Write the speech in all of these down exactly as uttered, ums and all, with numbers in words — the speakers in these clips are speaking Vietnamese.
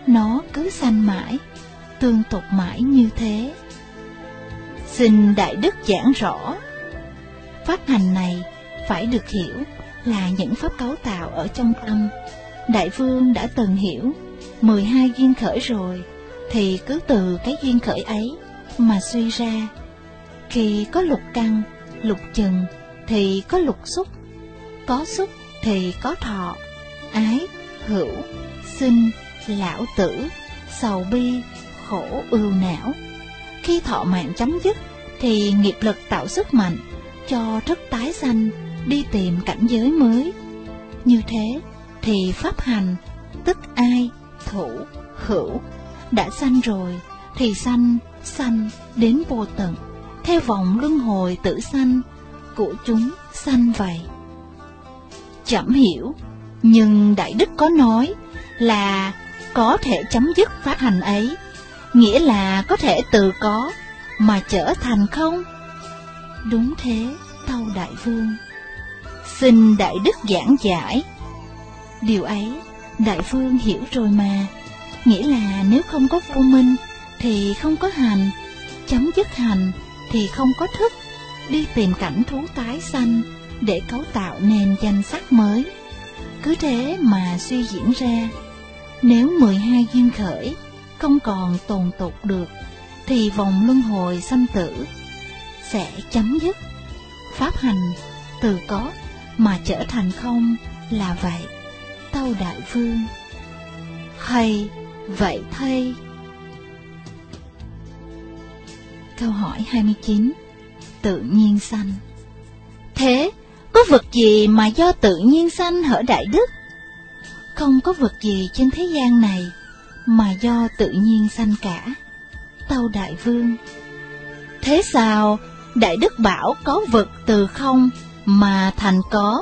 nó cứ sanh mãi, tương tục mãi như thế. Xin Đại Đức giảng rõ. Pháp hành này phải được hiểu là những pháp cấu tạo ở trong tâm. Đại Vương đã từng hiểu mười hai duyên khởi rồi, thì cứ từ cái duyên khởi ấy mà suy ra. Khi có lục căn, lục trần thì có lục xúc, có xúc thì có thọ, ái, hữu, sinh, lão tử, sầu bi, khổ ưu não. Khi thọ mạng chấm dứt thì nghiệp lực tạo sức mạnh cho thức tái sanh, đi tìm cảnh giới mới. Như thế thì pháp hành, tức ai, thủ, hữu, đã sanh rồi thì sanh, sanh đến vô tận, theo vòng luân hồi tử sanh của chúng sanh vậy. Chậm hiểu, nhưng Đại Đức có nói là có thể chấm dứt pháp hành ấy, nghĩa là có thể từ có mà trở thành không? Đúng thế, tâu Đại Vương. Xin Đại Đức giảng giải. Điều ấy Đại Vương hiểu rồi mà, nghĩa là nếu không có vô minh thì không có hành, chấm dứt hành thì không có thức, đi tìm cảnh thú tái sanh để cấu tạo nên danh sắc mới. Cứ thế mà suy diễn ra. Nếu mười hai duyên khởi không còn tồn tục được thì vòng luân hồi sanh tử sẽ chấm dứt. Pháp hành từ có mà trở thành không là vậy, tâu Đại Vương. Hay vậy thay. Câu hỏi hai mươi chín. Tự nhiên sanh. Thế có vật gì mà do tự nhiên sanh hở Đại Đức? Không có vật gì trên thế gian này mà do tự nhiên sanh cả, tâu Đại Vương. Thế sao Đại Đức bảo có vật từ không mà thành có?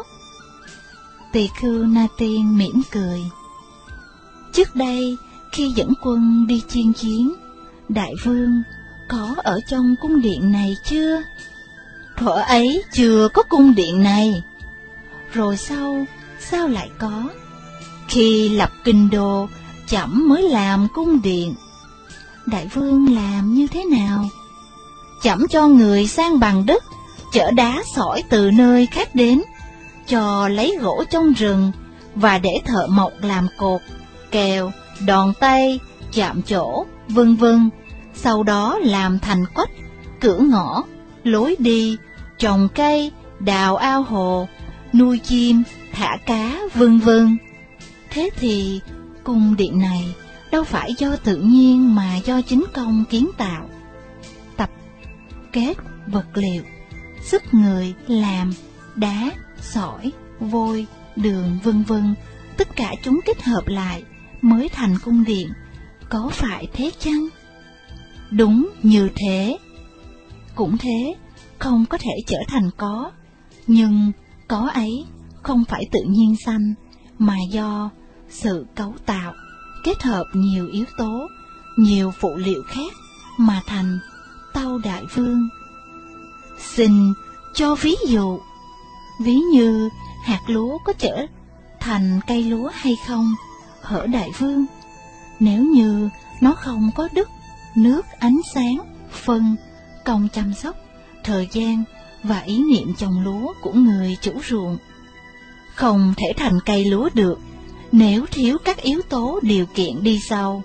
Tỳ Khưu Na Tiên mỉm cười. Trước đây khi dẫn quân đi chinh chiến, Đại Vương có ở trong cung điện này chưa? Thuở ấy chưa có cung điện này. Rồi sau, sao lại có? Khi lập kinh đô, chậm mới làm cung điện. Đại Vương làm như thế nào? Chậm cho người sang bằng đất, chở đá sỏi từ nơi khác đến, cho lấy gỗ trong rừng, và để thợ mộc làm cột, kèo, đòn tay, chạm chỗ, vân vân. Sau đó làm thành quách, cửa ngõ, lối đi, trồng cây, đào ao hồ, nuôi chim, thả cá, vân vân. Thế thì cung điện này đâu phải do tự nhiên mà do chính công kiến tạo. Tập kết vật liệu, sức người làm, đá, sỏi, vôi, đường, vân vân, tất cả chúng kết hợp lại mới thành cung điện, có phải thế chăng? Đúng như thế. Cũng thế, không có thể trở thành có, nhưng có ấy không phải tự nhiên sanh, mà do sự cấu tạo, kết hợp nhiều yếu tố, nhiều phụ liệu khác mà thành, tâu Đại Vương. Xin cho ví dụ. Ví như hạt lúa có trở thành cây lúa hay không, hở Đại Vương? Nếu như nó không có đất, nước, ánh sáng, phân, công chăm sóc, thời gian và ý niệm trồng lúa của người chủ ruộng, không thể thành cây lúa được nếu thiếu các yếu tố điều kiện đi sau.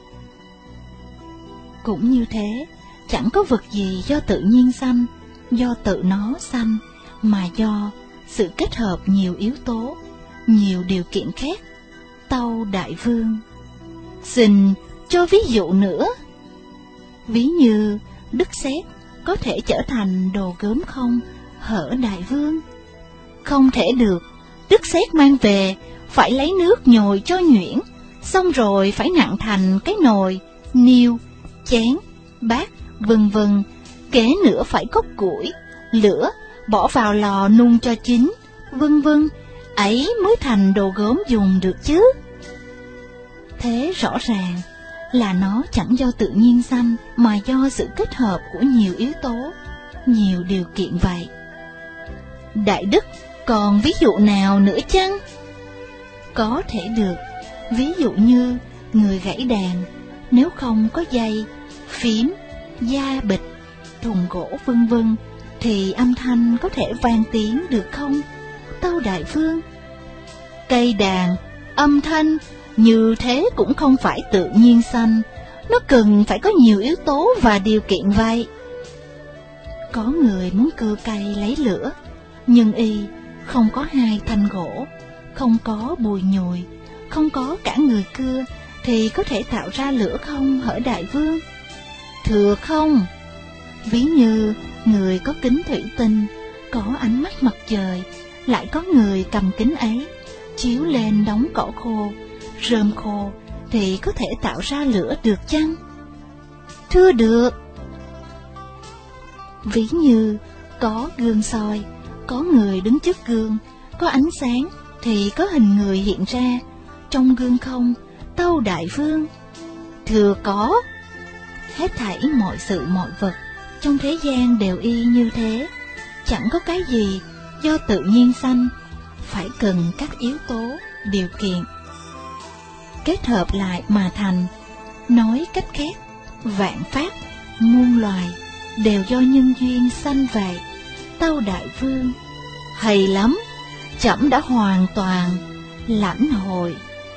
Cũng như thế, chẳng có vật gì do tự nhiên sanh, do tự nó sanh, mà do sự kết hợp nhiều yếu tố, nhiều điều kiện khác, tâu Đại Vương. Xin cho ví dụ nữa. Ví như đất sét có thể trở thành đồ gốm không, hở Đại Vương? Không thể được. Đất sét mang về phải lấy nước nhồi cho nhuyễn, xong rồi phải nặn thành cái nồi, niêu, chén, bát, vân vân. Kế nữa phải có củi, lửa, bỏ vào lò nung cho chín, vân vân. Ấy mới thành đồ gốm dùng được chứ. Thế rõ ràng là nó chẳng do tự nhiên sanh, mà do sự kết hợp của nhiều yếu tố, nhiều điều kiện vậy. Đại Đức còn ví dụ nào nữa chăng? Có thể được. Ví dụ như người gãy đàn, nếu không có dây, phím, da bịch, thùng gỗ vân vân, thì âm thanh có thể vang tiếng được không, Tâu đại vương? Cây đàn, âm thanh như thế cũng không phải tự nhiên sanh, nó cần phải có nhiều yếu tố và điều kiện vậy. Có người muốn cưa cây lấy lửa, nhưng y không có hai thanh gỗ, không có bùi nhùi, không có cả người cưa, thì có thể tạo ra lửa không hỡi đại vương? Thưa không. Ví như người có kính thủy tinh, có ánh mắt mặt trời, lại có người cầm kính ấy chiếu lên đống cỏ khô, rơm khô, thì có thể tạo ra lửa được chăng? Thưa được. Ví như có gương soi, có người đứng trước gương, có ánh sáng, thì có hình người hiện ra trong gương không, Tâu đại vương? Thưa có. Hết thảy mọi sự mọi vật trong thế gian đều y như thế, chẳng có cái gì do tự nhiên sanh, phải cần các yếu tố, điều kiện kết hợp lại mà thành. Nói cách khác, vạn pháp, muôn loài đều do nhân duyên sanh vậy, Tâu đại vương. Hay lắm, trẫm đã hoàn toàn lãnh hội.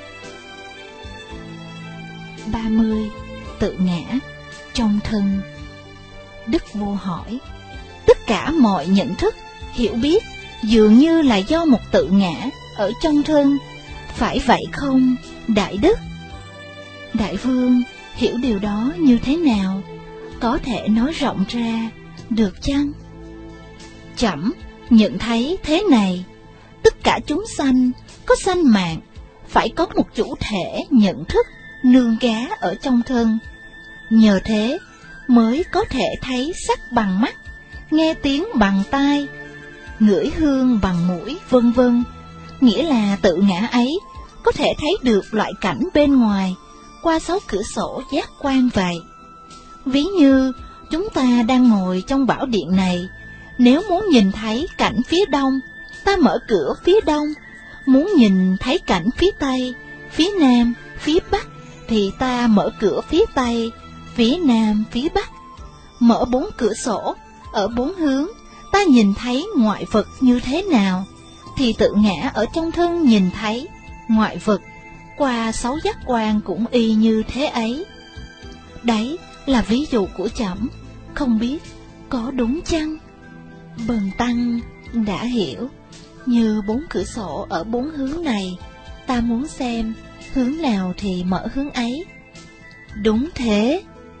ba mươi. Tự ngã trong thân. Đức vua hỏi, tất cả mọi nhận thức, hiểu biết dường như là do một tự ngã ở trong thân, phải vậy không, đại đức? Đại vương hiểu điều đó như thế nào? Có thể nói rộng ra được chăng? Trẫm nhận thấy thế này, tất cả chúng sanh có sanh mạng, phải có một chủ thể nhận thức nương gá ở trong thân. Nhờ thế mới có thể thấy sắc bằng mắt, nghe tiếng bằng tai, ngửi hương bằng mũi, vân vân. Nghĩa là tự ngã ấy có thể thấy được loại cảnh bên ngoài qua sáu cửa sổ giác quan vậy. Ví như chúng ta đang ngồi trong bảo điện này, nếu muốn nhìn thấy cảnh phía đông, ta mở cửa phía đông; muốn nhìn thấy cảnh phía tây, phía nam, phía bắc, thì ta mở cửa phía tây, phía nam, phía bắc. Mở bốn cửa sổ ở bốn hướng, ta nhìn thấy ngoại vật như thế nào, thì tự ngã ở trong thân nhìn thấy ngoại vật qua sáu giác quan cũng y như thế ấy. Đấy là ví dụ của trẫm, không biết có đúng chăng? Bần tăng đã hiểu. Như bốn cửa sổ ở bốn hướng này, ta muốn xem hướng nào thì mở hướng ấy. Đúng thế.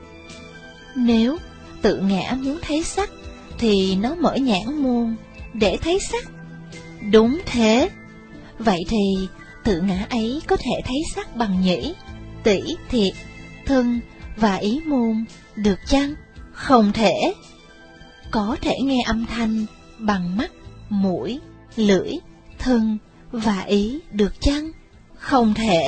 Nếu tự ngã muốn thấy sắc, thì nó mở nhãn môn để thấy sắc. Đúng thế. Vậy thì tự ngã ấy có thể thấy sắc bằng nhĩ, tỷ, thiệt, thân và ý môn được chăng? Không thể. Có thể nghe âm thanh bằng mắt, mũi, lưỡi, thân và ý được chăng? Không thể.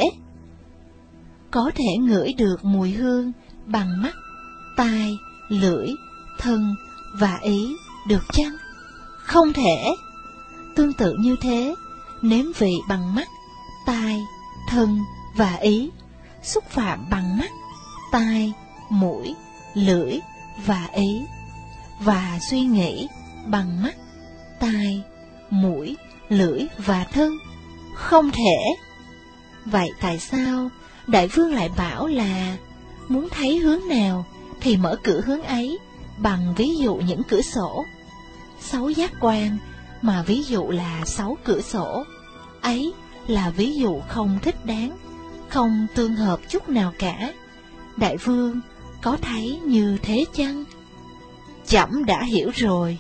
Có thể ngửi được mùi hương bằng mắt, tai, lưỡi, thân và ý được chăng? Không thể. Tương tự như thế, nếm vị bằng mắt, tai, thân và ý, xúc phạm bằng mắt, tai, mũi, lưỡi và ý, và suy nghĩ bằng mắt, tai, mũi, lưỡi và thân. Không thể. Vậy tại sao đại vương lại bảo là muốn thấy hướng nào thì mở cửa hướng ấy, bằng ví dụ những cửa sổ? Sáu giác quan mà ví dụ là sáu cửa sổ, ấy là ví dụ không thích đáng, không tương hợp chút nào cả. Đại vương có thấy như thế chăng? Trẫm đã hiểu rồi.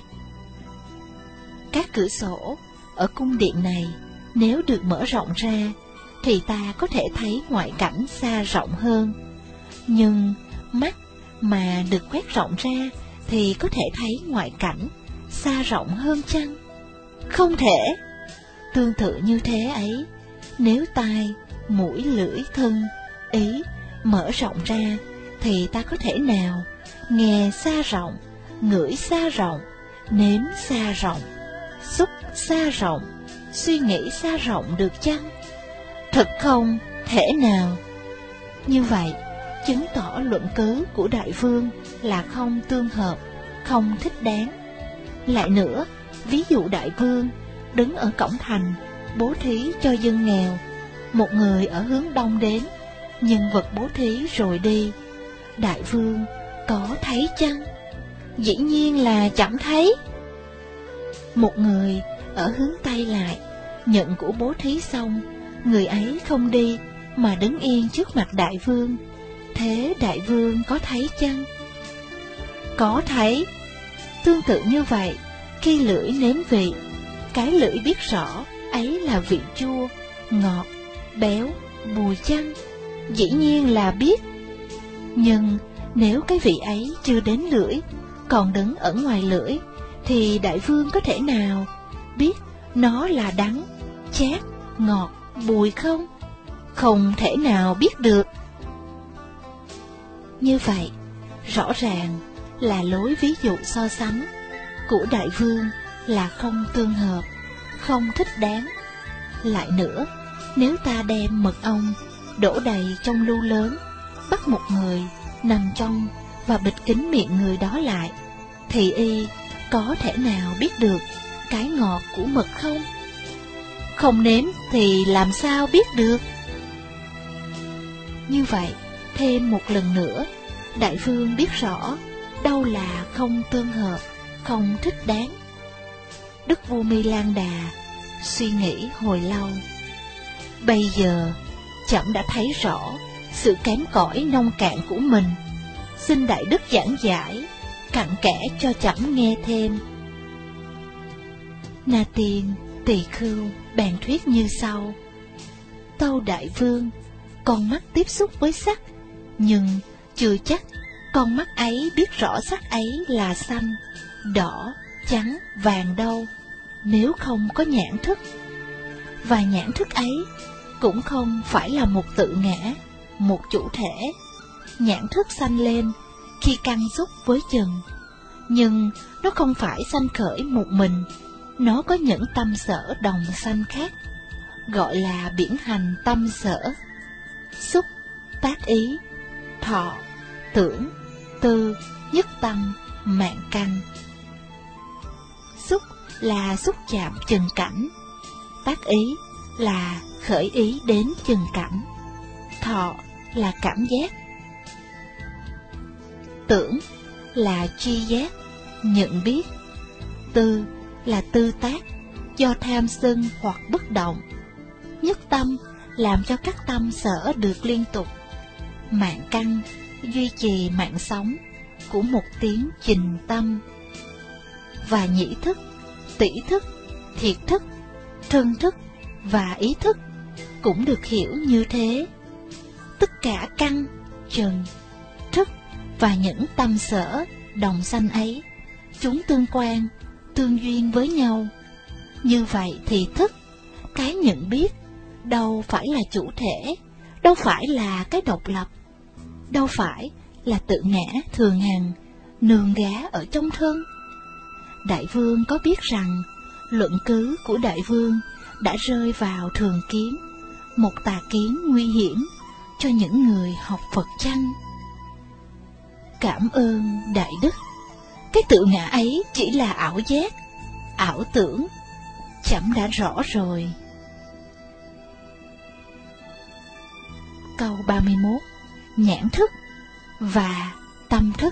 Các cửa sổ ở cung điện này nếu được mở rộng ra, thì ta có thể thấy ngoại cảnh xa rộng hơn. Nhưng mắt mà được quét rộng ra, thì có thể thấy ngoại cảnh xa rộng hơn chăng? Không thể. Tương tự như thế ấy, nếu tai, mũi, lưỡi, thân, ý mở rộng ra, thì ta có thể nào nghe xa rộng, ngửi xa rộng, nếm xa rộng, xúc xa rộng, suy nghĩ xa rộng được chăng? Thật không thể nào. Như vậy, chứng tỏ luận cứ của đại vương là không tương hợp, không thích đáng. Lại nữa, ví dụ đại vương đứng ở cổng thành, bố thí cho dân nghèo. Một người ở hướng đông đến, nhưng vật bố thí rồi đi. Đại vương có thấy chăng? Dĩ nhiên là chẳng thấy. Một người ở hướng tây lại, nhận của bố thí xong, người ấy không đi mà đứng yên trước mặt đại vương. Thế đại vương có thấy chăng? Có thấy. Tương tự như vậy, khi lưỡi nếm vị, cái lưỡi biết rõ ấy là vị chua, ngọt, béo, bùi chăng? Dĩ nhiên là biết. Nhưng nếu cái vị ấy chưa đến lưỡi, còn đứng ở ngoài lưỡi, thì đại vương có thể nào biết nó là đắng, chát, ngọt, bùi không? Không thể nào biết được. Như vậy, rõ ràng là lối ví dụ so sánh của đại vương là không tương hợp, không thích đáng. Lại nữa, nếu ta đem mật ong đổ đầy trong lu lớn, bắt một người nằm trong và bịt kín miệng người đó lại, thì y có thể nào biết được cái ngọt của mật không? Không nếm thì làm sao biết được? Như vậy, thêm một lần nữa, đại vương biết rõ đâu là không tương hợp, không thích đáng. Đức vua Mi Lan Đà suy nghĩ hồi lâu. Bây giờ, trẫm đã thấy rõ sự kém cỏi nông cạn của mình. Xin đại đức giảng giải cặn kẽ cho trẫm nghe thêm. Na Tiên Tỳ Khưu bèn thuyết như sau: Tâu đại vương, con mắt tiếp xúc với sắc, nhưng chưa chắc con mắt ấy biết rõ sắc ấy là xanh, đỏ, trắng, vàng đâu, nếu không có nhãn thức. Và nhãn thức ấy cũng không phải là một tự ngã, một chủ thể. Nhãn thức sanh lên khi căng xúc với chừng, nhưng nó không phải sanh khởi một mình, nó có những tâm sở đồng sanh khác, gọi là biển hành tâm sở: xúc, tác ý, thọ, tưởng, tư, nhất tâm, mạng căn. Xúc là xúc chạm chừng cảnh, tác ý là khởi ý đến chừng cảnh, thọ là cảm giác, tưởng là tri giác, nhận biết, tư là tư tác, do tham sân hoặc bất động, nhất tâm làm cho các tâm sở được liên tục, mạng căn duy trì mạng sống của một tiếng trình tâm. Và nhĩ thức, tỷ thức, thiệt thức, thân thức và ý thức cũng được hiểu như thế. Tất cả căn, trần, thức và những tâm sở đồng sanh ấy, chúng tương quan, tương duyên với nhau. Như vậy thì thức, cái nhận biết, đâu phải là chủ thể, đâu phải là cái độc lập, đâu phải là tự ngã thường hằng, nương gá ở trong thân. Đại vương có biết rằng luận cứ của đại vương đã rơi vào thường kiến, một tà kiến nguy hiểm cho những người học Phật chăng? Cảm ơn đại đức. Cái tự ngã ấy chỉ là ảo giác, ảo tưởng, trẫm đã rõ rồi. Câu ba mươi mốt. Nhãn thức và tâm thức.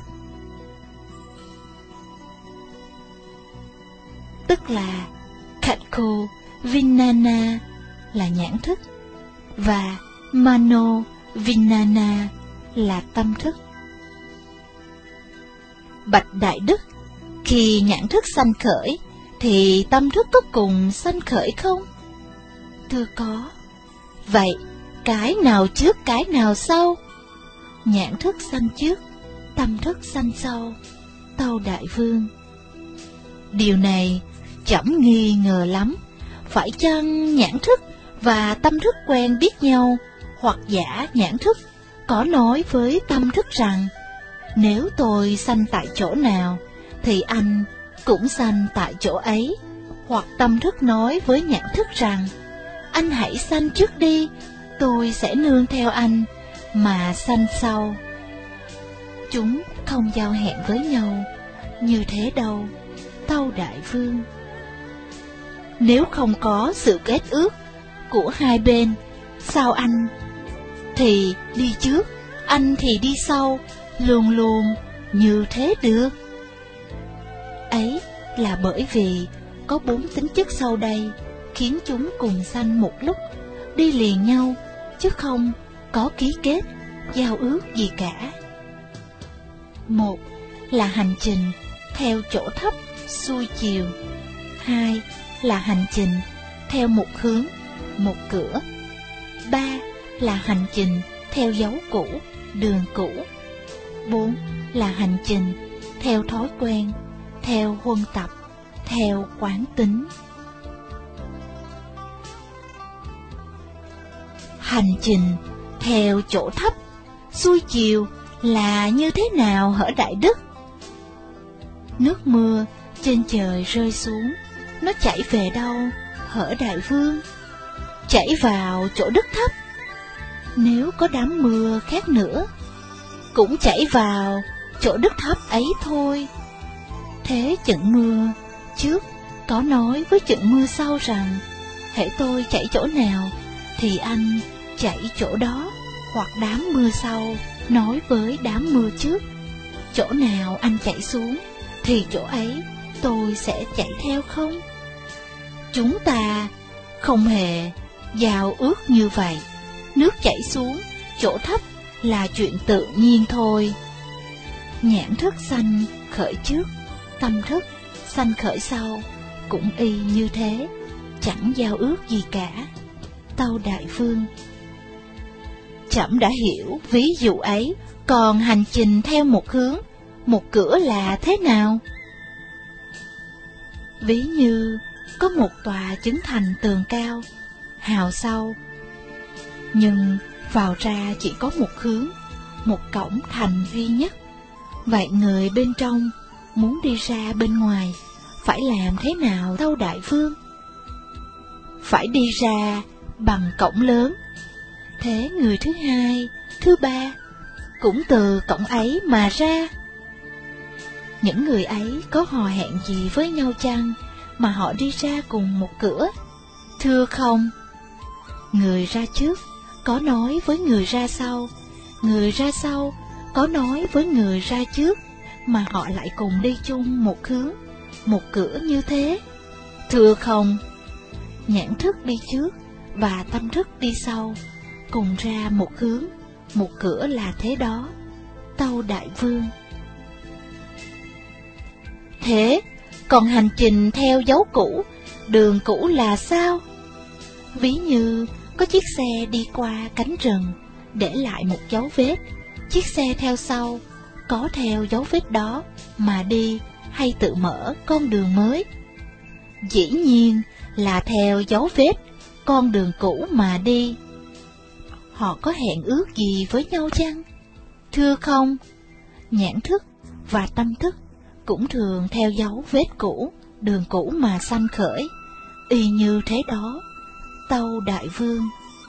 Tức là Khatko Vinana là nhãn thức và Mano Vinana là tâm thức. Bạch đại đức, khi nhãn thức sanh khởi thì tâm thức có cùng sanh khởi không? Thưa có. Vậy cái nào trước cái nào sau? Nhãn thức sanh trước, tâm thức sanh sau. Tâu đại vương, điều này trẫm nghi ngờ lắm. Phải chăng nhãn thức và tâm thức quen biết nhau, hoặc giả nhãn thức có nói với tâm thức rằng nếu tôi sanh tại chỗ nào thì anh cũng sanh tại chỗ ấy, hoặc tâm thức nói với nhãn thức rằng anh hãy sanh trước đi, tôi sẽ nương theo anh, mà sanh sau. Chúng không giao hẹn với nhau như thế đâu, tâu đại vương. Nếu không có sự kết ước của hai bên, sao anh thì đi trước, anh thì đi sau, luôn luôn như thế được? Ấy là bởi vì có bốn tính chất sau đây khiến chúng cùng sanh một lúc, đi liền nhau, chứ không có ký kết, giao ước gì cả. Một là hành trình theo chỗ thấp xuôi chiều. Hai là hành trình theo một hướng, một cửa. Ba là hành trình theo dấu cũ, đường cũ. Bốn là hành trình theo thói quen, theo huân tập, theo quán tính. Hành trình theo chỗ thấp xuôi chiều là như thế nào hở Đại Đức? Nước mưa trên trời rơi xuống, nó chảy về đâu hở Đại Vương? Chảy vào chỗ đất thấp. Nếu có đám mưa khác nữa, cũng chảy vào chỗ đất thấp ấy thôi. Thế trận mưa trước có nói với trận mưa sau rằng, hễ tôi chảy chỗ nào thì anh chảy chỗ đó, hoặc đám mưa sau nói với đám mưa trước, chỗ nào anh chạy xuống thì chỗ ấy tôi sẽ chạy theo không? Chúng ta không hề giao ước như vậy. Nước chảy xuống chỗ thấp là chuyện tự nhiên thôi. Nhãn thức sanh khởi trước, tâm thức sanh khởi sau, cũng y như thế, chẳng giao ước gì cả, tâu đại vương. Trẫm đã hiểu ví dụ ấy, còn hành trình theo một hướng, một cửa là thế nào? Ví như có một tòa chứng thành tường cao, hào sâu, nhưng vào ra chỉ có một hướng, một cổng thành duy nhất. Vậy người bên trong muốn đi ra bên ngoài phải làm thế nào tâu đại vương? Phải đi ra bằng cổng lớn. Thế người thứ hai, thứ ba cũng từ cổng ấy mà ra. Những người ấy có hò hẹn gì với nhau chăng mà họ đi ra cùng một cửa? Thưa không. Người ra trước có nói với người ra sau, người ra sau có nói với người ra trước, mà họ lại cùng đi chung một hướng, một cửa như thế. Thưa không. Nhãn thức đi trước và tâm thức đi sau, cùng ra một hướng, một cửa là thế đó, tâu đại vương. Thế còn hành trình theo dấu cũ, đường cũ là sao? Ví như có chiếc xe đi qua cánh rừng, để lại một dấu vết, chiếc xe theo sau có theo dấu vết đó mà đi, hay tự mở con đường mới? Dĩ nhiên là theo dấu vết con đường cũ mà đi. Họ có hẹn ước gì với nhau chăng? Thưa không. Nhãn thức và tâm thức cũng thường theo dấu vết cũ, đường cũ mà sanh khởi, y như thế đó, tâu đại vương.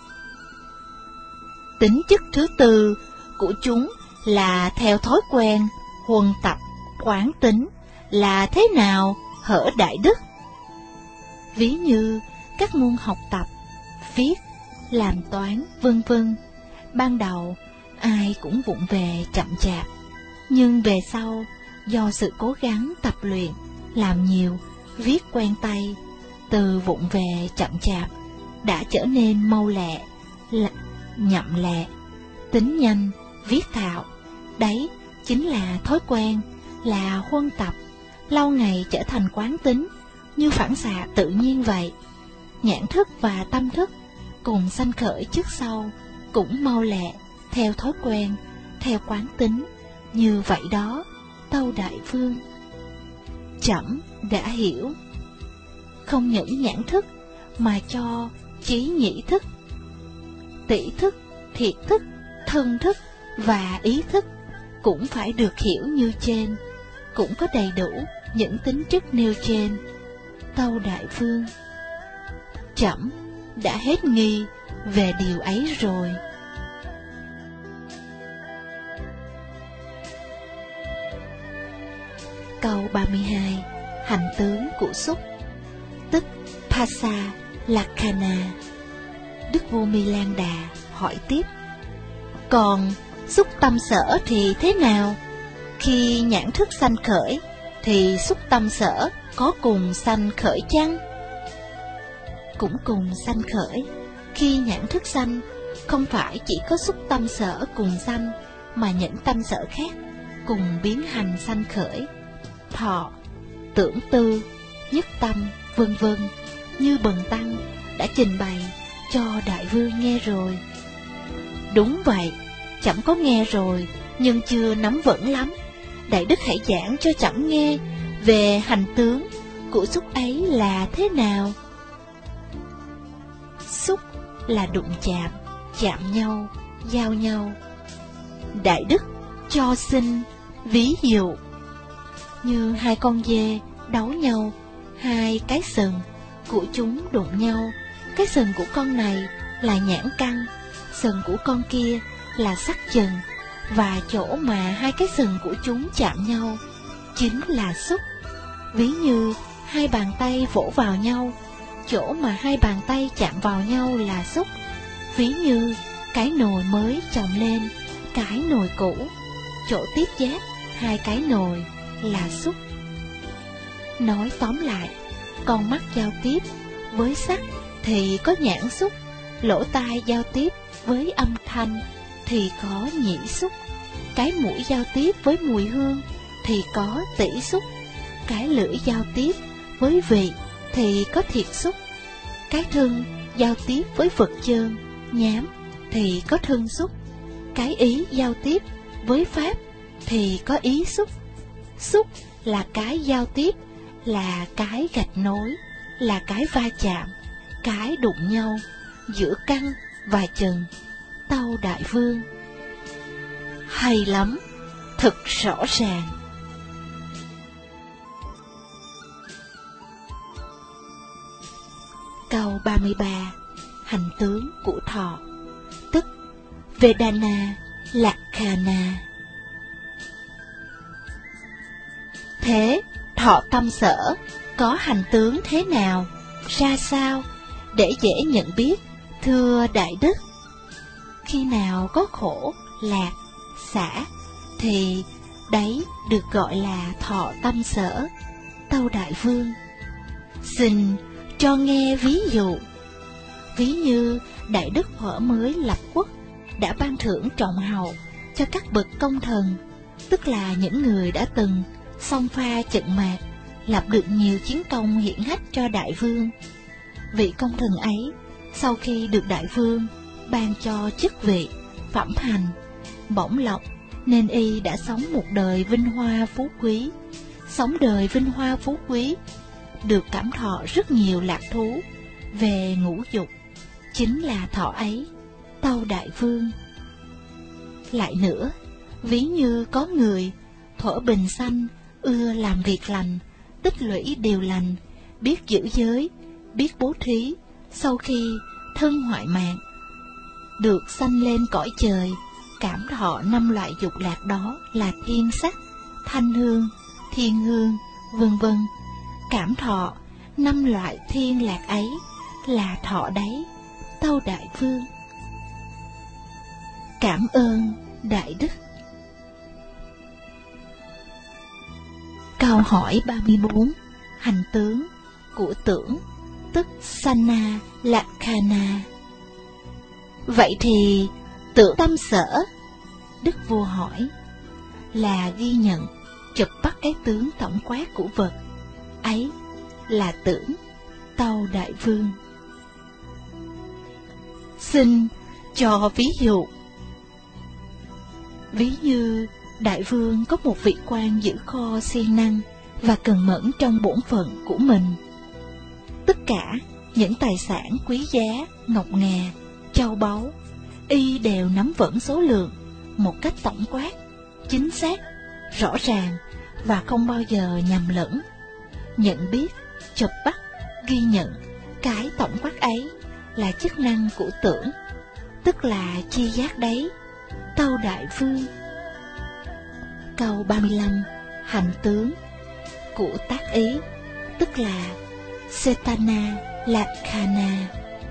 Tính chất thứ tư của chúng là theo thói quen, huân tập, quán tính, là thế nào hở đại đức? Ví như các môn học tập, viết, làm toán, vân vân. Ban đầu ai cũng vụng về chậm chạp, nhưng về sau do sự cố gắng tập luyện, làm nhiều, viết quen tay, từ vụng về chậm chạp đã trở nên mau lẹ, nhậm lẹ, tính nhanh, viết thạo. Đấy chính là thói quen, là huân tập, lâu ngày trở thành quán tính, như phản xạ tự nhiên vậy. Nhãn thức và tâm thức cùng sanh khởi trước sau, cũng mau lẹ, theo thói quen, theo quán tính, như vậy đó, tâu đại vương. Trẫm đã hiểu. Không những nhãn thức mà cho trí nhĩ thức, tỷ thức, thiệt thức, thân thức và ý thức cũng phải được hiểu như trên, cũng có đầy đủ những tính chất nêu trên, tâu đại vương. Trẫm đã hết nghi về điều ấy rồi. Câu ba mươi hai, hành tướng của xúc, tức Phassa Lakkhana. Đức vua Mi-lan Đà hỏi tiếp: còn xúc tâm sở thì thế nào? Khi nhãn thức sanh khởi, thì xúc tâm sở có cùng sanh khởi chăng? Cũng cùng sanh khởi. Khi nhãn thức sanh, không phải chỉ có xúc tâm sở cùng sanh, mà những tâm sở khác cùng biến hành sanh khởi. Thọ, tưởng tư, nhất tâm, vân vân, như Bần Tăng đã trình bày cho đại vương nghe rồi. Đúng vậy, trẫm có nghe rồi, nhưng chưa nắm vững lắm. Đại đức hãy giảng cho trẫm nghe về hành tướng của xúc ấy là thế nào. Xúc là đụng chạm, chạm nhau, giao nhau. Đại đức cho xin ví dụ như hai con dê đấu nhau, hai cái sừng của chúng đụng nhau. Cái sừng của con này là nhãn căn, sừng của con kia là sắc chừng, và chỗ mà hai cái sừng của chúng chạm nhau chính là xúc. Ví như hai bàn tay vỗ vào nhau, chỗ mà hai bàn tay chạm vào nhau là xúc. Ví như cái nồi mới chồng lên cái nồi cũ, chỗ tiếp giáp hai cái nồi là xúc. Nói tóm lại, con mắt giao tiếp với sắc thì có nhãn xúc, lỗ tai giao tiếp với âm thanh thì có nhĩ xúc, cái mũi giao tiếp với mùi hương thì có tỷ xúc, cái lưỡi giao tiếp với vị thì có thiệt xúc, cái thân giao tiếp với vật chơn, nhám thì có thân xúc, cái ý giao tiếp với pháp thì có ý xúc. Xúc là cái giao tiếp, là cái gạch nối, là cái va chạm, cái đụng nhau giữa căn và trần. Tâu đại vương: hay lắm, thật rõ ràng. Câu ba mươi ba, hành tướng của thọ, tức Vedana Lakkhana. Thế thọ tâm sở có hành tướng thế nào, ra sao, để dễ nhận biết, thưa đại đức? Khi nào có khổ, lạc, xả, thì đấy được gọi là thọ tâm sở. Tâu đại vương: xin cho nghe ví dụ. Ví như đại đức thuở mới lập quốc đã ban thưởng trọng hậu cho các bậc công thần, tức là những người đã từng xông pha trận mạc, lập được nhiều chiến công hiển hách cho đại vương. Vị công thần ấy sau khi được đại vương ban cho chức vị, phẩm hành, bổng lộc, nên y đã sống một đời vinh hoa phú quý. Sống đời vinh hoa phú quý, được cảm thọ rất nhiều lạc thú về ngũ dục, chính là thọ ấy. Tâu đại vương: lại nữa, ví như có người thuở bình sanh ưa làm việc lành, tích lũy điều lành, biết giữ giới, biết bố thí, sau khi thân hoại mạng, được sanh lên cõi trời, cảm thọ năm loại dục lạc đó là thiên sắc, thanh hương, thiên hương, vân vân. Cảm thọ năm loại thiên lạc ấy là thọ đấy. Tâu đại vương: cảm ơn đại đức. Câu hỏi ba mươi bốn, hành tướng của tưởng, tức Sanna Lakkhana. Vậy thì tưởng tâm sở, đức vua hỏi, là ghi nhận, chụp bắt cái tướng tổng quát của vật, ấy là tưởng. Tâu đại vương: xin cho ví dụ. Ví như đại vương có một vị quan giữ kho siêng năng và cần mẫn trong bổn phận của mình. Tất cả những tài sản quý giá, ngọc ngà, châu báu, y đều nắm vững số lượng một cách tổng quát, chính xác, rõ ràng và không bao giờ nhầm lẫn. Nhận biết, chụp bắt, ghi nhận cái tổng quát ấy là chức năng của tưởng, tức là chi giác đấy. Tâu đại vương. Câu ba mươi lăm, hành tướng của tác ý, tức là Cetana Lakkhana.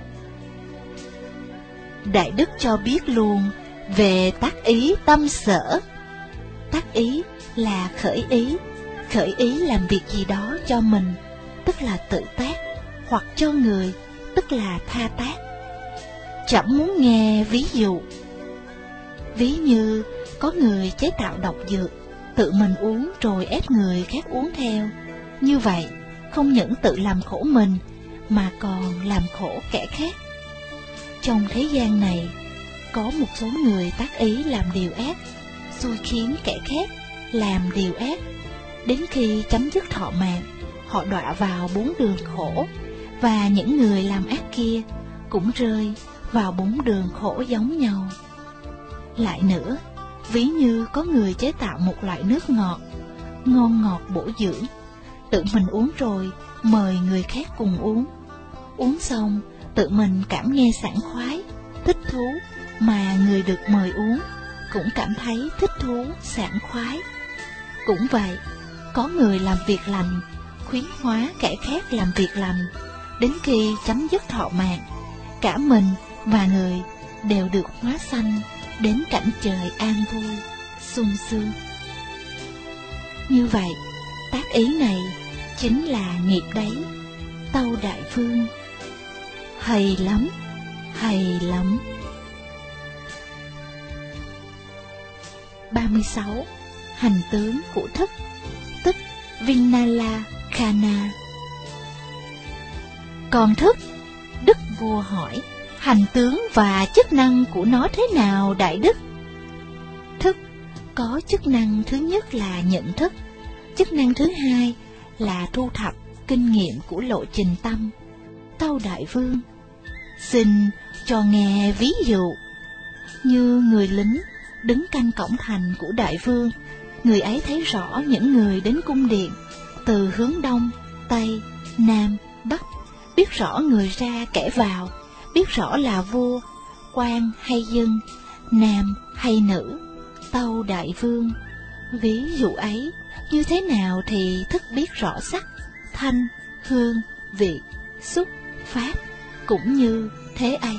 Đại Đức cho biết luôn về tác ý tâm sở. Tác ý là khởi ý, khởi ý làm việc gì đó cho mình, tức là tự tác, hoặc cho người, tức là tha tác. Chẳng muốn nghe ví dụ. Ví như có người chế tạo độc dược, tự mình uống rồi ép người khác uống theo. Như vậy, không những tự làm khổ mình, mà còn làm khổ kẻ khác. Trong thế gian này, có một số người tác ý làm điều ác, xui khiến kẻ khác làm điều ác. Đến khi chấm dứt thọ mạng, họ đọa vào bốn đường khổ, và những người làm ác kia cũng rơi vào bốn đường khổ giống nhau. Lại nữa, ví như có người chế tạo một loại nước ngọt, ngon ngọt bổ dưỡng, tự mình uống rồi mời người khác cùng uống. Uống xong, tự mình cảm nghe sảng khoái, thích thú, mà người được mời uống cũng cảm thấy thích thú, sảng khoái. Cũng vậy, có người làm việc lành, khuyến hóa kẻ khác làm việc lành, đến khi chấm dứt thọ mạng, cả mình và người đều được hóa sanh đến cảnh trời an vui, sung sướng. Như vậy, tác ý này chính là nghiệp đấy, Tâu Đại Vương. Hay lắm, hay lắm. ba mươi sáu. Hành tướng của thức, tức Vinala Khana. Còn thức, Đức Vua hỏi, hành tướng và chức năng của nó thế nào Đại Đức? Thức có chức năng thứ nhất là nhận thức, chức năng thứ hai là thu thập kinh nghiệm của lộ trình tâm. Tâu Đại Vương, xin cho nghe ví dụ. Như người lính đứng canh cổng thành của Đại Vương, người ấy thấy rõ những người đến cung điện từ hướng đông, tây, nam, bắc, biết rõ người ra kẻ vào, biết rõ là vua, quan hay dân, nam hay nữ. Tâu Đại Vương, ví dụ ấy như thế nào thì thức biết rõ sắc, thanh, hương, vị, xúc, pháp, cũng như thế ấy.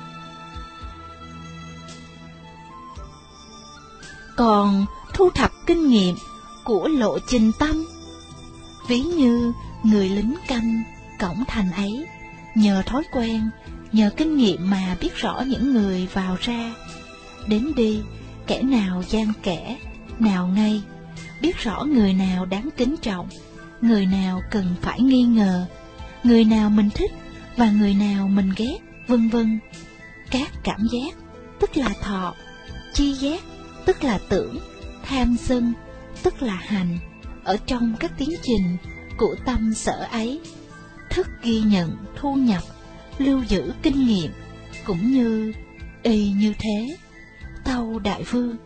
Còn thu thập kinh nghiệm của lộ trình tâm, ví như người lính canh cổng thành ấy, nhờ thói quen, nhờ kinh nghiệm mà biết rõ những người vào ra, đến đi, kẻ nào gian kẻ, nào ngay, biết rõ người nào đáng kính trọng, người nào cần phải nghi ngờ, người nào mình thích và người nào mình ghét, vân vân. Các cảm giác, tức là thọ, chi giác, tức là tưởng, tham sân, tức là hành, ở trong các tiến trình của tâm sở ấy, thức ghi nhận, thu nhập, lưu giữ kinh nghiệm, cũng như y như thế. Tâu Đại Vương.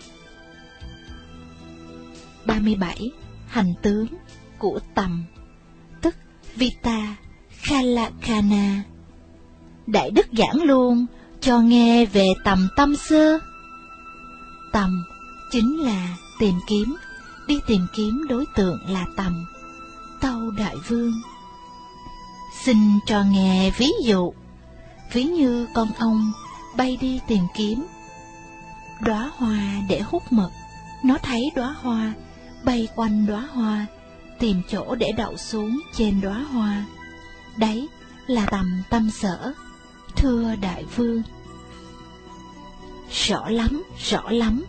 ba mươi bảy. Hành tướng của tầm, tức Vita Khalakkhana. Đại Đức giảng luôn cho nghe về tầm tâm sơ. Tầm chính là tìm kiếm, đi tìm kiếm đối tượng là tầm. Tâu Đại Vương, xin cho nghe ví dụ. Ví như con ong bay đi tìm kiếm đóa hoa để hút mật, nó thấy đóa hoa, bay quanh đóa hoa, tìm chỗ để đậu xuống trên đóa hoa. Đấy là tầm tâm sở, thưa Đại Vương. Rõ lắm, rõ lắm.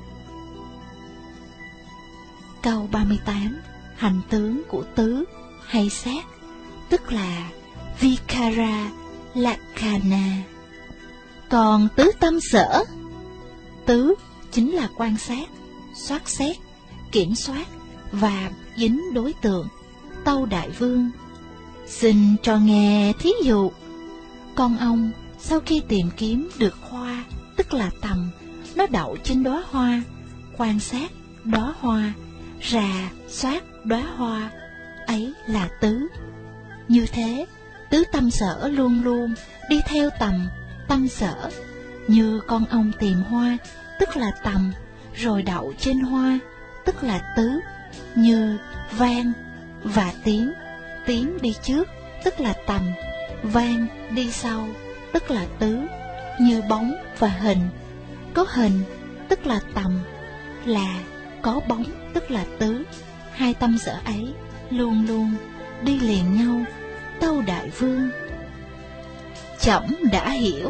Câu ba mươi tám. Hành tướng của tứ hay sát, tức là Vikara Lakkhana. Còn tứ tâm sở, tứ chính là quan sát, soát xét, kiểm soát và dính đối tượng. Tâu Đại Vương, xin cho nghe thí dụ. Con ong sau khi tìm kiếm được hoa, tức là tầm, nó đậu trên đóa hoa, quan sát đóa hoa, rà soát đóa hoa, ấy là tứ. Như thế, tứ tâm sở luôn luôn đi theo tầm, tâm sở. Như con ong tìm hoa, tức là tầm, rồi đậu trên hoa, tức là tứ. Như vang, và tiến. Tiến đi trước, tức là tầm. Vang đi sau, tức là tứ. Như bóng và hình. Có hình, tức là tầm. Là có bóng, tức là tứ. Hai tâm sở ấy luôn luôn đi liền nhau. Tâu Đại Vương: Trẫm đã hiểu.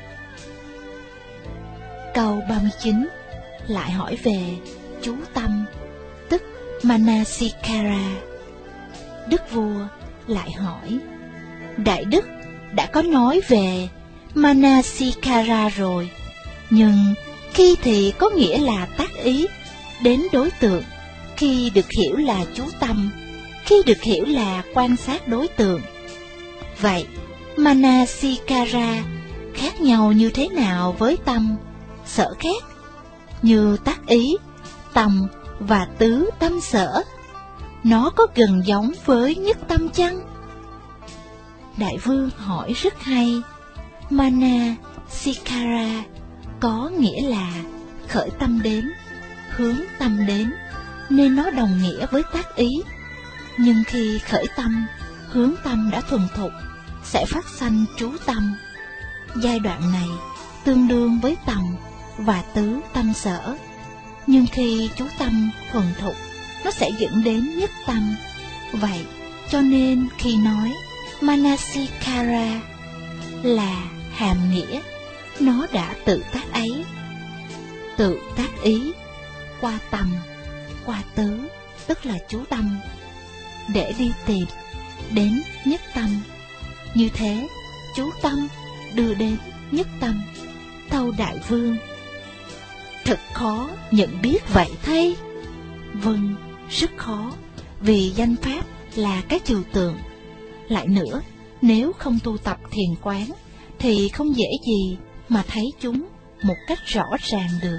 Câu ba mươi chín lại hỏi về chú tâm, tức Manasikara. Đức vua lại hỏi: Đại đức đã có nói về Manasikara rồi, nhưng khi thì có nghĩa là tác ý đến đối tượng, khi được hiểu là chú tâm, khi được hiểu là quan sát đối tượng. Vậy Manasikara khác nhau như thế nào với tâm, sở khác? Như tác ý, tầm và tứ tâm sở, nó có gần giống với nhất tâm chăng? Đại Vương hỏi rất hay. Manasikara có nghĩa là khởi tâm đến, hướng tâm đến, nên nó đồng nghĩa với tác ý. Nhưng khi khởi tâm, hướng tâm đã thuần thục, sẽ phát sanh trú tâm. Giai đoạn này tương đương với tầm và tứ tâm sở. Nhưng khi trú tâm thuần thục, nó sẽ dẫn đến nhất tâm. Vậy cho nên khi nói Manasikara là hàm nghĩa nó đã tự tác ấy, tự tác ý, qua tầm, qua tứ, tức là chú tâm, để đi tìm đến nhất tâm. Như thế, chú tâm đưa đến nhất tâm. Tâu Đại Vương: Thật khó nhận biết vậy thay. Vâng, rất khó, vì danh pháp là cái trừu tượng. Lại nữa, nếu không tu tập thiền quán, thì không dễ gì mà thấy chúng một cách rõ ràng được.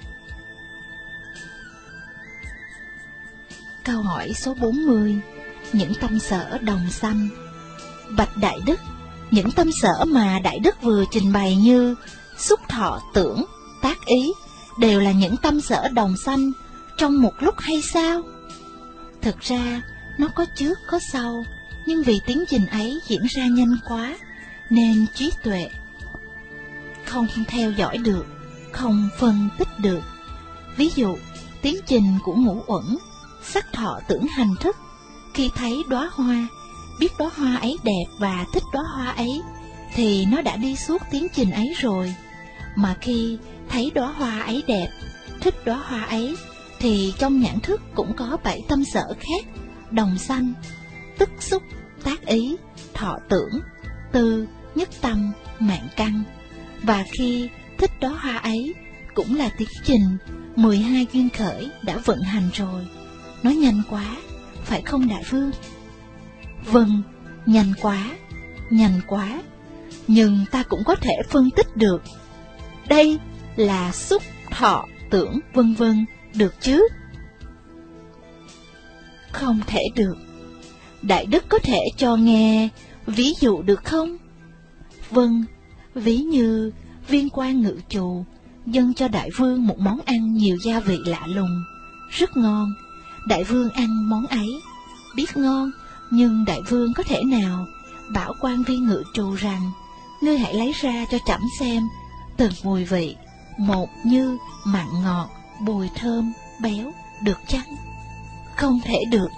Câu hỏi số bốn mươi. Những tâm sở đồng sanh. Bạch Đại Đức, những tâm sở mà Đại Đức vừa trình bày như xúc thọ tưởng, tác ý, đều là những tâm sở đồng sanh trong một lúc hay sao? Thực ra, nó có trước có sau, nhưng vì tiến trình ấy diễn ra nhanh quá, nên trí tuệ không theo dõi được, không phân tích được. Ví dụ, tiến trình của ngũ uẩn, sắc thọ tưởng hành thức, khi thấy đóa hoa, biết đóa hoa ấy đẹp và thích đóa hoa ấy, thì nó đã đi suốt tiến trình ấy rồi. Mà khi thấy đóa hoa ấy đẹp, thích đóa hoa ấy, thì trong nhãn thức cũng có bảy tâm sở khác đồng sanh, tức xúc, tác ý, thọ tưởng, tư, nhất tâm, mạng căn. Và khi thích đóa hoa ấy cũng là tiến trình mười hai duyên khởi đã vận hành rồi. Nó nhanh quá, phải không Đại Vương? Vâng, nhanh quá, nhanh quá. Nhưng ta cũng có thể phân tích được. Đây là xúc, thọ, tưởng, vân vân, được chứ? Không thể được. Đại Đức có thể cho nghe ví dụ được không? Vâng, ví như Viên Quan ngự trù dâng cho Đại Vương một món ăn nhiều gia vị lạ lùng, rất ngon. Đại Vương ăn món ấy, biết ngon, nhưng Đại Vương có thể nào bảo Quan Viên ngự trù rằng: Ngươi hãy lấy ra cho trẫm xem từng mùi vị, một như mặn ngọt, bùi thơm, béo, được chăng? Không thể được.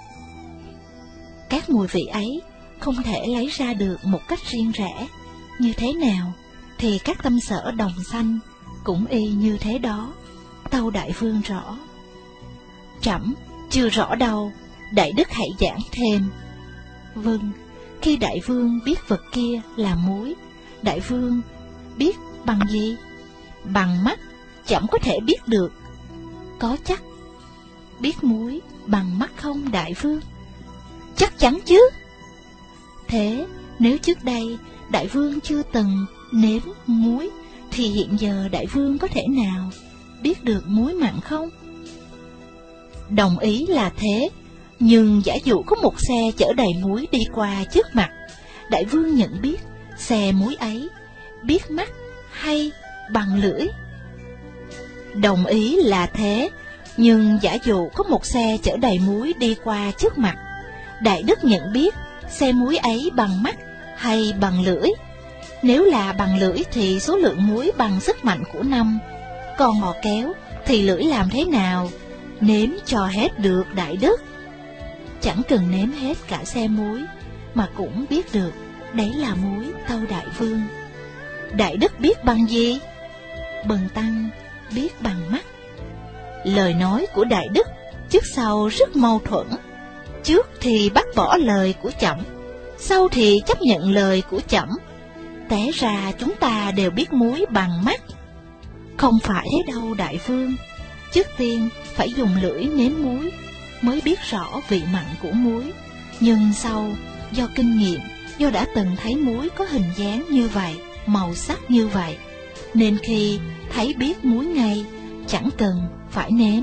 Các mùi vị ấy không thể lấy ra được một cách riêng rẽ. Như thế nào thì các tâm sở đồng sanh cũng y như thế đó. Tâu Đại Vương rõ. Trẫm chưa rõ đâu, Đại Đức hãy giảng thêm. Vâng, khi Đại Vương biết vật kia là muối, Đại Vương biết bằng gì? Bằng mắt, trẫm có thể biết được. Có chắc biết muối bằng mắt không Đại Vương? Chắc chắn chứ. Thế nếu trước đây Đại Vương chưa từng nếm muối, thì hiện giờ Đại Vương có thể nào biết được muối mặn không? Đồng ý là thế, nhưng giả dụ có một xe chở đầy muối đi qua trước mặt, Đại Vương nhận biết xe muối ấy, biết mắt hay bằng lưỡi? Đồng ý là thế, nhưng giả dụ có một xe chở đầy muối đi qua trước mặt, Đại Đức nhận biết xe muối ấy bằng mắt hay bằng lưỡi. Nếu là bằng lưỡi thì số lượng muối bằng sức mạnh của năm, còn mò kéo thì lưỡi làm thế nào? Nếm cho hết được Đại Đức. Chẳng cần nếm hết cả xe muối mà cũng biết được đấy là muối Tâu Đại Vương. Đại Đức biết bằng gì? Bần tăng biết bằng mắt. Lời nói của Đại Đức trước sau rất mâu thuẫn. Trước thì bác bỏ lời của Chậm, sau thì chấp nhận lời của Chậm. Té ra chúng ta đều biết muối bằng mắt. Không phải thế đâu Đại Vương. Trước tiên phải dùng lưỡi nếm muối mới biết rõ vị mặn của muối. Nhưng sau, do kinh nghiệm, do đã từng thấy muối có hình dáng như vậy, màu sắc như vậy, nên khi thấy biết muối ngay, chẳng cần phải nếm.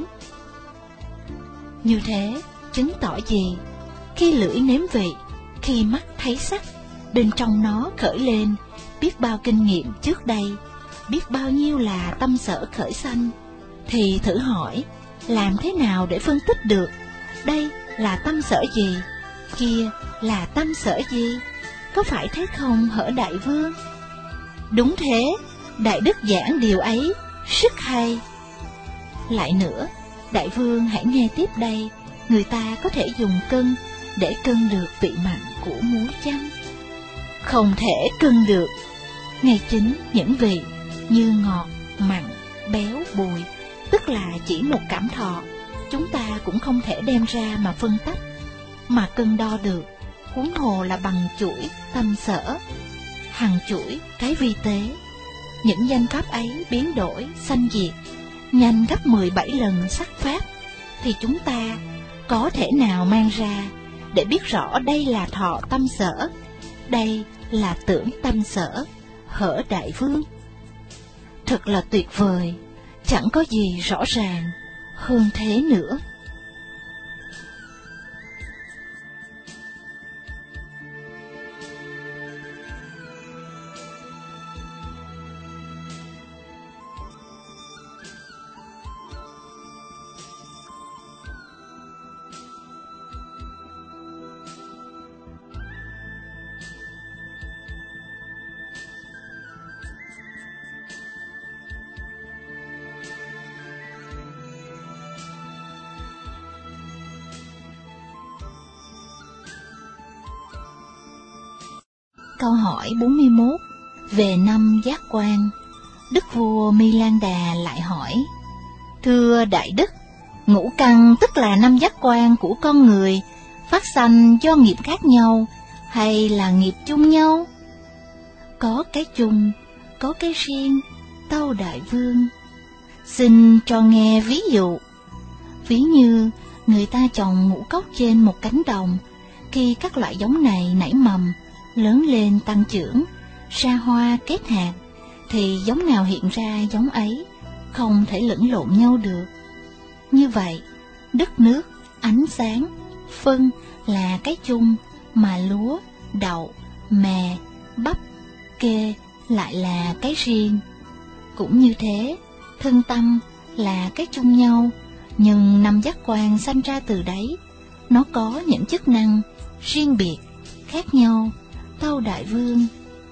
Như thế chứng tỏ gì? Khi lưỡi nếm vị, khi mắt thấy sắc, bên trong nó khởi lên biết bao kinh nghiệm trước đây, biết bao nhiêu là tâm sở khởi sanh. Thì thử hỏi, làm thế nào để phân tích được đây là tâm sở gì, kia là tâm sở gì? Có phải thế không hở Đại Vương? Đúng thế, Đại Đức giảng điều ấy rất hay. Lại nữa, Đại Vương hãy nghe tiếp đây, người ta có thể dùng cân để cân được vị mặn của muối chăng? Không thể cân được. Ngay chính những vị như ngọt, mặn, béo, bùi, tức là chỉ một cảm thọ, chúng ta cũng không thể đem ra mà phân tách, mà cân đo được, huống hồ là bằng chuỗi tâm sở, hằng chuỗi cái vi tế. Những danh pháp ấy biến đổi, sanh diệt, nhanh gấp mười bảy lần sắc pháp, thì chúng ta có thể nào mang ra để biết rõ đây là thọ tâm sở, đây là tưởng tâm sở, hở Đại Vương? Thật là tuyệt vời, chẳng có gì rõ ràng hơn thế nữa. Câu hỏi bốn mươi mốt về năm giác quan. Đức vua Mi Lan Đà lại hỏi: Thưa Đại Đức, ngũ căn tức là năm giác quan của con người phát sanh do nghiệp khác nhau hay là nghiệp chung nhau? Có cái chung, có cái riêng, tâu Đại Vương. Xin cho nghe ví dụ. Ví như người ta trồng ngũ cốc trên một cánh đồng, khi các loại giống này nảy mầm, lớn lên tăng trưởng, ra hoa kết hạt, thì giống nào hiện ra giống ấy, không thể lẫn lộn nhau được. Như vậy, đất nước, ánh sáng, phân là cái chung, mà lúa, đậu, mè, bắp, kê lại là cái riêng. Cũng như thế, thân tâm là cái chung nhau, nhưng năm giác quan sanh ra từ đấy, nó có những chức năng riêng biệt, khác nhau, tâu Đại Vương.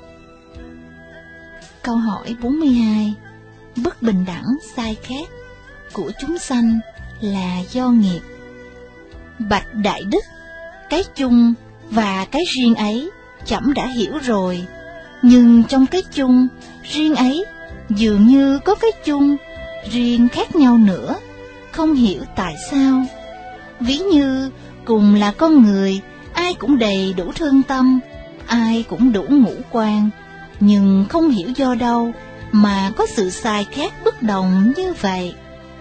Câu hỏi bốn mươi hai. Bất bình đẳng sai khác của chúng sanh là do nghiệp. Bạch Đại Đức, cái chung và cái riêng ấy trẫm đã hiểu rồi, nhưng trong cái chung, riêng ấy dường như có cái chung, riêng khác nhau nữa, không hiểu tại sao. Ví như cùng là con người, ai cũng đầy đủ thân tâm, ai cũng đủ ngũ quan, nhưng không hiểu do đâu mà có sự sai khác bất đồng như vậy.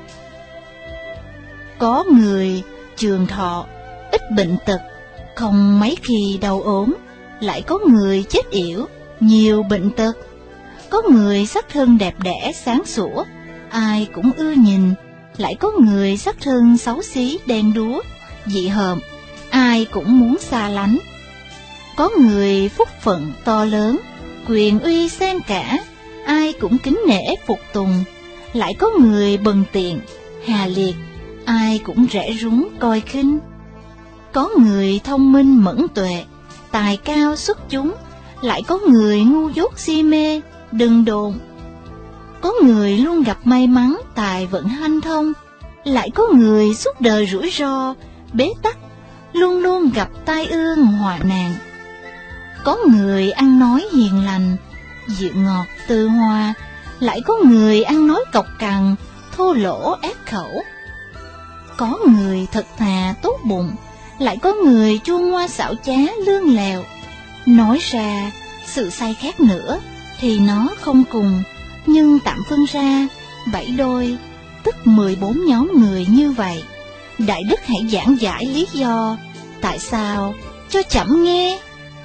Có người trường thọ, ít bệnh tật, không mấy khi đau ốm, lại có người chết yểu, nhiều bệnh tật. Có người sắc thân đẹp đẽ sáng sủa, ai cũng ưa nhìn, lại có người sắc thân xấu xí đen đúa, dị hợm, ai cũng muốn xa lánh. Có người phúc phận to lớn, quyền uy xen cả, ai cũng kính nể phục tùng, lại có người bần tiện, hà liệt, ai cũng rẻ rúng coi khinh. Có người thông minh mẫn tuệ, tài cao xuất chúng, lại có người ngu dốt si mê, đần độn. Có người luôn gặp may mắn, tài vận hanh thông, lại có người suốt đời rủi ro, bế tắc, luôn luôn gặp tai ương họa nạn. Có người ăn nói hiền lành, dịu ngọt từ hòa, lại có người ăn nói cộc cằn, thô lỗ ác khẩu. Có người thật thà tốt bụng, lại có người chua ngoa xảo trá lương lèo. Nói ra sự sai khác nữa thì nó không cùng, nhưng tạm phân ra bảy đôi, tức mười bốn nhóm người như vậy. Đại đức hãy giảng giải lý do tại sao cho chậm nghe.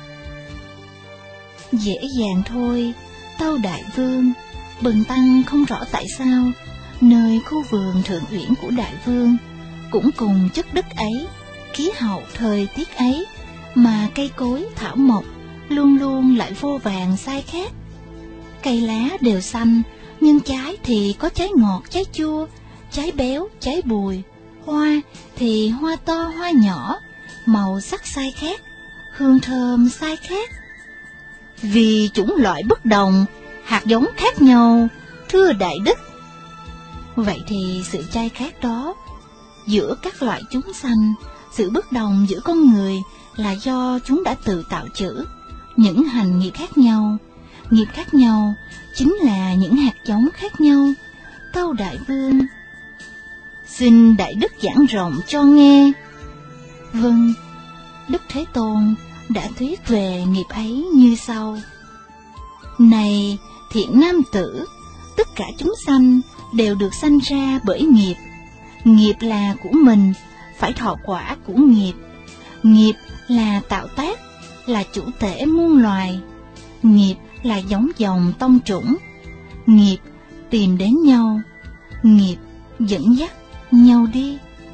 Dễ dàng thôi, tâu đại vương. Bần tăng không rõ tại sao nơi khu vườn thượng uyển của đại vương cũng cùng chất đất ấy, khí hậu thời tiết ấy, mà cây cối thảo mộc luôn luôn lại vô vàn sai khác. Cây lá đều xanh, nhưng trái thì có trái ngọt, trái chua, trái béo, trái bùi. Hoa thì hoa to, hoa nhỏ, màu sắc sai khác, hương thơm sai khác. Vì chủng loại bất đồng, hạt giống khác nhau, thưa đại đức. Vậy thì sự chai khác đó giữa các loại chúng sanh, sự bất đồng giữa con người là do chúng đã tự tạo chữ những hành nghiệp khác nhau. Nghiệp khác nhau chính là những hạt giống khác nhau. Tâu đại vương, xin đại đức giảng rộng cho nghe. Vâng, Đức Thế Tôn đã thuyết về nghiệp ấy như sau. Này thiện nam tử, tất cả chúng sanh đều được sanh ra bởi nghiệp. Nghiệp là của mình, phải thọ quả của nghiệp. Nghiệp là tạo tác, là chủ tể muôn loài. Nghiệp là giống dòng tông chủng. Nghiệp tìm đến nhau, nghiệp dẫn dắt nhau đi.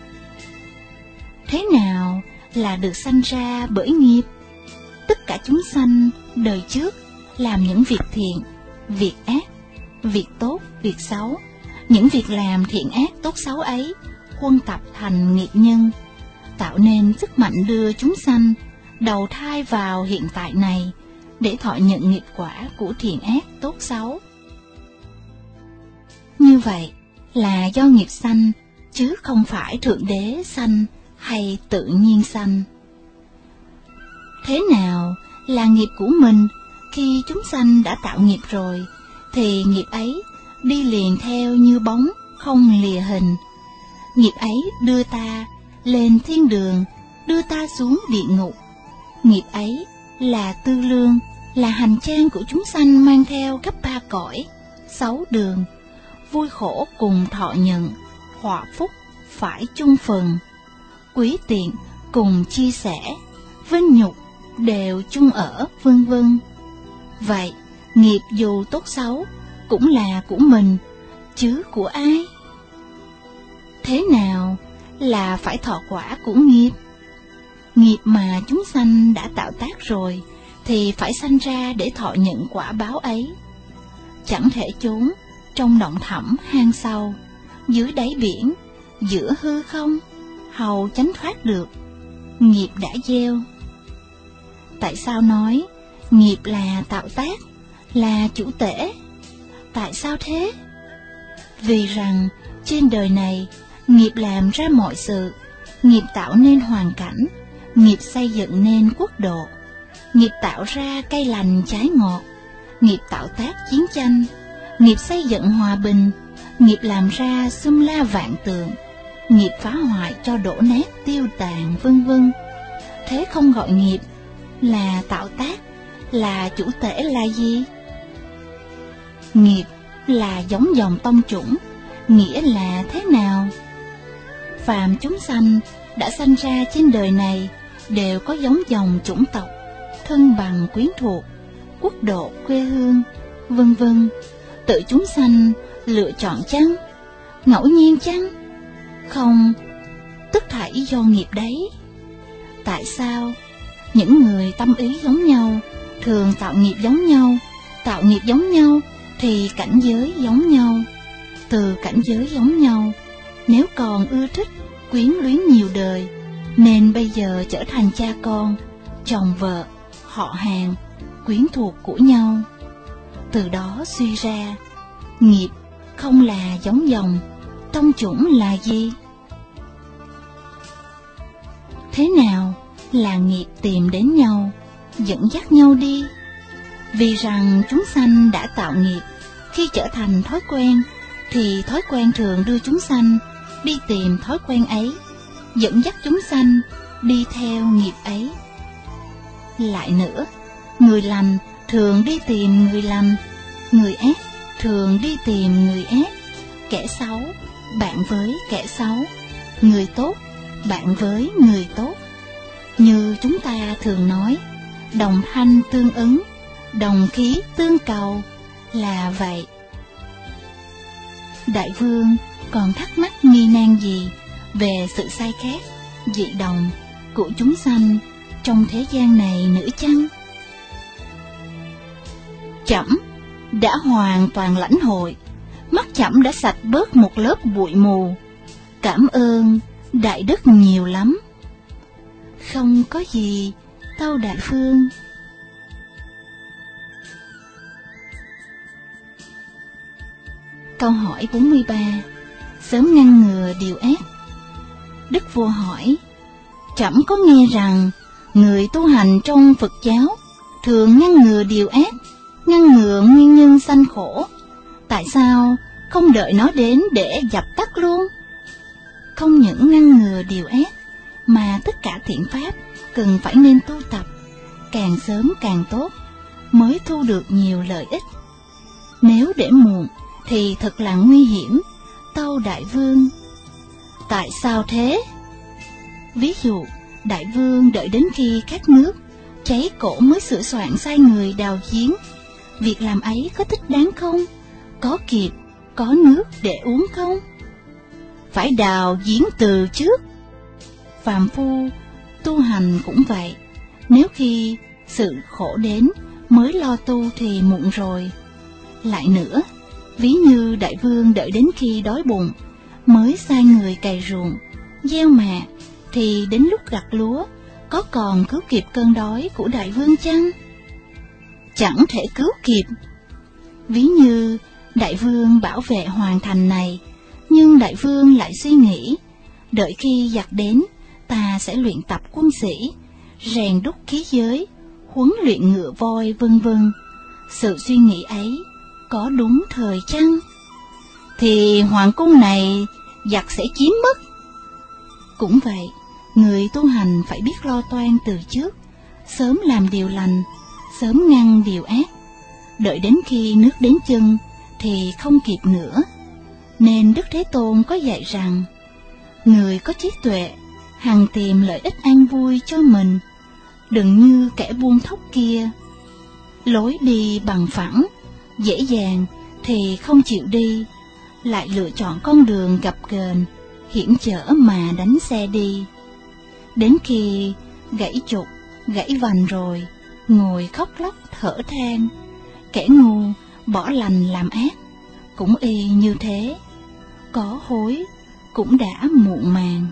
Thế nào là được sanh ra bởi nghiệp? Tất cả chúng sanh đời trước làm những việc thiện, việc ác, việc tốt, việc xấu. Những việc làm thiện ác tốt xấu ấy huân tập thành nghiệp nhân, tạo nên sức mạnh đưa chúng sanh đầu thai vào hiện tại này để thọ nhận nghiệp quả của thiện ác tốt xấu. Như vậy là do nghiệp sanh, chứ không phải Thượng Đế sanh hay tự nhiên sanh. Thế nào là nghiệp của mình? Khi chúng sanh đã tạo nghiệp rồi, thì nghiệp ấy đi liền theo như bóng, không lìa hình. Nghiệp ấy đưa ta lên thiên đường, đưa ta xuống địa ngục. Nghiệp ấy là tư lương, là hành trang của chúng sanh mang theo khắp ba cõi, sáu đường. Vui khổ cùng thọ nhận, họa phúc phải chung phần. Quý tiện cùng chia sẻ, vinh nhục đều chung ở, vân vân. Vậy, nghiệp dù tốt xấu cũng là của mình, chứ của ai? Thế nào là phải thọ quả của nghiệp? Nghiệp mà chúng sanh đã tạo tác rồi thì phải sanh ra để thọ nhận quả báo ấy. Chẳng thể trốn trong động thẳm hang sâu, dưới đáy biển, giữa hư không, hầu tránh thoát được. Nghiệp đã gieo. Tại sao nói nghiệp là tạo tác, là chủ tể? Tại sao thế? Vì rằng trên đời này, nghiệp làm ra mọi sự. Nghiệp tạo nên hoàn cảnh, nghiệp xây dựng nên quốc độ. Nghiệp tạo ra cây lành trái ngọt, nghiệp tạo tác chiến tranh. Nghiệp xây dựng hòa bình, nghiệp làm ra xung la vạn tượng. Nghiệp phá hoại cho đổ nát tiêu tàn, vân vân. Thế không gọi nghiệp là tạo tác, là chủ tể là gì? Nghiệp là giống dòng tông chủng, nghĩa là thế nào? Phàm chúng sanh đã sanh ra trên đời này đều có giống dòng chủng tộc, thân bằng quyến thuộc, quốc độ quê hương, vân vân. Tự chúng sanh lựa chọn chăng? Ngẫu nhiên chăng? Không, tất thảy do nghiệp đấy. Tại sao? Những người tâm ý giống nhau, thường tạo nghiệp giống nhau. Tạo nghiệp giống nhau thì cảnh giới giống nhau. Từ cảnh giới giống nhau, nếu còn ưa thích quyến luyến nhiều đời, nên bây giờ trở thành cha con, chồng vợ, họ hàng, quyến thuộc của nhau. Từ đó suy ra, nghiệp không là giống dòng, tông chủng là gì? Thế nào là nghiệp tìm đến nhau, dẫn dắt nhau đi? Vì rằng chúng sanh đã tạo nghiệp, khi trở thành thói quen, thì thói quen thường đưa chúng sanh đi tìm thói quen ấy, dẫn dắt chúng sanh đi theo nghiệp ấy. Lại nữa, người lành thường đi tìm người lành, người ác thường đi tìm người ác, kẻ xấu bạn với kẻ xấu, người tốt bạn với người tốt. Như chúng ta thường nói, đồng thanh tương ứng, đồng khí tương cầu là vậy. Đại vương còn thắc mắc nghi nan gì về sự sai khác, dị đồng của chúng sanh trong thế gian này nữa chăng? Trẫm đã hoàn toàn lãnh hội, mắt trẫm đã sạch bớt một lớp bụi mù. Cảm ơn đại đức nhiều lắm. Không có gì, tâu đại vương. Câu hỏi bốn mươi ba. Sớm ngăn ngừa điều ác. Đức vua hỏi, trẫm có nghe rằng người tu hành trong Phật giáo thường ngăn ngừa điều ác, ngăn ngừa nguyên nhân sanh khổ. Tại sao không đợi nó đến để dập tắt luôn? Không những ngăn ngừa điều ác, mà tất cả thiện pháp cần phải nên tu tập, càng sớm càng tốt, mới thu được nhiều lợi ích. Nếu để muộn thì thật là nguy hiểm, tâu đại vương. Tại sao thế? Ví dụ, đại vương đợi đến khi khát nước, cháy cổ mới sửa soạn sai người đào giếng. Việc làm ấy có thích đáng không? Có kịp, có nước để uống không? Phải đào giếng từ trước. Phàm phu tu hành cũng vậy, nếu khi sự khổ đến mới lo tu thì muộn rồi. Lại nữa, ví như đại vương đợi đến khi đói bụng mới sai người cày ruộng, gieo mạ, thì đến lúc gặt lúa có còn cứu kịp cơn đói của đại vương chăng? Chẳng thể cứu kịp. Ví như đại vương bảo vệ hoàn thành này, nhưng đại vương lại suy nghĩ, đợi khi giặc đến, ta sẽ luyện tập quân sĩ, rèn đúc khí giới, huấn luyện ngựa voi, vân vân. Sự suy nghĩ ấy có đúng thời chăng? Thì hoàng cung này giặc sẽ chiếm mất. Cũng vậy, người tu hành phải biết lo toan từ trước, sớm làm điều lành, sớm ngăn điều ác. Đợi đến khi nước đến chân thì không kịp nữa. Nên Đức Thế Tôn có dạy rằng, người có trí tuệ hằng tìm lợi ích an vui cho mình, đừng như kẻ buông thóc kia. Lối đi bằng phẳng, dễ dàng thì không chịu đi, lại lựa chọn con đường gập ghềnh, hiểm trở mà đánh xe đi. Đến khi gãy trục, gãy vành rồi, ngồi khóc lóc thở than. Kẻ ngu bỏ lành làm ác, cũng y như thế, có hối cũng đã muộn màng.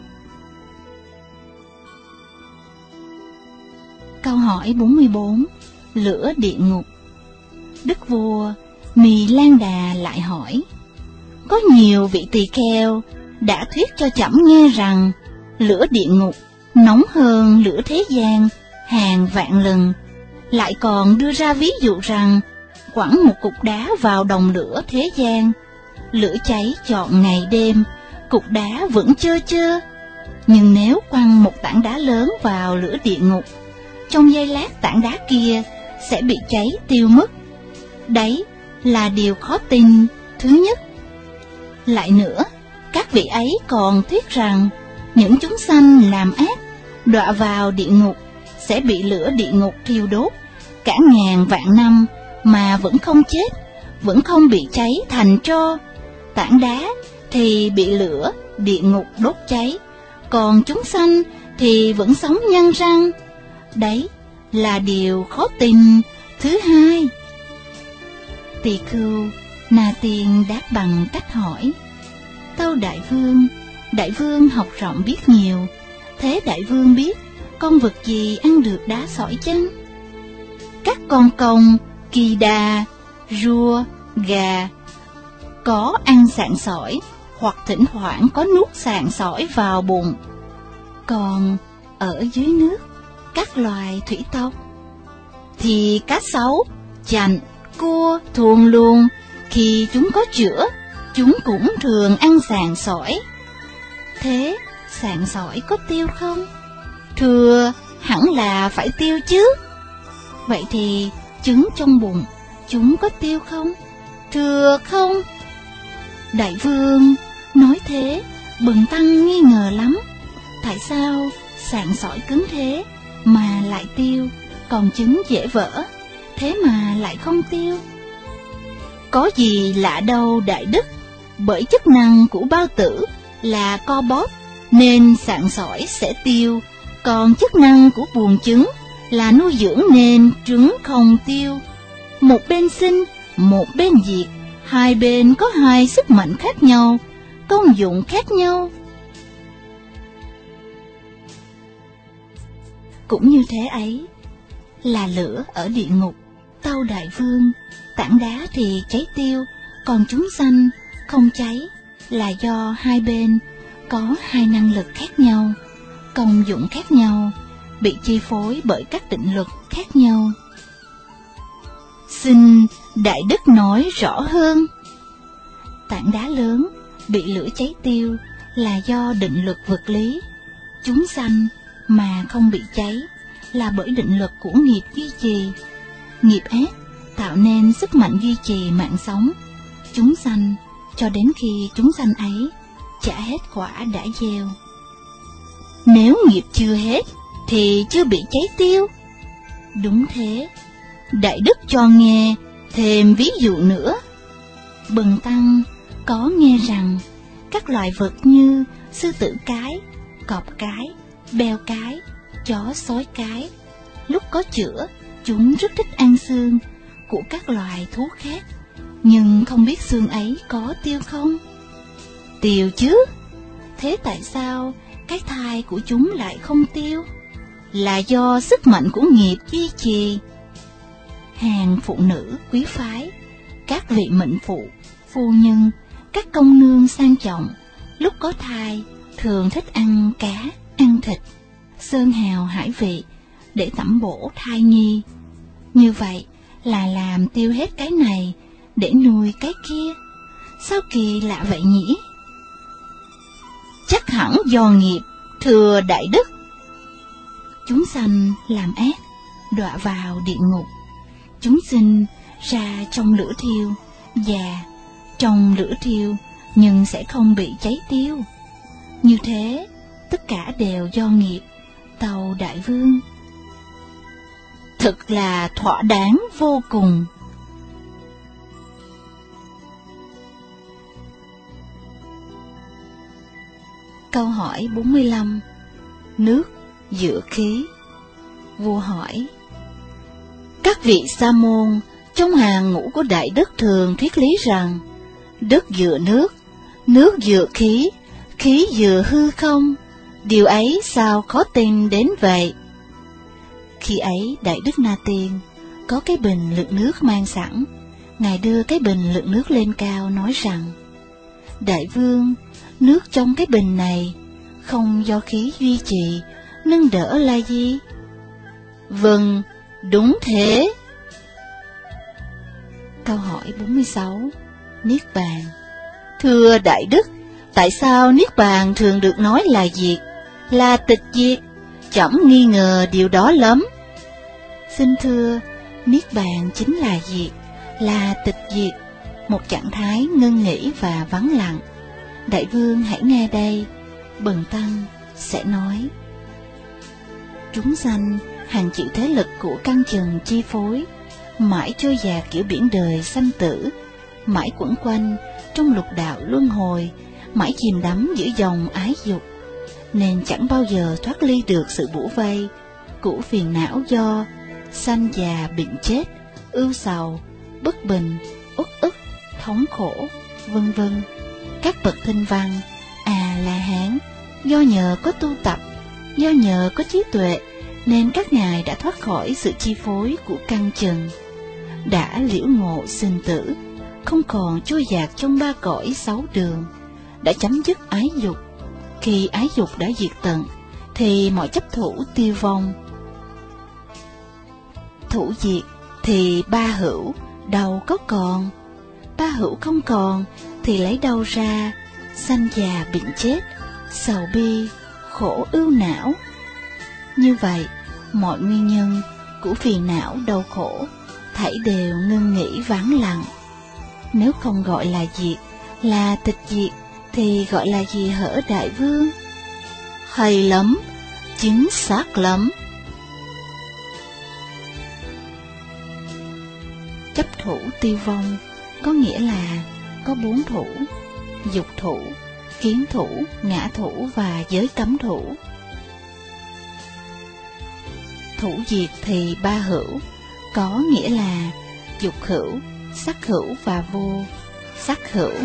Câu hỏi bốn mươi bốn. Lửa địa ngục. Đức vua Mì Lan Đà lại hỏi, có nhiều vị tỳ kheo đã thuyết cho trẫm nghe rằng lửa địa ngục nóng hơn lửa thế gian hàng vạn lần, lại còn đưa ra ví dụ rằng quẳng một cục đá vào đồng lửa thế gian, lửa cháy trọn ngày đêm, cục đá vẫn chơ chơ. Nhưng nếu quăng một tảng đá lớn vào lửa địa ngục, trong giây lát tảng đá kia sẽ bị cháy tiêu mất. Đấy là điều khó tin thứ nhất. Lại nữa, các vị ấy còn thuyết rằng những chúng sanh làm ác đọa vào địa ngục sẽ bị lửa địa ngục thiêu đốt cả ngàn vạn năm mà vẫn không chết, vẫn không bị cháy thành tro. Tảng đá thì bị lửa địa ngục đốt cháy, còn chúng sanh thì vẫn sống nhăn răng. Đấy là điều khó tin thứ hai. Tỳ khưu Na Tiên đáp bằng cách hỏi, tâu đại vương, đại vương học rộng biết nhiều, Thế đại vương biết con vật gì ăn được đá sỏi chăng? Các con công, kỳ đà, rùa, gà có ăn sạn sỏi, hoặc thỉnh thoảng có nuốt sạn sỏi vào bụng. Còn ở dưới nước, các loài thủy tộc thì cá sấu, chành, cua, thuồng luồng, khi chúng có chữa, chúng cũng thường ăn sạn sỏi. Thế sạn sỏi có tiêu không? Thưa, hẳn là phải tiêu chứ. Vậy thì trứng trong bụng chúng có tiêu không? Thưa không. Đại vương nói thế, Bần tăng nghi ngờ lắm. Tại sao sạn sỏi cứng thế mà lại tiêu, còn trứng dễ vỡ, thế mà lại không tiêu? Có gì lạ đâu đại đức, bởi chức năng của bao tử là co bóp nên sạn sỏi sẽ tiêu, còn chức năng của buồng trứng là nuôi dưỡng nên trứng không tiêu. Một bên sinh, một bên diệt, hai bên có hai sức mạnh khác nhau, công dụng khác nhau. Cũng như thế ấy, là lửa ở địa ngục, tâu đại vương, tảng đá thì cháy tiêu, còn chúng sanh không cháy, là do hai bên có hai năng lực khác nhau, công dụng khác nhau, bị chi phối bởi các định luật khác nhau. Xin đại đức nói rõ hơn. Tảng đá lớn bị lửa cháy tiêu là do định luật vật lý. Chúng sanh mà không bị cháy là bởi định luật của nghiệp duy trì. Nghiệp ác tạo nên sức mạnh duy trì mạng sống chúng sanh cho đến khi chúng sanh ấy trả hết quả đã gieo. Nếu nghiệp chưa hết thì chưa bị cháy tiêu. Đúng thế, đại đức cho nghe thêm ví dụ nữa. Bần tăng có nghe rằng các loài vật như sư tử cái, cọp cái, beo cái, chó sói cái, lúc có chữa chúng rất thích ăn xương của các loài thú khác, nhưng không biết xương ấy có tiêu không? Tiêu chứ. Thế tại sao cái thai của chúng lại không tiêu? Là do sức mạnh của nghiệp duy trì. Hàng phụ nữ quý phái, các vị mệnh phụ, phu nhân, các công nương sang trọng, lúc có thai thường thích ăn cá, ăn thịt, sơn hào hải vị để tẩm bổ thai nhi. Như vậy là làm tiêu hết cái này để nuôi cái kia. Sao kỳ lạ vậy nhỉ? Chắc hẳn do nghiệp, thưa đại đức. Chúng sanh làm ác, đọa vào địa ngục. Chúng sinh ra trong lửa thiêu, già trong lửa thiêu, nhưng sẽ không bị cháy tiêu. Như thế, tất cả đều do nghiệp, tâu đại vương. Thật là thỏa đáng vô cùng. Câu hỏi bốn mươi lăm. Nước dựa khí. Vua hỏi: các vị sa môn trong hàng ngũ của đại đức thường thuyết lý rằng đất dựa nước, nước dựa khí, khí dựa hư không. Điều ấy sao khó tin đến vậy? Khi ấy đại đức Na Tiên có cái bình lượng nước mang sẵn. Ngài đưa cái bình lượng nước lên cao nói rằng: đại vương, nước trong cái bình này không do khí duy trì, nâng đỡ là gì? Vâng, đúng thế. Câu hỏi bốn mươi sáu. Niết bàn. Thưa đại đức, tại sao niết bàn thường được nói là diệt, là tịch diệt? Trẫm nghi ngờ điều đó lắm. Xin thưa, niết bàn chính là diệt, là tịch diệt, một trạng thái ngưng nghỉ và vắng lặng. Đại vương hãy nghe đây, bần tăng sẽ nói. Chúng sanh hàng chịu thế lực của căn trần chi phối, mãi trôi dạt kiểu biển đời sanh tử, mãi quẩn quanh trong lục đạo luân hồi, mãi chìm đắm giữa dòng ái dục, nên chẳng bao giờ thoát ly được sự bủa vây của phiền não do sanh già bệnh chết, ưu sầu, bất bình, uất ức, thống khổ, vân vân. Các bậc thinh văn, à La Hán, do nhờ có tu tập Do nhờ có trí tuệ nên các ngài đã thoát khỏi sự chi phối của căn trần, đã liễu ngộ sinh tử, không còn trôi dạt trong ba cõi sáu đường, đã chấm dứt ái dục. Khi ái dục đã diệt tận thì mọi chấp thủ tiêu vong. Thủ diệt thì ba hữu đâu có còn, ba hữu không còn thì lấy đâu ra sanh già bệnh chết, sầu bi, khổ ưu não. Như vậy, mọi nguyên nhân của phiền não đau khổ thảy đều ngưng nghỉ vắng lặng. Nếu không gọi là diệt, là tịch diệt, thì gọi là gì hở đại vương? Hay lắm, chính xác lắm. Chấp thủ tiêu vong có nghĩa là có bốn thủ: dục thủ, kiến thủ, ngã thủ và giới cấm thủ. Thủ diệt thì ba hữu, có nghĩa là dục hữu, sắc hữu và vô sắc hữu.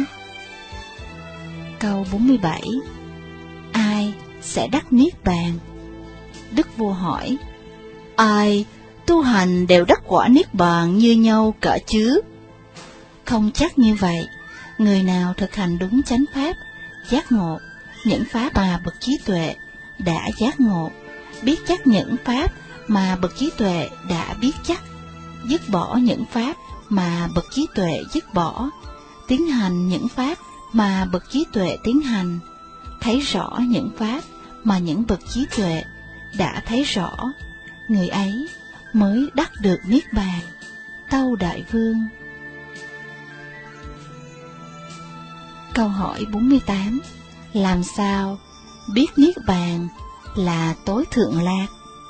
Câu bốn mươi bảy. Ai sẽ đắc niết bàn? Đức vua hỏi: ai tu hành đều đắc quả niết bàn như nhau cả chứ? Không chắc như vậy. Người nào thực hành đúng chánh pháp, giác ngộ những pháp mà bậc trí tuệ đã giác ngộ, biết chắc những pháp mà bậc trí tuệ đã biết chắc, dứt bỏ những pháp mà bậc trí tuệ dứt bỏ, tiến hành những pháp mà bậc trí tuệ tiến hành, thấy rõ những pháp mà những bậc trí tuệ đã thấy rõ, người ấy mới đắc được niết bàn. Tâu Đại Vương. Câu hỏi bốn mươi tám. Làm sao biết niết bàn là tối thượng lạc?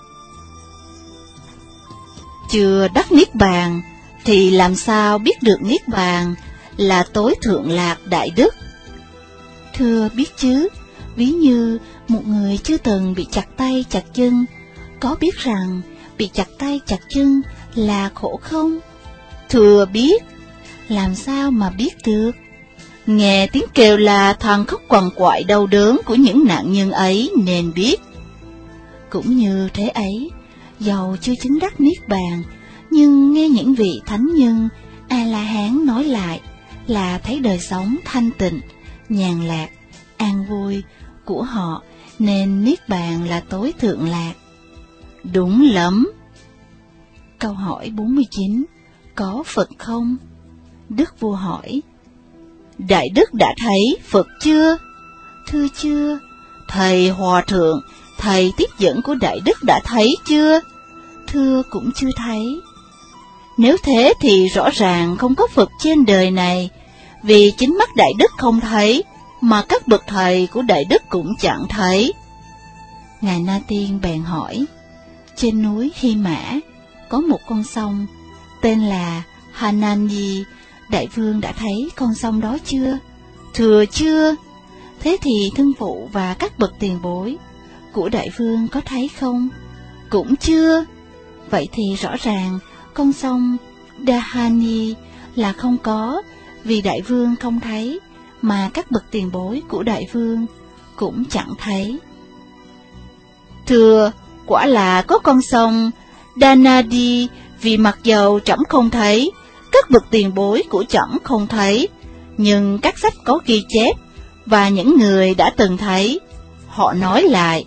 Chưa đắc niết bàn thì làm sao biết được niết bàn là tối thượng lạc đại đức? Thưa biết chứ, ví như một người chưa từng bị chặt tay chặt chân, có biết rằng bị chặt tay chặt chân là khổ không? Thưa biết. Làm sao mà biết được? Nghe tiếng kêu la than khóc quằn quại đau đớn của những nạn nhân ấy nên biết. Cũng như thế ấy, dầu chưa chứng đắc niết bàn, nhưng nghe những vị thánh nhân A-la-hán nói lại là thấy đời sống thanh tịnh, nhàn lạc, an vui của họ, nên niết bàn là tối thượng lạc. Đúng lắm. Câu hỏi bốn mươi chín. Có Phật không? Đức vua hỏi. Đại đức đã thấy Phật chưa? Thưa chưa. Thầy Hòa Thượng, thầy tiếp dẫn của Đại đức đã thấy chưa? Thưa cũng chưa thấy. Nếu thế thì rõ ràng không có Phật trên đời này, vì chính mắt Đại đức không thấy, mà các bậc thầy của Đại đức cũng chẳng thấy. Ngài Na Tiên bèn hỏi, trên núi Hy Mã có một con sông tên là Hanani, Đại vương đã thấy con sông đó chưa? Thưa chưa. Thế thì thân phụ và các bậc tiền bối của Đại vương có thấy không? Cũng chưa. Vậy thì rõ ràng con sông Dahani là không có, vì Đại vương không thấy, mà các bậc tiền bối của Đại vương cũng chẳng thấy. Thưa, quả là có con sông Danadi, vì mặc dầu trẫm không thấy, các bậc tiền bối của trẫm không thấy, nhưng các sách có ghi chép, và những người đã từng thấy, họ nói lại.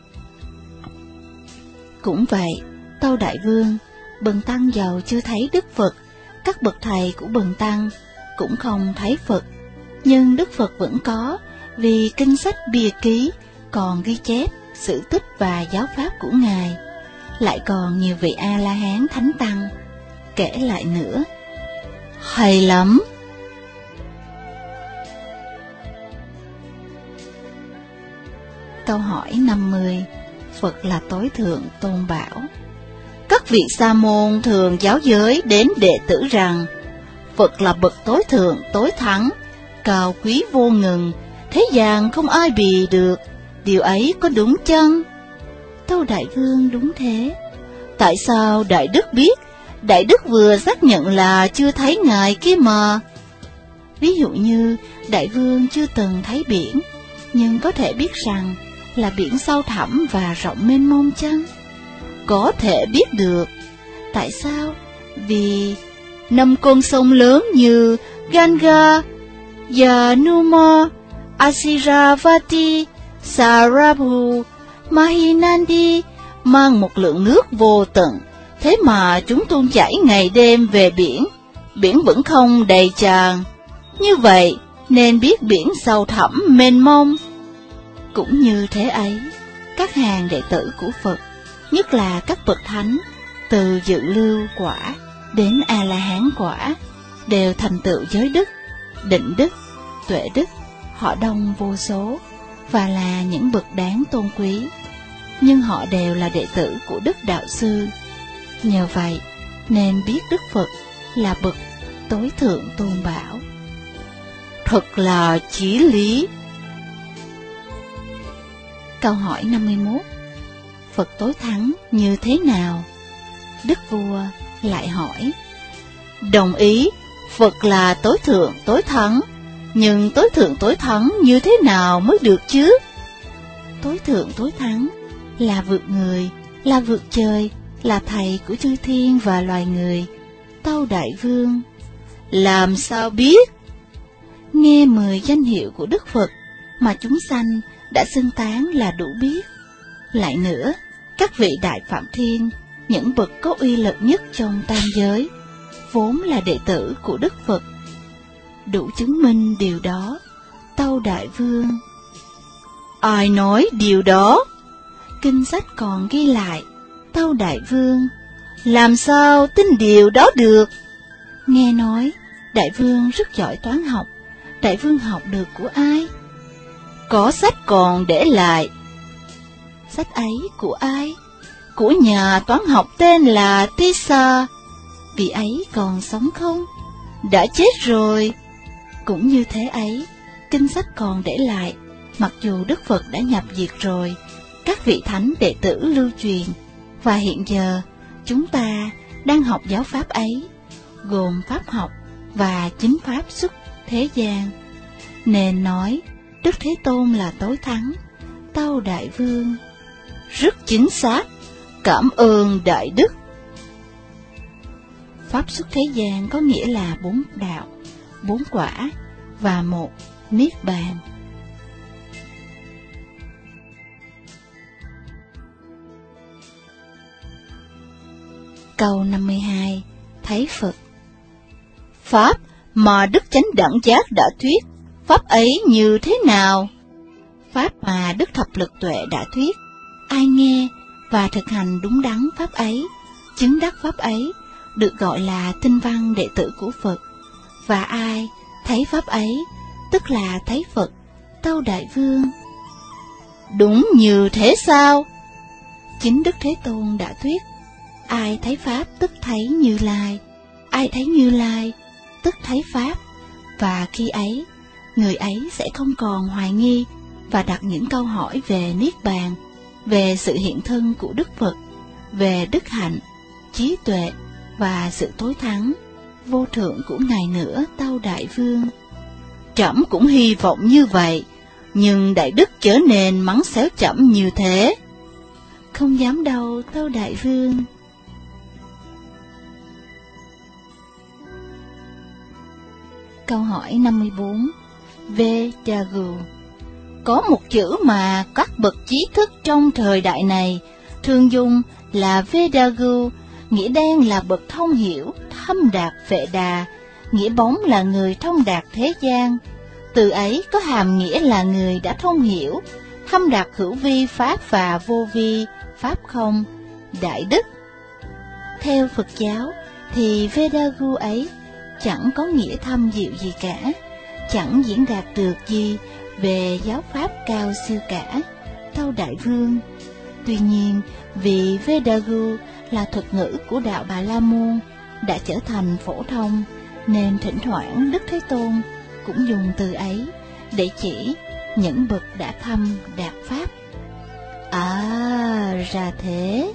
Cũng vậy, tâu Đại vương, Bần tăng dầu chưa thấy Đức Phật, các bậc thầy của Bần tăng cũng không thấy Phật, nhưng Đức Phật vẫn có, vì kinh sách bìa ký còn ghi chép sự tích và giáo pháp của Ngài. Lại còn nhiều vị A-la-hán thánh tăng kể lại nữa. Hay lắm. Câu hỏi năm mươi. Phật là tối thượng tôn bảo. Các vị sa môn thường giáo giới đến đệ tử rằng Phật là bậc tối thượng tối thắng, cao quý vô ngừng, thế gian không ai bì được. Điều ấy có đúng chăng? Tâu Đại vương, đúng thế. Tại sao Đại đức biết? Đại đức vừa xác nhận là chưa thấy Ngài kia mà. Ví dụ như Đại vương chưa từng thấy biển, nhưng có thể biết rằng là biển sâu thẳm và rộng mênh mông chăng? Có thể biết được. Tại sao? Vì năm con sông lớn như Ganga, Yanuma, Asiravati, Sarabhu, Mahinandi mang một lượng nước vô tận, thế mà chúng tuôn chảy ngày đêm về biển, biển vẫn không đầy tràn. Như vậy nên biết biển sâu thẳm mênh mông. Cũng như thế ấy, các hàng đệ tử của Phật, nhất là các bậc thánh, từ dự lưu quả đến A-la-hán quả, đều thành tựu giới đức, định đức, tuệ đức. Họ đông vô số và là những bậc đáng tôn quý, nhưng họ đều là đệ tử của Đức Đạo Sư. Nhờ vậy nên biết Đức Phật là bậc tối thượng tôn bảo. Thật là chí lý. Câu hỏi năm mươi mốt. Phật tối thắng như thế nào? Đức vua lại hỏi. Đồng ý, Phật là tối thượng tối thắng, nhưng tối thượng tối thắng như thế nào mới được chứ? Tối thượng tối thắng là vượt người, là vượt trời, là thầy của chư thiên và loài người. Tâu Đại Vương. Làm sao biết? Nghe mười danh hiệu của Đức Phật mà chúng sanh đã xưng tán là đủ biết. Lại nữa, các vị Đại Phạm Thiên, những bậc có uy lực nhất trong tam giới, vốn là đệ tử của Đức Phật, đủ chứng minh điều đó. Tâu Đại Vương. Ai nói điều đó? Kinh sách còn ghi lại. Tâu Đại Vương. Làm sao tin điều đó được? Nghe nói Đại Vương rất giỏi toán học. Đại Vương học được của ai? Có sách còn để lại. Sách ấy của ai? Của nhà toán học tên là Tisa. Vị ấy còn sống không? Đã chết rồi. Cũng như thế ấy, kinh sách còn để lại, mặc dù Đức Phật đã nhập diệt rồi, các vị thánh đệ tử lưu truyền, và hiện giờ chúng ta đang học giáo pháp ấy, gồm pháp học và chính pháp xuất thế gian. Nên nói Đức Thế Tôn là tối thắng. Tâu Đại Vương. Rất chính xác, cảm ơn Đại Đức. Pháp xuất thế gian có nghĩa là bốn đạo, bốn quả và một niết bàn. Câu năm mươi hai. Thấy Phật. Pháp mà Đức Chánh Đẳng Giác đã thuyết, pháp ấy như thế nào? Pháp mà Đức Thập Lực Tuệ đã thuyết, ai nghe và thực hành đúng đắn pháp ấy, chứng đắc pháp ấy, được gọi là tinh văn đệ tử của Phật. Và ai thấy pháp ấy, tức là thấy Phật. Tâu Đại Vương. Đúng như thế sao? Chính Đức Thế Tôn đã thuyết, ai thấy pháp tức thấy Như Lai, ai thấy Như Lai tức thấy pháp. Và khi ấy, người ấy sẽ không còn hoài nghi và đặt những câu hỏi về Niết Bàn, về sự hiện thân của Đức Phật, về đức hạnh, trí tuệ và sự tối thắng vô thượng của Ngài nữa. Tâu Đại Vương. Trẫm cũng hy vọng như vậy, nhưng Đại Đức chớ nên mắng xéo trẫm như thế. Không dám đâu, Tâu Đại Vương. Câu hỏi năm mươi bốn. Vedagu. Có một chữ mà các bậc trí thức trong thời đại này thường dùng là Vedagu, nghĩa đen là bậc thông hiểu, thâm đạt Vệ Đà, nghĩa bóng là người thông đạt thế gian. Từ ấy có hàm nghĩa là người đã thông hiểu, thâm đạt hữu vi pháp và vô vi pháp không, đại đức. Theo Phật giáo thì Vedagu ấy chẳng có nghĩa thâm diệu gì cả, chẳng diễn đạt được gì về giáo pháp cao siêu cả. Tâu Đại Vương. Tuy nhiên, vì Vedagu là thuật ngữ của đạo Bà La Môn đã trở thành phổ thông, nên thỉnh thoảng Đức Thế Tôn cũng dùng từ ấy để chỉ những bậc đã thâm đạt pháp. À, ra thế.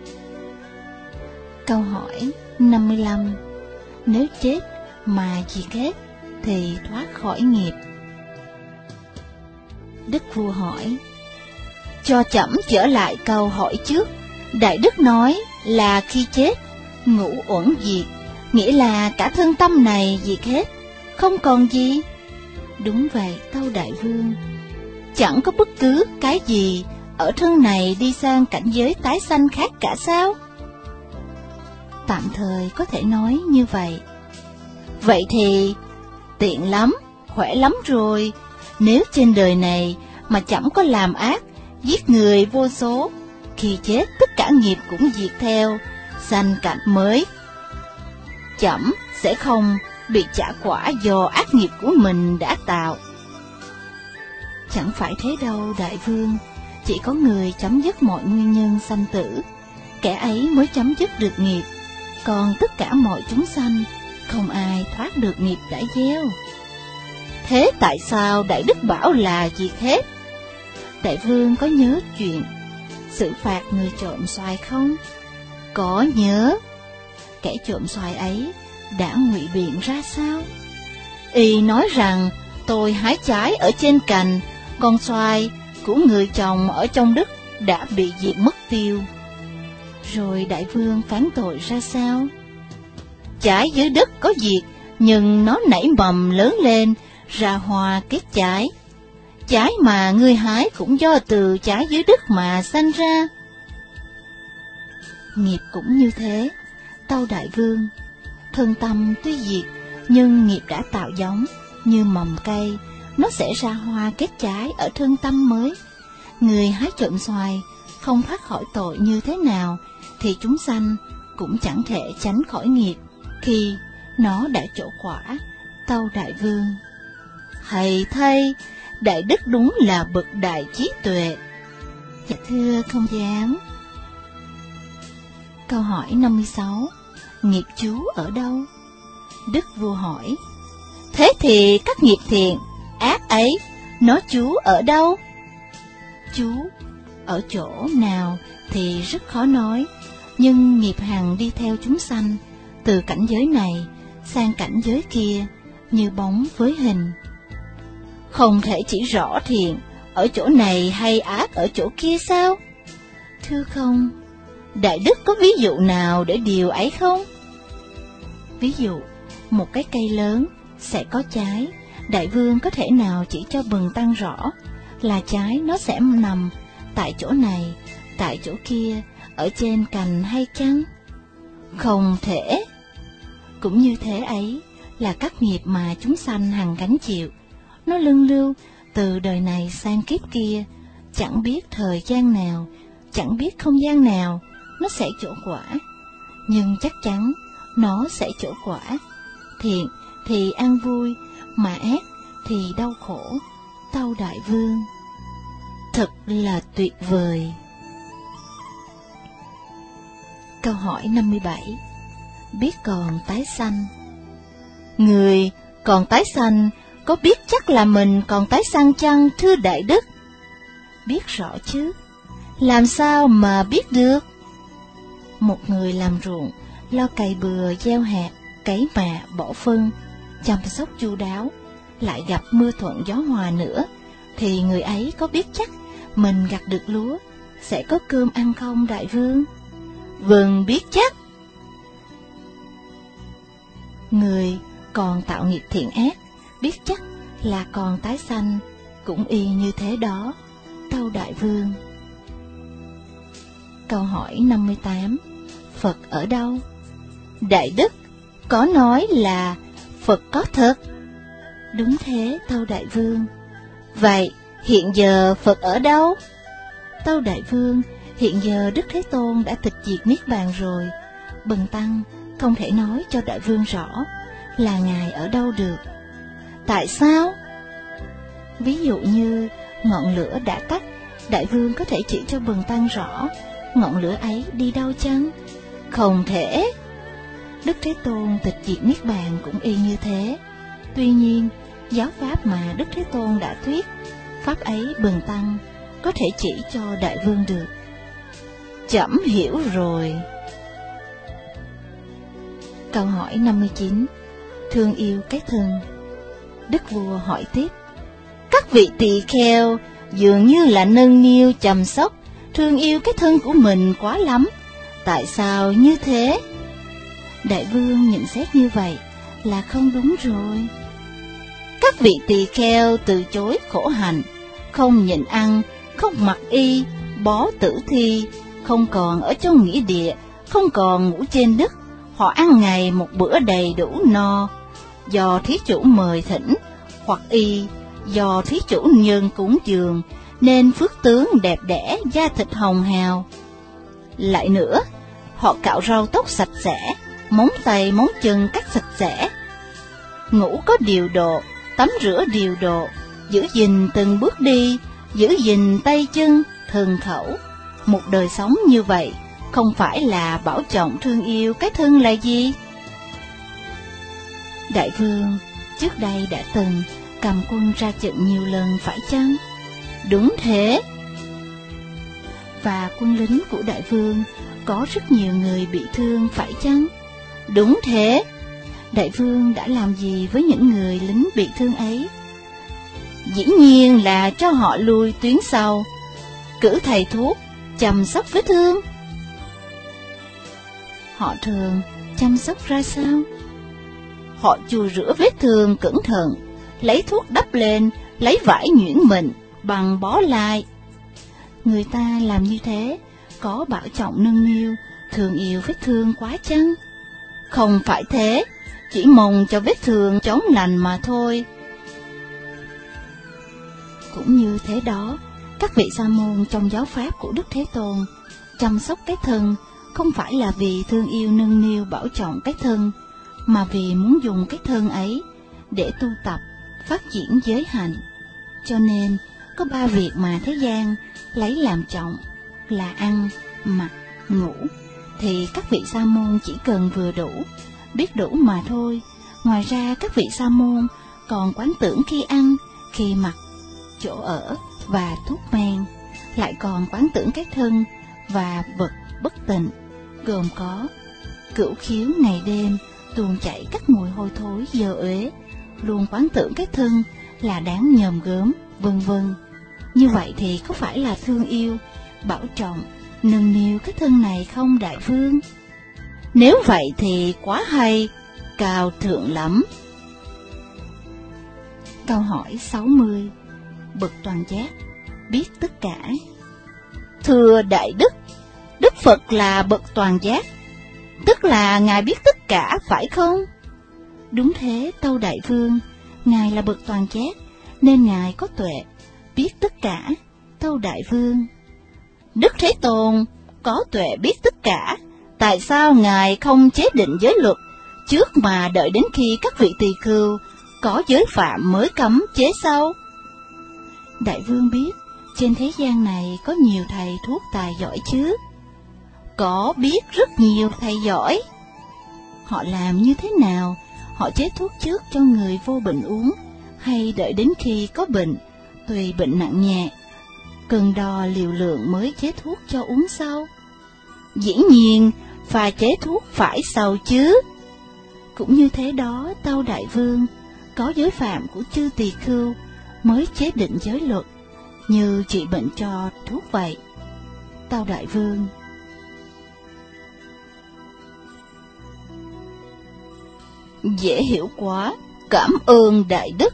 Câu hỏi năm mươi lăm. Nếu chết mà chỉ kết thì thoát khỏi nghiệp. Đức vua hỏi. cho trẫm trở lại câu hỏi trước. Đại đức nói là khi chết, ngũ uẩn diệt, nghĩa là cả thân tâm này diệt hết, không còn gì. Đúng vậy, tâu đại vương. Chẳng có bất cứ cái gì ở thân này đi sang cảnh giới tái sanh khác cả sao? Tạm thời có thể nói như vậy. Vậy thì tiện lắm, khỏe lắm rồi. Nếu trên đời này mà chẳng có làm ác, giết người vô số, khi chết tất cả nghiệp cũng diệt theo, sanh cảnh mới. Trẫm sẽ không bị trả quả do ác nghiệp của mình đã tạo. Chẳng phải thế đâu đại vương, chỉ có người chấm dứt mọi nguyên nhân sanh tử, kẻ ấy mới chấm dứt được nghiệp, còn tất cả mọi chúng sanh, không ai thoát được nghiệp đã gieo. Thế tại sao đại đức bảo là diệt hết? Đại vương có nhớ chuyện xử phạt người trộm xoài không? Có nhớ. Kẻ trộm xoài ấy đã ngụy biện ra sao? Y nói rằng tôi hái trái ở trên cành, còn xoài của người trồng ở trong đất đã bị diệt mất tiêu. Rồi đại vương phán tội ra sao? Trái dưới đất có diệt, nhưng nó nảy mầm lớn lên, ra hoa kết trái. Trái mà ngươi hái cũng do từ trái dưới đất mà sanh ra. Nghiệp cũng như thế, tâu đại vương. Thân tâm tuy diệt, nhưng nghiệp đã tạo giống, như mầm cây, nó sẽ ra hoa kết trái ở thân tâm mới. Người hái trộm xoài không thoát khỏi tội như thế nào, thì chúng sanh cũng chẳng thể tránh khỏi nghiệp khi nó đã trổ quả, tâu đại vương. Hay thay, đại đức đúng là bậc đại trí tuệ. Dạ thưa không dám. Câu hỏi năm mươi sáu. Nghiệp chú ở đâu? Đức vua hỏi. Thế thì các nghiệp thiện, ác ấy, nó chú ở đâu? Chú ở chỗ nào thì rất khó nói, nhưng nghiệp hằng đi theo chúng sanh, từ cảnh giới này sang cảnh giới kia, như bóng với hình. Không thể chỉ rõ thiện ở chỗ này hay ác ở chỗ kia sao? Thưa không, đại đức có ví dụ nào để điều ấy không? Ví dụ, một cái cây lớn sẽ có trái, đại vương có thể nào chỉ cho bần tăng rõ là trái nó sẽ nằm tại chỗ này, tại chỗ kia, ở trên cành hay chăng? Không thể. Cũng như thế ấy là các nghiệp mà chúng sanh hằng gánh chịu, nó luân lưu từ đời này sang kiếp kia, chẳng biết thời gian nào, chẳng biết không gian nào nó sẽ trổ quả, nhưng chắc chắn nó sẽ trổ quả. Thiện thì an vui, mà ác thì đau khổ, tâu đại vương. Thật là tuyệt vời. Câu hỏi năm mươi bảy. Biết còn tái sanh. Người còn tái sanh có biết chắc là mình còn tái sanh chăng, thưa đại đức? Biết rõ chứ, làm sao mà biết được? Một người làm ruộng, lo cày bừa, gieo hạt, cấy mạ, bỏ phân, chăm sóc chu đáo, lại gặp mưa thuận gió hòa nữa, thì người ấy có biết chắc mình gặt được lúa, sẽ có cơm ăn không đại vương? Vâng, biết chắc. Người còn tạo nghiệp thiện ác, biết chắc là còn tái sanh, cũng y như thế đó, tâu đại vương. Câu hỏi năm mươi tám. Phật ở đâu? Đại đức có nói là Phật có thật. Đúng thế, tâu đại vương. Vậy hiện giờ Phật ở đâu? Tâu đại vương, hiện giờ Đức Thế Tôn đã tịch diệt niết bàn rồi, bần tăng không thể nói cho đại vương rõ là ngài ở đâu được. Tại sao? Ví dụ như ngọn lửa đã tắt, đại vương có thể chỉ cho bần tăng rõ ngọn lửa ấy đi đâu chăng? Không thể. Đức Thế Tôn tịch diệt niết bàn cũng y như thế. Tuy nhiên, giáo pháp mà Đức Thế Tôn đã thuyết, pháp ấy bần tăng có thể chỉ cho đại vương được. Trẫm hiểu rồi. Câu hỏi năm mươi chín. Thương yêu cái thân. Đức vua hỏi tiếp. Các vị tỳ kheo dường như là nâng niu chăm sóc, thương yêu cái thân của mình quá lắm. Tại sao như thế? Đại vương nhận xét như vậy là không đúng rồi. Các vị tỳ kheo từ chối khổ hạnh, không nhịn ăn, không mặc y, bó tử thi, không còn ở trong nghĩa địa, không còn ngủ trên đất. Họ ăn ngày một bữa đầy đủ no, do thí chủ mời thỉnh, hoặc y do thí chủ nhân cúng dường, nên phước tướng đẹp đẽ, da thịt hồng hào. Lại nữa, họ cạo rau tóc sạch sẽ, móng tay móng chân cắt sạch sẽ, ngủ có điều độ, tắm rửa điều độ, giữ gìn từng bước đi, giữ gìn tay chân, thân khẩu. Một đời sống như vậy, không phải là bảo trọng thương yêu cái thân là gì? Đại vương trước đây đã từng cầm quân ra trận nhiều lần phải chăng? Đúng thế. Và quân lính của đại vương có rất nhiều người bị thương phải chăng? Đúng thế. Đại vương đã làm gì với những người lính bị thương ấy? Dĩ nhiên là cho họ lui tuyến sau, cử thầy thuốc chăm sóc vết thương. Họ thường chăm sóc ra sao? Họ chùi rửa vết thương cẩn thận, lấy thuốc đắp lên, lấy vải nhuyễn mịn bằng bó lai. Người ta làm như thế có bảo trọng nâng niu, thương yêu vết thương quá chăng? Không phải thế, chỉ mong cho vết thương chóng lành mà thôi. Cũng như thế đó, các vị sa môn trong giáo pháp của Đức Thế Tôn chăm sóc cái thân không phải là vì thương yêu nâng niu bảo trọng cái thân, mà vì muốn dùng cái thân ấy để tu tập, phát triển giới hạnh. Cho nên, có ba việc mà thế gian lấy làm trọng là ăn, mặc, ngủ, thì các vị sa môn chỉ cần vừa đủ, biết đủ mà thôi. Ngoài ra các vị sa môn còn quán tưởng khi ăn, khi mặc, chỗ ở và thuốc men, lại còn quán tưởng cái thân và vật bất tịnh, gồm có cửu khiếu ngày đêm tuôn chảy các mùi hôi thối dơ uế, luôn quán tưởng cái thân là đáng nhòm gớm, vân vân. Như vậy thì có phải là thương yêu, bảo trọng, nâng niu cái thân này không đại vương? Nếu vậy thì quá hay, cao thượng lắm. Câu hỏi sáu mươi. Bậc toàn giác biết tất cả. Thưa Đại Đức, Đức Phật là bậc toàn giác, tức là Ngài biết tất cả phải không? Đúng thế, tâu Đại Vương, Ngài là bậc toàn giác, nên Ngài có tuệ, biết tất cả, tâu Đại Vương. Đức Thế Tôn có tuệ biết tất cả, tại sao Ngài không chế định giới luật, trước mà đợi đến khi các vị tỳ khưu có giới phạm mới cấm chế sau? Đại Vương biết, trên thế gian này có nhiều thầy thuốc tài giỏi chứ? Có, biết rất nhiều thầy giỏi. Họ làm như thế nào? Họ chế thuốc trước cho người vô bệnh uống, hay đợi đến khi có bệnh, tùy bệnh nặng nhẹ, cần đo liều lượng mới chế thuốc cho uống sau? Dĩ nhiên, phải chế thuốc phải sau chứ. Cũng như thế đó, tâu Đại Vương, có giới phạm của chư tỳ khưu mới chế định giới luật, như trị bệnh cho thuốc vậy. Tâu Đại Vương. Dễ hiểu quá, cảm ơn Đại Đức.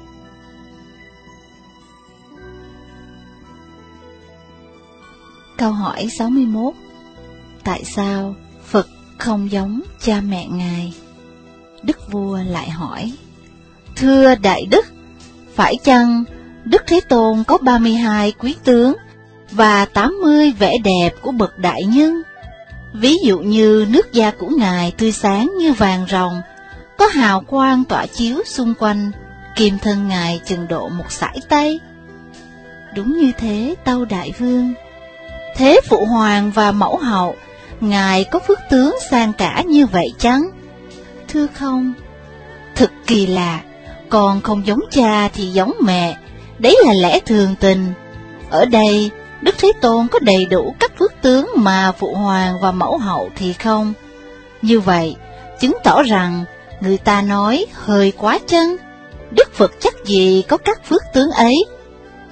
Câu hỏi sáu mươi mốt. Tại sao Phật không giống cha mẹ Ngài? Đức vua lại hỏi. Thưa Đại Đức, phải chăng Đức Thế Tôn có ba mươi hai quý tướng và tám mươi vẻ đẹp của bậc đại nhân? Ví dụ như nước da của Ngài tươi sáng như vàng ròng, có hào quang tỏa chiếu xung quanh, kim thân Ngài chừng độ một sải tay. Đúng như thế, tâu Đại Vương. Thế Phụ Hoàng và Mẫu Hậu, Ngài có phước tướng sang cả như vậy chăng? Thưa không. Thực kỳ lạ, con không giống cha thì giống mẹ, đấy là lẽ thường tình. Ở đây, Đức Thế Tôn có đầy đủ các phước tướng mà Phụ Hoàng và Mẫu Hậu thì không. Như vậy, chứng tỏ rằng người ta nói hơi quá chăng? Đức Phật chắc gì có các phước tướng ấy.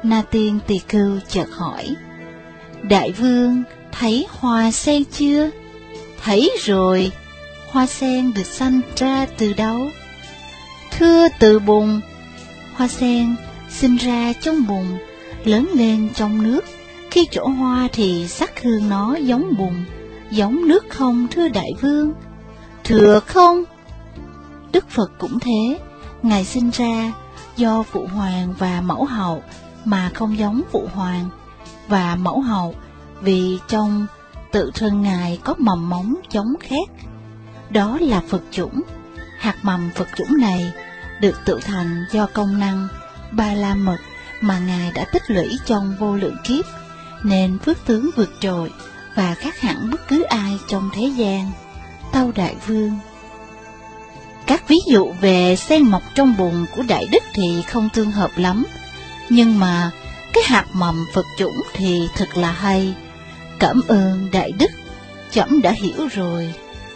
Na Tiên Tỳ Khưu chợt hỏi: Đại vương thấy hoa sen chưa? Thấy rồi. Hoa sen được sanh ra từ đâu? Thưa từ bùn. Hoa sen sinh ra trong bùn, lớn lên trong nước. Khi trổ hoa thì sắc hương nó giống bùn, giống nước không thưa đại vương? Thưa không. Đức Phật cũng thế, Ngài sinh ra do Phụ Hoàng và Mẫu Hậu mà không giống Phụ Hoàng và Mẫu Hậu, vì trong tự thân Ngài có mầm móng giống khác. Đó là Phật chủng. Hạt mầm Phật chủng này được tự thành do công năng ba la mật mà Ngài đã tích lũy trong vô lượng kiếp, nên phước tướng vượt trội và khác hẳn bất cứ ai trong thế gian. Tâu đại vương, các ví dụ về sen mọc trong bùn của Đại Đức thì không tương hợp lắm, nhưng mà cái hạt mầm Phật chủng thì thật là hay. Cảm ơn Đại Đức, trẫm đã hiểu rồi.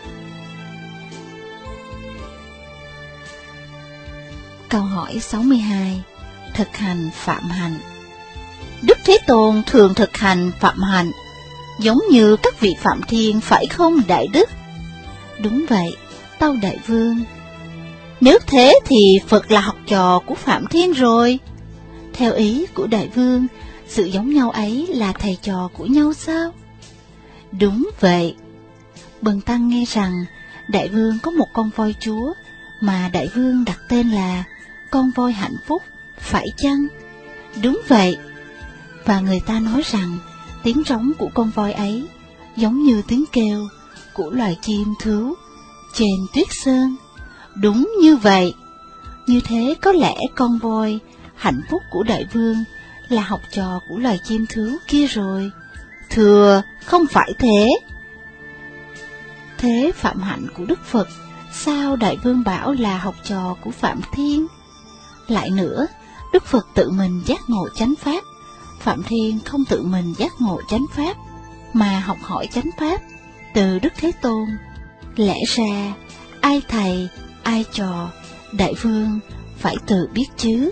Câu hỏi sáu mươi hai. Thực hành phạm hạnh. Đức Thế Tôn thường thực hành phạm hạnh, giống như các vị Phạm Thiên phải không Đại Đức? Đúng vậy, tâu đại vương. Nếu thế thì Phật là học trò của Phạm Thiên rồi. Theo ý của đại vương, sự giống nhau ấy là thầy trò của nhau sao? Đúng vậy. Bần tăng nghe rằng đại vương có một con voi chúa mà đại vương đặt tên là con voi hạnh phúc, phải chăng? Đúng vậy. Và người ta nói rằng tiếng rống của con voi ấy giống như tiếng kêu của loài chim thứu trên tuyết sơn. Đúng như vậy. Như thế có lẽ con voi hạnh phúc của đại vương là học trò của loài chim thứu kia rồi. Thưa, không phải thế. Thế phạm hạnh của Đức Phật, sao đại vương bảo là học trò của Phạm Thiên? Lại nữa, Đức Phật tự mình giác ngộ chánh pháp, Phạm Thiên không tự mình giác ngộ chánh pháp, mà học hỏi chánh pháp từ Đức Thế Tôn. Lẽ ra, ai thầy, ai trò, đại vương phải tự biết chứ.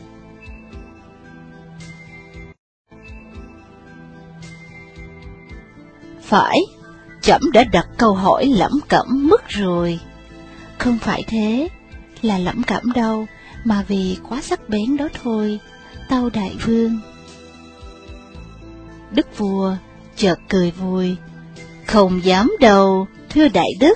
Phải, trẫm đã đặt câu hỏi lẩm cẩm mất rồi. Không phải thế, là lẩm cẩm đâu, mà vì quá sắc bén đó thôi, tâu đại vương. Đức vua chợt cười vui. Không dám đâu, thưa đại đức.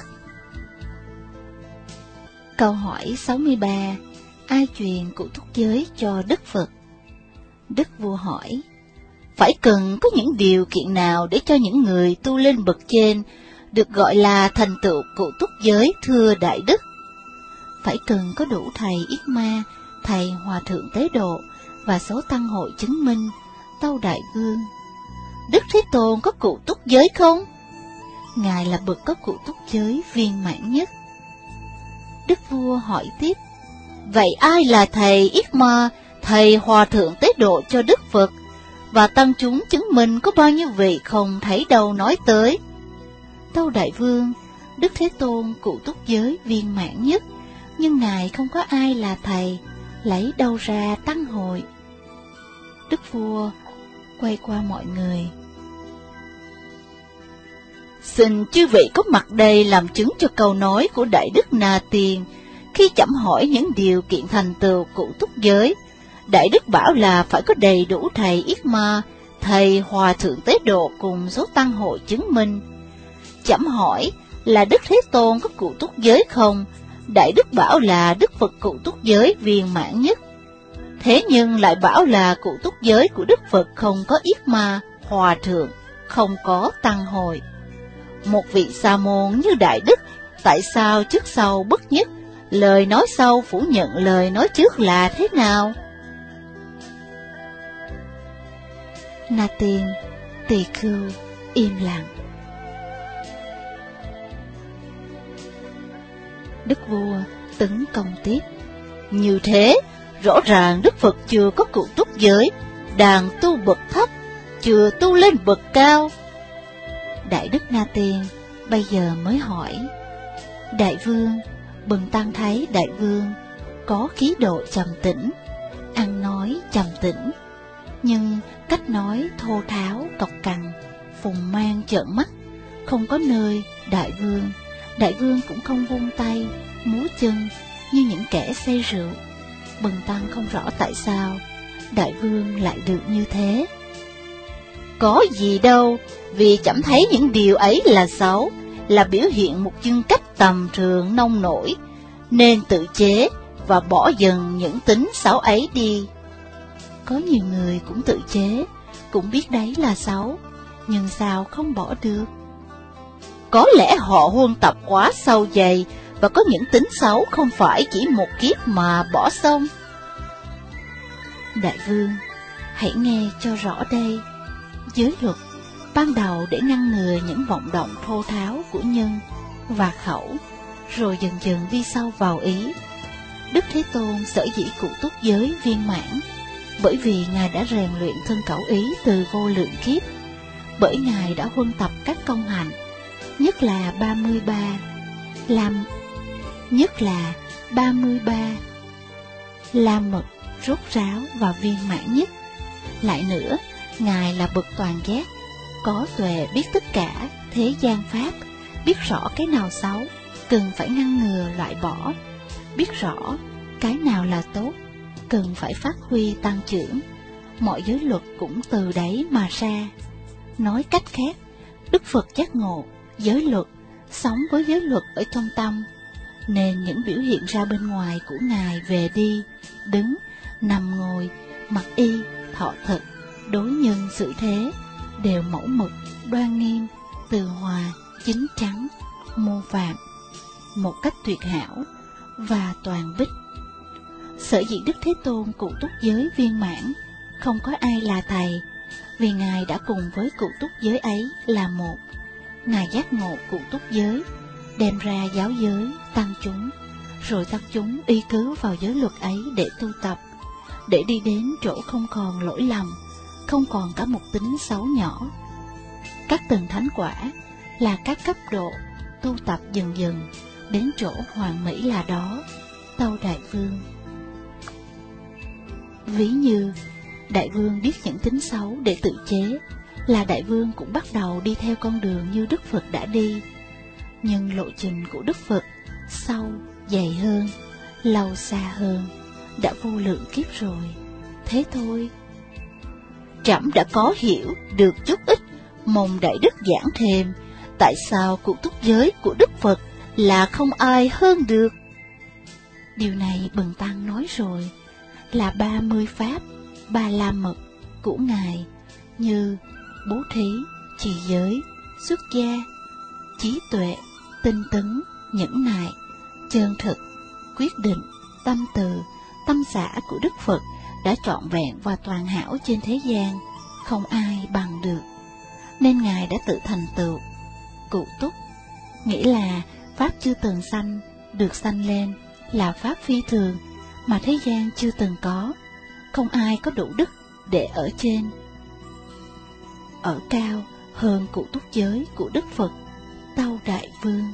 Câu hỏi sáu mươi ba. Ai truyền cụ túc giới cho Đức Phật? Đức vua hỏi, phải cần có những điều kiện nào để cho những người tu lên bậc trên được gọi là thành tựu cụ túc giới thưa đại đức? Phải cần có đủ thầy Yết Ma, thầy Hòa Thượng Tế Độ và số tăng hội chứng minh, tâu đại vương. Đức Thế Tôn có cụ túc giới không? Ngài là bậc có cụ túc giới viên mãn nhất. Đức vua hỏi tiếp, vậy ai là thầy Yết Ma, thầy Hòa Thượng Tế Độ cho Đức Phật? Và tăng chúng chứng minh có bao nhiêu vị không thấy đâu nói tới. Tâu đại vương, Đức Thế Tôn cụ túc giới viên mãn nhất, nhưng Ngài không có ai là thầy, lấy đâu ra tăng hội? Đức vua quay qua mọi người. Xin chư vị có mặt đây làm chứng cho câu nói của Đại Đức Na Tiên. Khi chậm hỏi những điều kiện thành tựu cụ túc giới, Đại Đức bảo là phải có đầy đủ thầy Yết Ma, thầy Hòa Thượng Tế Độ cùng số tăng hội chứng minh. Chậm hỏi là Đức Thế Tôn có cụ túc giới không? Đại Đức bảo là Đức Phật cụ túc giới viên mãn nhất. Thế nhưng lại bảo là cụ túc giới của Đức Phật không có Yết Ma, Hòa Thượng, không có tăng hội. Một vị sa môn như Đại Đức, tại sao trước sau bất nhất, lời nói sau phủ nhận lời nói trước là thế nào? Na Tiên Tỳ Khưu im lặng. Đức vua tấn công tiếp. Như thế, rõ ràng Đức Phật chưa có cụ túc giới, đang tu bậc thấp, chưa tu lên bậc cao. Đại Đức Na Tiên bây giờ mới hỏi, đại vương, bần tăng thấy đại vương có khí độ trầm tĩnh, ăn nói trầm tĩnh, nhưng cách nói thô tháo, cộc cằn, phùng mang trợn mắt, không có nơi đại vương. Đại vương cũng không vung tay, múa chân như những kẻ say rượu. Bần tăng không rõ tại sao đại vương lại được như thế. Có gì đâu, vì chẳng thấy những điều ấy là xấu, là biểu hiện một nhân cách tầm thường nông nổi, nên tự chế và bỏ dần những tính xấu ấy đi. Có nhiều người cũng tự chế, cũng biết đấy là xấu, nhưng sao không bỏ được? Có lẽ họ huân tập quá sâu dày, và có những tính xấu không phải chỉ một kiếp mà bỏ xong. Đại vương, hãy nghe cho rõ đây. Giới luật ban đầu để ngăn ngừa những vọng động thô tháo của nhân và khẩu, rồi dần dần đi sâu vào ý. Đức Thế Tôn sở dĩ cụ túc giới viên mãn, bởi vì Ngài đã rèn luyện thân khẩu ý từ vô lượng kiếp, bởi Ngài đã huân tập các công hạnh, nhất là ba mươi ba lam, nhất là ba mươi ba lam mật rốt ráo và viên mãn nhất. Lại nữa, Ngài là bậc toàn giác, có tuệ biết tất cả thế gian pháp, biết rõ cái nào xấu, cần phải ngăn ngừa loại bỏ, biết rõ cái nào là tốt, cần phải phát huy tăng trưởng. Mọi giới luật cũng từ đấy mà ra. Nói cách khác, Đức Phật giác ngộ giới luật, sống với giới luật ở trong tâm, nên những biểu hiện ra bên ngoài của Ngài về đi, đứng, nằm ngồi, mặc y, thọ thực, đối nhân xử thế, đều mẫu mực, đoan nghiêm, từ hòa, chính chắn, mô phạm, một cách tuyệt hảo và toàn bích. Sở dĩ Đức Thế Tôn cụ túc giới viên mãn, không có ai là thầy, vì Ngài đã cùng với cụ túc giới ấy là một. Ngài giác ngộ cụ túc giới, đem ra giáo giới, tăng chúng, rồi tăng chúng y cứ vào giới luật ấy để tu tập, để đi đến chỗ không còn lỗi lầm, không còn cả một tính xấu nhỏ. Các tầng thánh quả là các cấp độ tu tập dần dần, đến chỗ hoàn mỹ là đó, tâu đại vương. Ví như đại vương biết những tính xấu để tự chế, là đại vương cũng bắt đầu đi theo con đường như Đức Phật đã đi. Nhưng lộ trình của Đức Phật sâu, dày hơn, lâu xa hơn, đã vô lượng kiếp rồi. Thế thôi. Trẫm đã có hiểu được chút ít, mong đại đức giảng thêm, tại sao cụ túc giới của Đức Phật là không ai hơn được. Điều này Bần Tăng nói rồi, là ba mươi pháp, ba la mật của Ngài, như bố thí, trì giới, xuất gia, trí tuệ, tinh tấn, nhẫn nại, chân thực, quyết định, tâm từ, tâm xả của Đức Phật đã trọn vẹn và toàn hảo trên thế gian, không ai bằng được. Nên Ngài đã tự thành tựu cụ túc, nghĩa là pháp chưa từng sanh, được sanh lên, là pháp phi thường mà thế gian chưa từng có. Không ai có đủ đức để ở trên, ở cao hơn cụ túc giới của Đức Phật, tâu đại vương.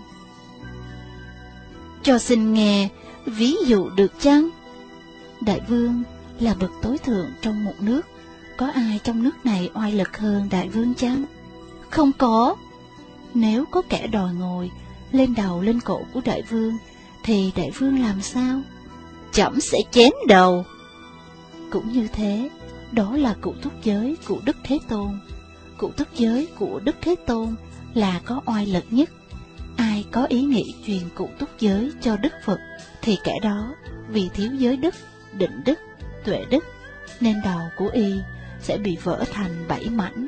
Cho xin nghe ví dụ được chăng? Đại vương là bậc tối thượng trong một nước, có ai trong nước này oai lực hơn đại vương chăng? Không có. Nếu có kẻ đòi ngồi lên đầu lên cổ của đại vương, thì đại vương làm sao? Trẫm sẽ chém đầu. Cũng như thế, đó là cụ túc giới của Đức Thế Tôn. Cụ túc giới của Đức Thế Tôn là có oai lực nhất. Ai có ý nghĩ truyền cụ túc giới cho Đức Phật, thì kẻ đó vì thiếu giới đức, định đức, tuệ đức, nên đầu của y sẽ bị vỡ thành bảy mảnh.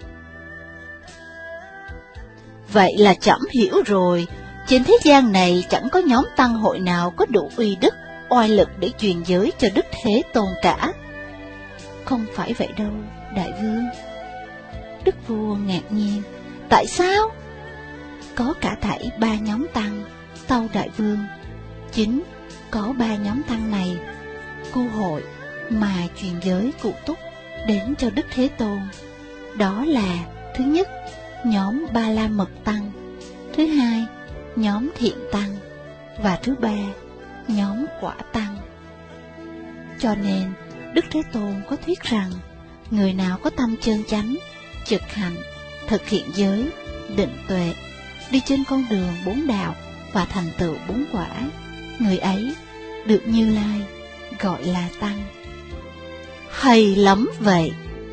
Vậy là trẫm hiểu rồi, trên thế gian này chẳng có nhóm tăng hội nào có đủ uy đức, oai lực để truyền giới cho Đức Thế Tôn cả. Không phải vậy đâu, đại vương. Đức vua ngạc nhiên, tại sao? Có cả thảy ba nhóm tăng, tâu đại vương. Chính có ba nhóm tăng này, cu hội mà truyền giới cụ túc đến cho Đức Thế Tôn. Đó là thứ nhất, nhóm Ba La Mật Tăng; thứ hai, nhóm Thiện Tăng; và thứ ba, nhóm Quả Tăng. Cho nên Đức Thế Tôn có thuyết rằng người nào có tâm chân chánh, trực hành, thực hiện giới, định tuệ, đi trên con đường bốn đạo và thành tựu bốn quả, người ấy được Như Lai gọi là tăng. Hay lắm vậy.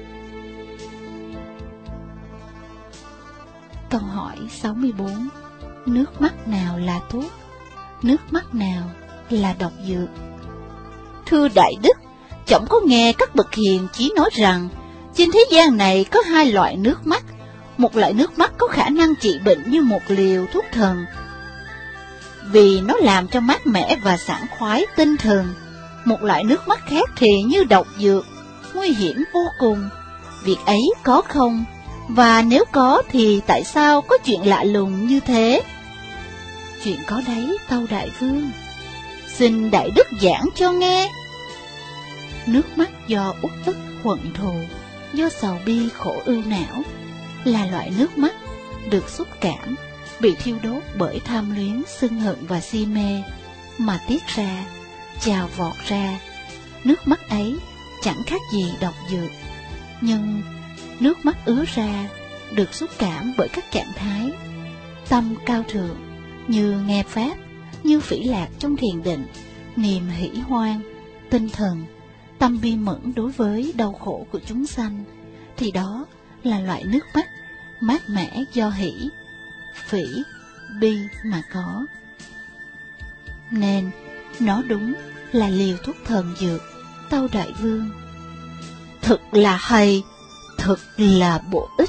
Câu hỏi sáu mươi bốn. Nước mắt nào là thuốc? Nước mắt nào là độc dược? Thưa Đại Đức, chổng có nghe các bậc hiền chí nói rằng trên thế gian này có hai loại nước mắt. Một loại nước mắt có khả năng trị bệnh như một liều thuốc thần, vì nó làm cho mát mẻ và sảng khoái tinh thần. Một loại nước mắt khác thì như độc dược, nguy hiểm vô cùng. Việc ấy có không? Và nếu có thì tại sao có chuyện lạ lùng như thế? Chuyện có đấy, tâu Đại Vương. Xin Đại Đức giảng cho nghe. Nước mắt do uất ức hận thù, do sầu bi khổ ưu não, là loại nước mắt được xúc cảm, bị thiêu đốt bởi tham luyến, sân hận và si mê mà tiết ra, trào vọt ra. Nước mắt ấy chẳng khác gì độc dược, nhưng nước mắt ứa ra được xúc cảm bởi các trạng thái tâm cao thượng, như nghe pháp, như phỉ lạc trong thiền định, niềm hỷ hoan, tinh thần, tâm bi mẫn đối với đau khổ của chúng sanh, thì đó là loại nước mắt mát mẻ do hỷ, phỉ, bi mà có. Nên nó đúng là liều thuốc thần dược, tâu Đại Vương. Thật là hay, thật là bổ ích.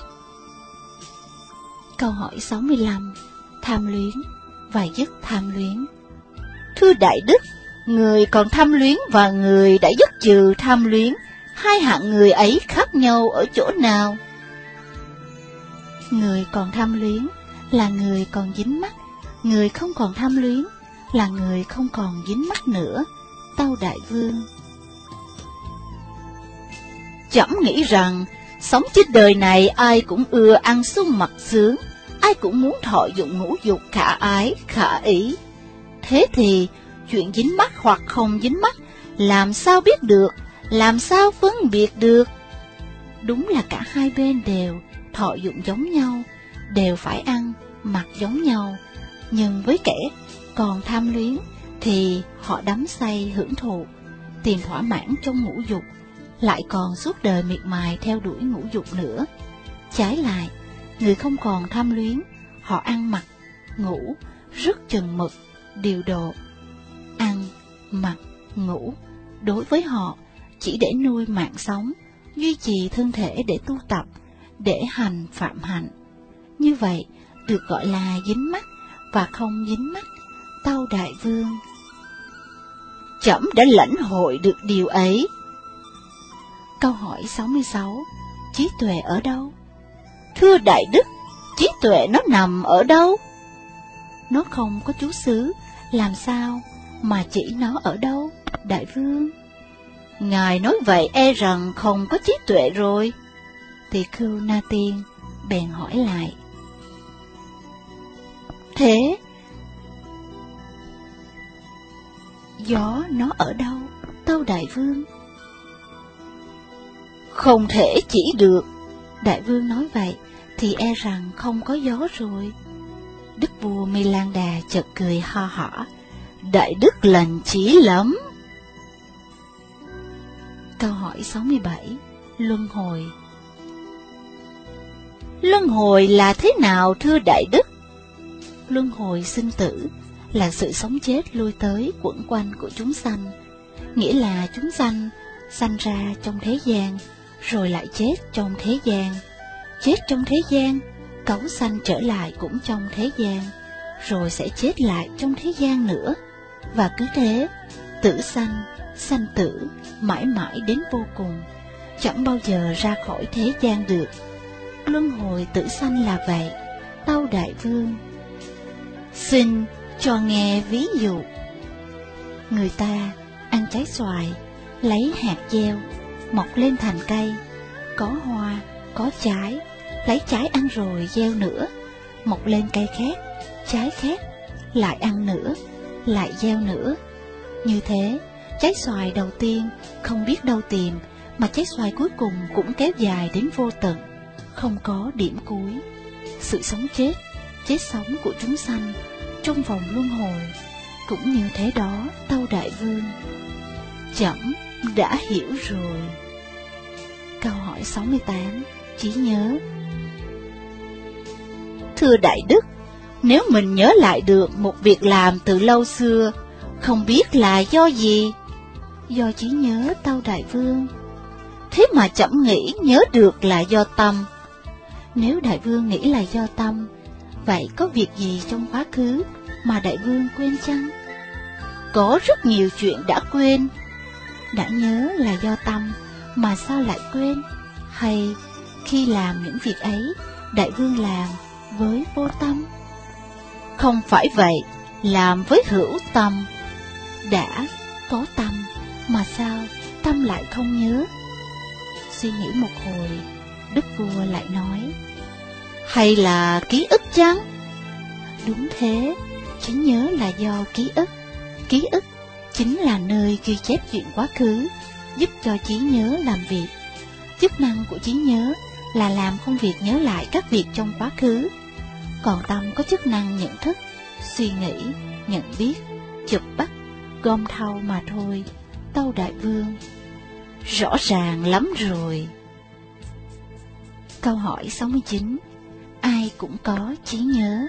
Câu hỏi sáu mươi lăm. Tham luyến và dứt tham luyến. Thưa Đại Đức, người còn tham luyến và người đã dứt trừ tham luyến, hai hạng người ấy khác nhau ở chỗ nào? Người còn tham luyến là người còn dính mắc, người không còn tham luyến là người không còn dính mắc nữa, tâu Đại Vương. Trẫm nghĩ rằng sống trên đời này ai cũng ưa ăn sung mặc sướng, ai cũng muốn thọ dụng ngũ dục khả ái, khả ý. Thế thì chuyện dính mắc hoặc không dính mắc làm sao biết được, làm sao phân biệt được? Đúng là cả hai bên đều thọ dụng giống nhau, đều phải ăn, mặc giống nhau. Nhưng với kẻ còn tham luyến thì họ đắm say hưởng thụ, tìm thỏa mãn trong ngũ dục, lại còn suốt đời miệt mài theo đuổi ngũ dục nữa. Trái lại, người không còn tham luyến, họ ăn mặc, ngủ, rất chừng mực, điều độ. Ăn, mặc, ngủ, đối với họ chỉ để nuôi mạng sống, duy trì thân thể để tu tập, để hành phạm hạnh. Như vậy được gọi là dính mắc và không dính mắc, tâu Đại Vương. Trẫm đã lãnh hội được điều ấy. Câu hỏi sáu mươi sáu. Trí tuệ ở đâu? Thưa Đại Đức, trí tuệ nó nằm ở đâu? Nó không có trú xứ, làm sao mà chỉ nó ở đâu, Đại Vương? Ngài nói vậy e rằng không có trí tuệ rồi. Tỳ Khưu Na Tiên bèn hỏi lại. Thế gió nó ở đâu, tâu Đại Vương? Không thể chỉ được. Đại Vương nói vậy thì e rằng không có gió rồi. Đức vua Mi Lan Đà chợt cười ha hả. Đại Đức lành trí lắm. Câu hỏi sáu mươi bảy. Luân hồi. Luân hồi là thế nào thưa Đại Đức? Luân hồi sinh tử là sự sống chết lui tới quẩn quanh của chúng sanh, nghĩa là chúng sanh sanh ra trong thế gian, rồi lại chết trong thế gian, chết trong thế gian, cấu sanh trở lại cũng trong thế gian, rồi sẽ chết lại trong thế gian nữa, và cứ thế, tử sanh, sanh tử, mãi mãi đến vô cùng, chẳng bao giờ ra khỏi thế gian được. Luân hồi tử sanh là vậy, tâu Đại Vương. Xin cho nghe ví dụ. Người ta ăn trái xoài, lấy hạt gieo, mọc lên thành cây, có hoa, có trái, lấy trái ăn rồi gieo nữa, mọc lên cây khác, trái khác, lại ăn nữa, lại gieo nữa. Như thế, trái xoài đầu tiên không biết đâu tìm, mà trái xoài cuối cùng cũng kéo dài đến vô tận, không có điểm cuối. Sự sống chết, chết sống của chúng sanh trong vòng luân hồi cũng như thế đó, Tâu Đại Vương. Trẫm đã hiểu rồi. Câu hỏi sáu mươi tám. Trí nhớ. Thưa Đại Đức, nếu mình nhớ lại được một việc làm từ lâu xưa, không biết là do gì? Do trí nhớ, Tâu Đại Vương. Thế mà trẫm nghĩ nhớ được là do tâm. Nếu Đại Vương nghĩ là do tâm, vậy có việc gì trong quá khứ mà Đại Vương quên chăng? Có rất nhiều chuyện đã quên. Đã nhớ là do tâm, mà sao lại quên? Hay khi làm những việc ấy, Đại Vương làm với vô tâm? Không phải vậy, làm với hữu tâm. Đã có tâm, mà sao tâm lại không nhớ? Suy nghĩ một hồi, Đức Vua lại nói, hay là ký ức chăng? Đúng thế, trí nhớ là do ký ức. Ký ức chính là nơi ghi chép chuyện quá khứ, giúp cho trí nhớ làm việc. Chức năng của trí nhớ là làm công việc nhớ lại các việc trong quá khứ. Còn tâm có chức năng nhận thức, suy nghĩ, nhận biết, chụp bắt, gom thâu mà thôi, Tâu Đại Vương. Rõ ràng lắm rồi. Câu hỏi sáu mươi chín. Ai cũng có trí nhớ.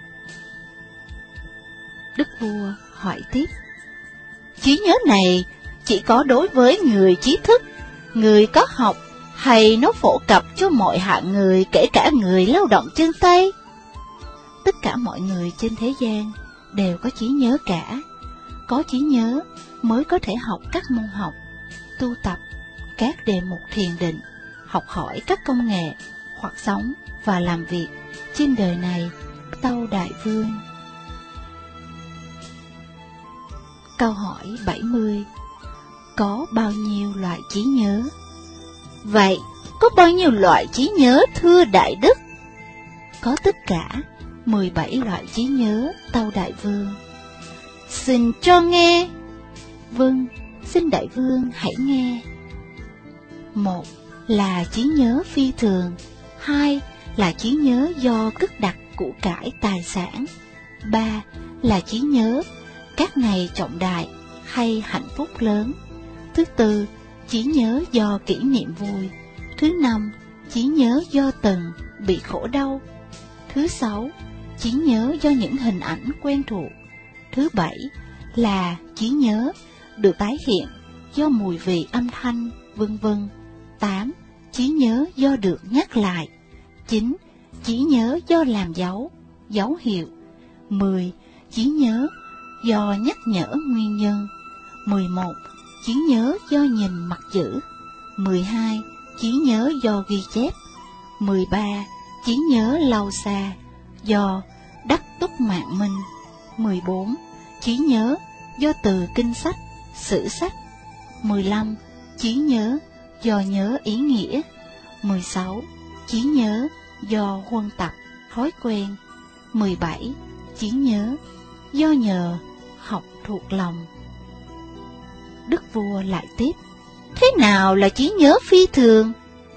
Đức Vua hỏi tiếp. Trí nhớ này chỉ có đối với người trí thức, người có học, hay nó phổ cập cho mọi hạng người, kể cả người lao động chân tay? Tất cả mọi người trên thế gian đều có trí nhớ cả. Có trí nhớ mới có thể học các môn học, tu tập các đề mục thiền định, học hỏi các công nghệ, hoặc sống và làm việc trên đời này, Tâu Đại Vương. Câu hỏi bảy mươi. Có bao nhiêu loại trí nhớ? Vậy, có bao nhiêu loại trí nhớ, thưa Đại Đức? Có tất cả mười bảy loại trí nhớ, Tâu Đại Vương. Xin cho nghe. Vâng, xin Đại Vương hãy nghe. Một là trí nhớ phi thường. Hai là trí nhớ do cất đặt của cải tài sản. Ba là trí nhớ các ngày trọng đại hay hạnh phúc lớn. Thứ tư, trí nhớ do kỷ niệm vui. Thứ năm, trí nhớ do từng bị khổ đau. Thứ sáu, trí nhớ do những hình ảnh quen thuộc. Thứ bảy là trí nhớ được tái hiện do mùi vị âm thanh, vân vân. Tám, trí nhớ do được nhắc lại. Chín, trí nhớ do làm dấu, dấu hiệu. Mười, trí nhớ do nhắc nhở nguyên nhân. Mười một, trí nhớ do nhìn mặt chữ. Mười hai, trí nhớ do ghi chép. Mười ba, trí nhớ lâu xa do đắc túc mạng minh. Mười bốn, trí nhớ do từ kinh sách, sử sách. Mười lăm, trí nhớ do nhớ ý nghĩa. Mười sáu, trí nhớ do huân tập, thói quen. Mười bảy, trí nhớ do nhờ học thuộc lòng. Đức Vua lại tiếp. Thế nào là trí nhớ phi thường?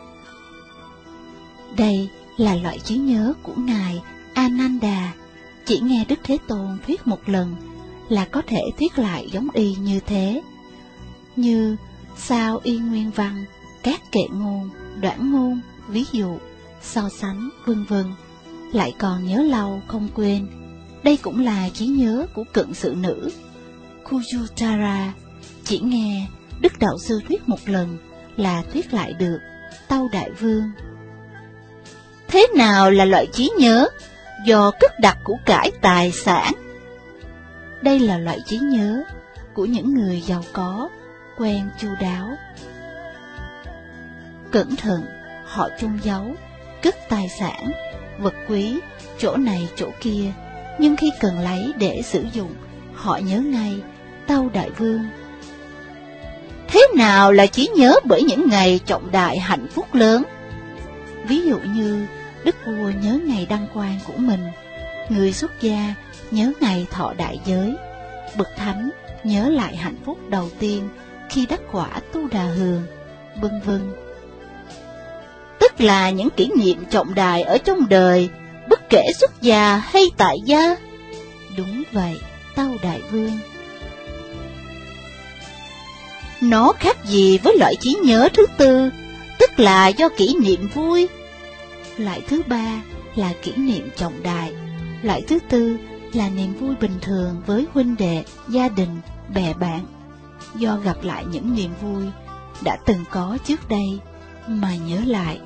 Đây là loại trí nhớ của Ngài Ananda. Chỉ nghe Đức Thế Tôn thuyết một lần là có thể thuyết lại giống y như thế. Như sao y nguyên văn, các kệ ngôn, đoạn ngôn, ví dụ, so sánh, vân vân. Lại còn nhớ lâu không quên. Đây cũng là trí nhớ của cận sự nữ Kujutara. Chỉ nghe Đức Đạo Sư thuyết một lần là thuyết lại được, Tâu Đại Vương. Thế nào là loại trí nhớ do cất đặt của cải tài sản? Đây là loại trí nhớ của những người giàu có, quen chu đáo, cẩn thận, họ chôn giấu, cất tài sản, vật quý, chỗ này chỗ kia, nhưng khi cần lấy để sử dụng, họ nhớ ngay, Tâu Đại Vương. Thế nào là trí nhớ bởi những ngày trọng đại hạnh phúc lớn? Ví dụ như Đức Vua nhớ ngày đăng quang của mình, người xuất gia nhớ ngày thọ đại giới, bậc thánh nhớ lại hạnh phúc đầu tiên khi đắc quả Tu Đà Hường, vân vân. Tức là những kỷ niệm trọng đại ở trong đời, bất kể xuất gia hay tại gia. Đúng vậy, tâu đại vương. Nó khác gì với loại trí nhớ thứ tư, tức là do kỷ niệm vui. Loại thứ ba là kỷ niệm trọng đại. Loại thứ tư là niềm vui bình thường với huynh đệ, gia đình, bè bạn, do gặp lại những niềm vui đã từng có trước đây mà nhớ lại.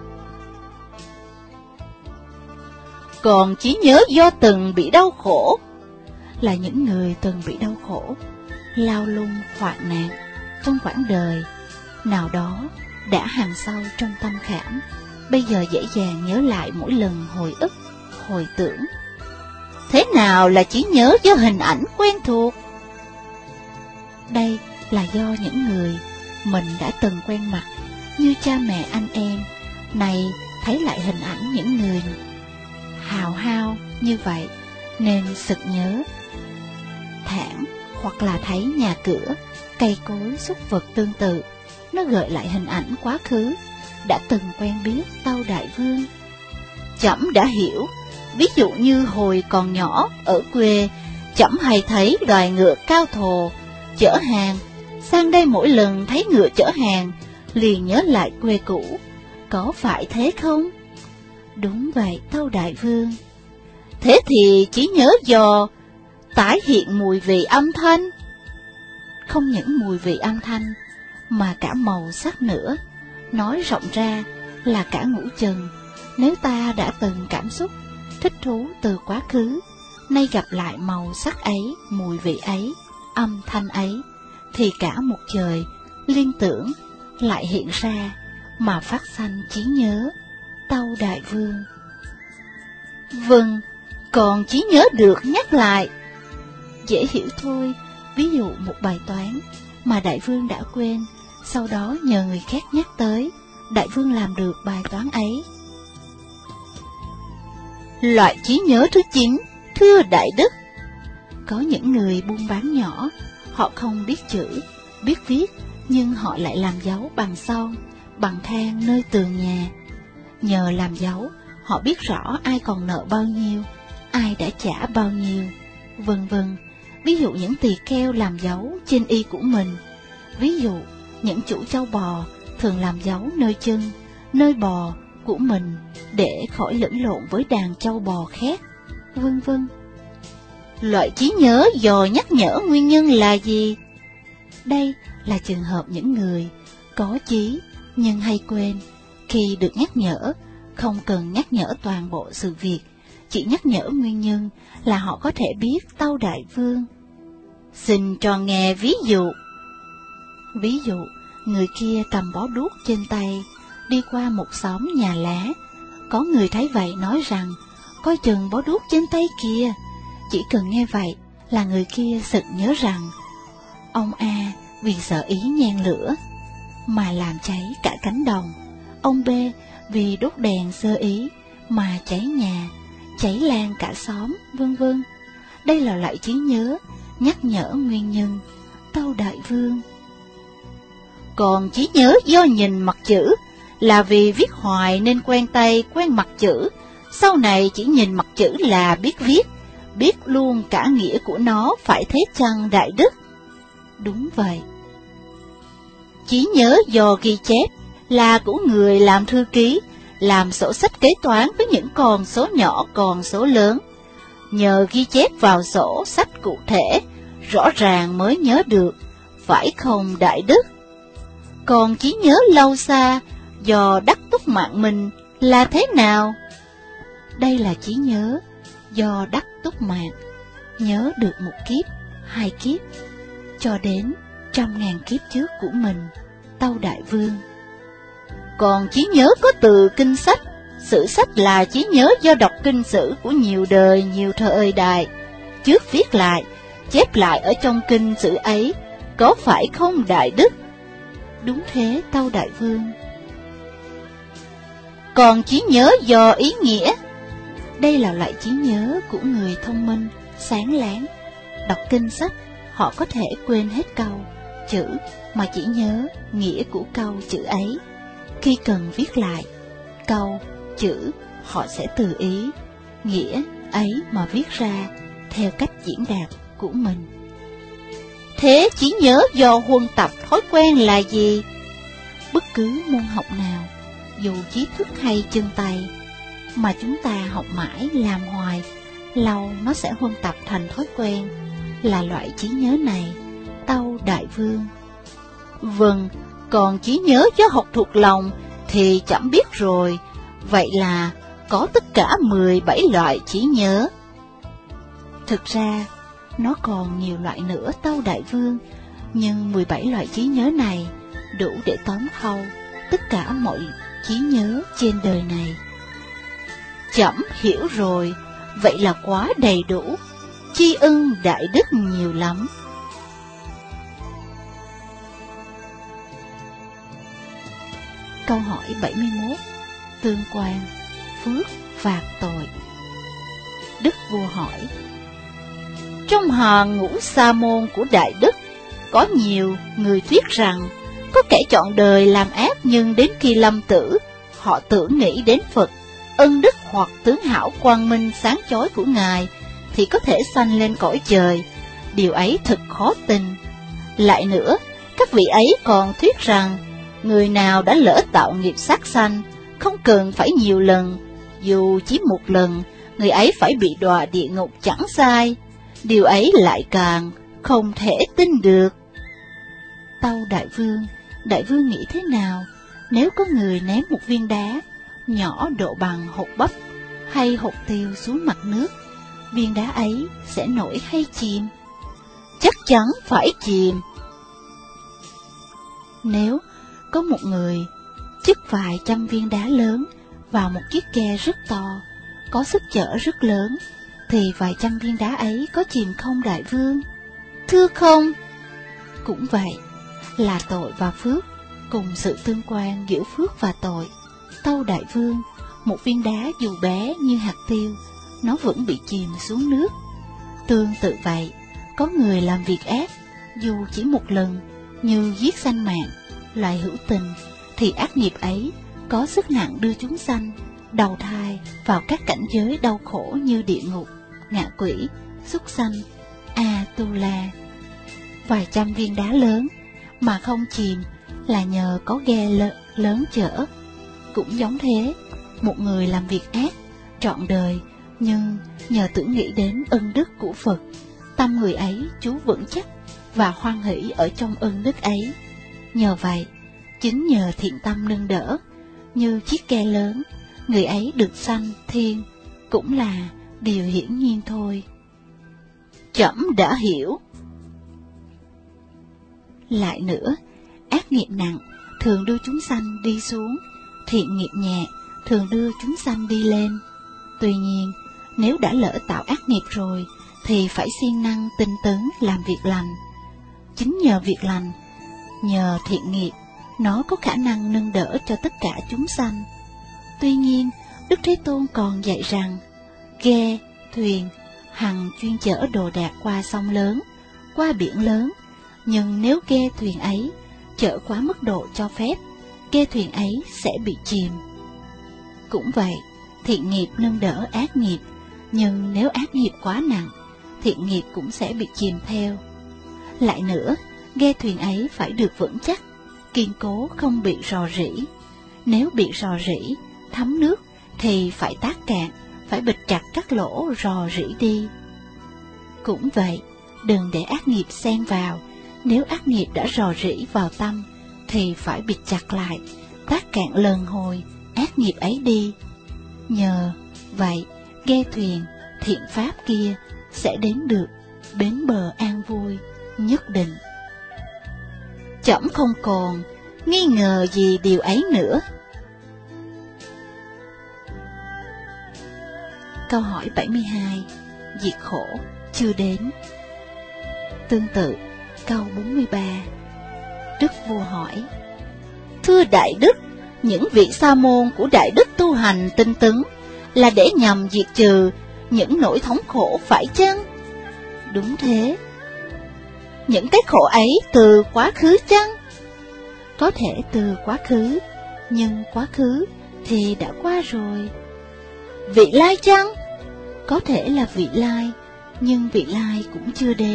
Còn trí nhớ do từng bị đau khổ là những người từng bị đau khổ, lao lung, hoạn nạn trong quãng đời nào đó đã hằn sâu trong tâm khảm, bây giờ dễ dàng nhớ lại mỗi lần hồi ức, hồi tưởng. Thế nào là trí nhớ do hình ảnh quen thuộc? Đây là do những người mình đã từng quen mặt, như cha mẹ anh em, này thấy lại hình ảnh những người hào hao như vậy nên sực nhớ. Thảm hoặc là thấy nhà cửa, cây cối, súc vật tương tự, nó gợi lại hình ảnh quá khứ đã từng quen biết tâu đại vương. Trẫm đã hiểu, ví dụ như hồi còn nhỏ ở quê, trẫm hay thấy loài ngựa cao thồ chở hàng, sang đây mỗi lần thấy ngựa chở hàng liền nhớ lại quê cũ, có phải thế không? Đúng vậy, tâu đại vương. Thế thì trí nhớ do tái hiện mùi vị âm thanh. Không những mùi vị âm thanh, mà cả màu sắc nữa. Nói rộng ra là cả ngũ trần. Nếu ta đã từng cảm xúc, thích thú từ quá khứ, nay gặp lại màu sắc ấy, mùi vị ấy, âm thanh ấy, thì cả một trời liên tưởng lại hiện ra mà phát sanh trí nhớ, tâu đại vương. Vâng, còn trí nhớ được nhắc lại. Dễ hiểu thôi, ví dụ một bài toán mà đại vương đã quên, sau đó nhờ người khác nhắc tới, đại vương làm được bài toán ấy. Loại trí nhớ thứ chín, thưa đại đức. Có những người buôn bán nhỏ, họ không biết chữ, biết viết, nhưng họ lại làm dấu bằng son, bằng than nơi tường nhà. Nhờ làm dấu, họ biết rõ ai còn nợ bao nhiêu, ai đã trả bao nhiêu, vân vân. Ví dụ những tỳ kheo làm dấu trên y của mình. Ví dụ những chủ trâu bò thường làm dấu nơi chân, nơi bò của mình để khỏi lẫn lộn với đàn trâu bò khác, vân vân. Loại trí nhớ dò nhắc nhở nguyên nhân là gì? Đây là trường hợp những người có trí nhưng hay quên. Khi được nhắc nhở, không cần nhắc nhở toàn bộ sự việc, chỉ nhắc nhở nguyên nhân là họ có thể biết, tâu đại vương. Xin cho nghe ví dụ. Ví dụ, người kia cầm bó đuốc trên tay, đi qua một xóm nhà lá. Có người thấy vậy nói rằng, coi chừng bó đuốc trên tay kia. Chỉ cần nghe vậy là người kia sực nhớ rằng, ông A vì sợ ý nhen lửa mà làm cháy cả cánh đồng. Ông B vì đốt đèn sơ ý mà cháy nhà, cháy lan cả xóm, vân vân. Đây là loại trí nhớ nhắc nhở nguyên nhân, tâu đại vương. Còn trí nhớ do nhìn mặt chữ là vì viết hoài nên quen tay quen mặt chữ, sau này chỉ nhìn mặt chữ là biết viết, biết luôn cả nghĩa của nó, phải thế chăng đại đức? Đúng vậy. Trí nhớ do ghi chép là của người làm thư ký, làm sổ sách kế toán với những con số nhỏ con số lớn. Nhờ ghi chép vào sổ sách cụ thể, rõ ràng mới nhớ được, phải không đại đức? Còn trí nhớ lâu xa do đắc túc mạng mình là thế nào? Đây là trí nhớ do đắc túc mạng, nhớ được một kiếp, hai kiếp, cho đến trăm ngàn kiếp trước của mình, tâu đại vương. Còn trí nhớ có từ kinh sách, sử sách là trí nhớ do đọc kinh sử của nhiều đời, nhiều thời đại, trước viết lại, chép lại ở trong kinh sử ấy, có phải không đại đức? Đúng thế, tâu đại vương. Còn trí nhớ do ý nghĩa. Đây là loại trí nhớ của người thông minh, sáng láng. Đọc kinh sách, họ có thể quên hết câu, chữ mà chỉ nhớ nghĩa của câu chữ ấy. Khi cần viết lại câu chữ, họ sẽ tự ý nghĩa ấy mà viết ra theo cách diễn đạt của mình. Thế trí nhớ do huân tập thói quen là gì? Bất cứ môn học nào, dù trí thức hay chân tay, mà chúng ta học mãi làm hoài, lâu nó sẽ huân tập thành thói quen, là loại trí nhớ này, tâu đại vương. Vâng, còn trí nhớ do học thuộc lòng thì chẳng biết rồi. Vậy là có tất cả mười bảy loại trí nhớ. Thực ra, nó còn nhiều loại nữa tâu đại vương, nhưng mười bảy loại trí nhớ này đủ để tóm thâu tất cả mọi trí nhớ trên đời này. Trẫm hiểu rồi, vậy là quá đầy đủ, tri ân đại đức nhiều lắm. Câu hỏi bảy mươi mốt. Tương quan, phước, phạt, tội. Đức vua hỏi: trong hàng ngũ sa môn của Đại Đức, có nhiều người thuyết rằng có kẻ chọn đời làm ác, nhưng đến khi lâm tử, họ tưởng nghĩ đến Phật, ân đức hoặc tướng hảo quang minh sáng chói của Ngài, thì có thể sanh lên cõi trời. Điều ấy thật khó tin. Lại nữa, các vị ấy còn thuyết rằng người nào đã lỡ tạo nghiệp sát sanh, không cần phải nhiều lần, dù chỉ một lần, người ấy phải bị đọa địa ngục chẳng sai. Điều ấy lại càng không thể tin được. Tâu đại vương, đại vương nghĩ thế nào nếu có người ném một viên đá nhỏ độ bằng hột bắp hay hột tiêu xuống mặt nước, viên đá ấy sẽ nổi hay chìm? Chắc chắn phải chìm. Nếu có một người chất vài trăm viên đá lớn vào một chiếc ghe rất to, có sức chở rất lớn, thì vài trăm viên đá ấy có chìm không đại vương? Thưa không. Cũng vậy, là tội và phước cùng sự tương quan giữa phước và tội. Tâu đại vương, một viên đá dù bé như hạt tiêu, nó vẫn bị chìm xuống nước. Tương tự vậy, có người làm việc ác, dù chỉ một lần, như giết sanh mạng, loài hữu tình, thì ác nghiệp ấy có sức nặng đưa chúng sanh đầu thai vào các cảnh giới đau khổ như địa ngục, ngạ quỷ, súc sanh, A-tu-la. Vài trăm viên đá lớn mà không chìm là nhờ có ghe lớn, lớn chở. Cũng giống thế, một người làm việc ác trọn đời, nhưng nhờ tưởng nghĩ đến ân đức của Phật, tâm người ấy trú vững chắc và hoan hỷ ở trong ân đức ấy. Nhờ vậy, chính nhờ thiện tâm nâng đỡ, như chiếc ghe lớn, người ấy được sanh thiên, cũng là điều hiển nhiên thôi. Trẫm đã hiểu. Lại nữa, ác nghiệp nặng thường đưa chúng sanh đi xuống, thiện nghiệp nhẹ thường đưa chúng sanh đi lên. Tuy nhiên, nếu đã lỡ tạo ác nghiệp rồi, thì phải siêng năng tinh tấn làm việc lành. Chính nhờ việc lành, nhờ thiện nghiệp, nó có khả năng nâng đỡ cho tất cả chúng sanh. Tuy nhiên, Đức Thế Tôn còn dạy rằng, ghe, thuyền, hằng chuyên chở đồ đạc qua sông lớn, qua biển lớn, nhưng nếu ghe thuyền ấy chở quá mức độ cho phép, ghe thuyền ấy sẽ bị chìm. Cũng vậy, thiện nghiệp nâng đỡ ác nghiệp, nhưng nếu ác nghiệp quá nặng, thiện nghiệp cũng sẽ bị chìm theo. Lại nữa, ghe thuyền ấy phải được vững chắc, kiên cố, không bị rò rỉ. Nếu bị rò rỉ, thấm nước, thì phải tát cạn, phải bịt chặt các lỗ rò rỉ đi. Cũng vậy, đừng để ác nghiệp xen vào. Nếu ác nghiệp đã rò rỉ vào tâm, thì phải bịt chặt lại, tát cạn lần hồi ác nghiệp ấy đi. Nhờ vậy, ghe thuyền thiện pháp kia sẽ đến được bến bờ an vui nhất định. Trẫm không còn nghi ngờ gì điều ấy nữa. Câu hỏi bảy mươi hai. Diệt khổ chưa đến. Tương tự, câu bốn mươi ba. Đức vua hỏi: thưa Đại Đức, những vị sa môn của Đại Đức tu hành tinh tấn là để nhằm diệt trừ những nỗi thống khổ phải chăng? Đúng thế. những cái khổ ấy từ quá khứ chăng? Có thể từ quá khứ, nhưng quá khứ thì đã qua rồi. Vị lai chăng? Có thể là vị lai, nhưng vị lai cũng chưa đến.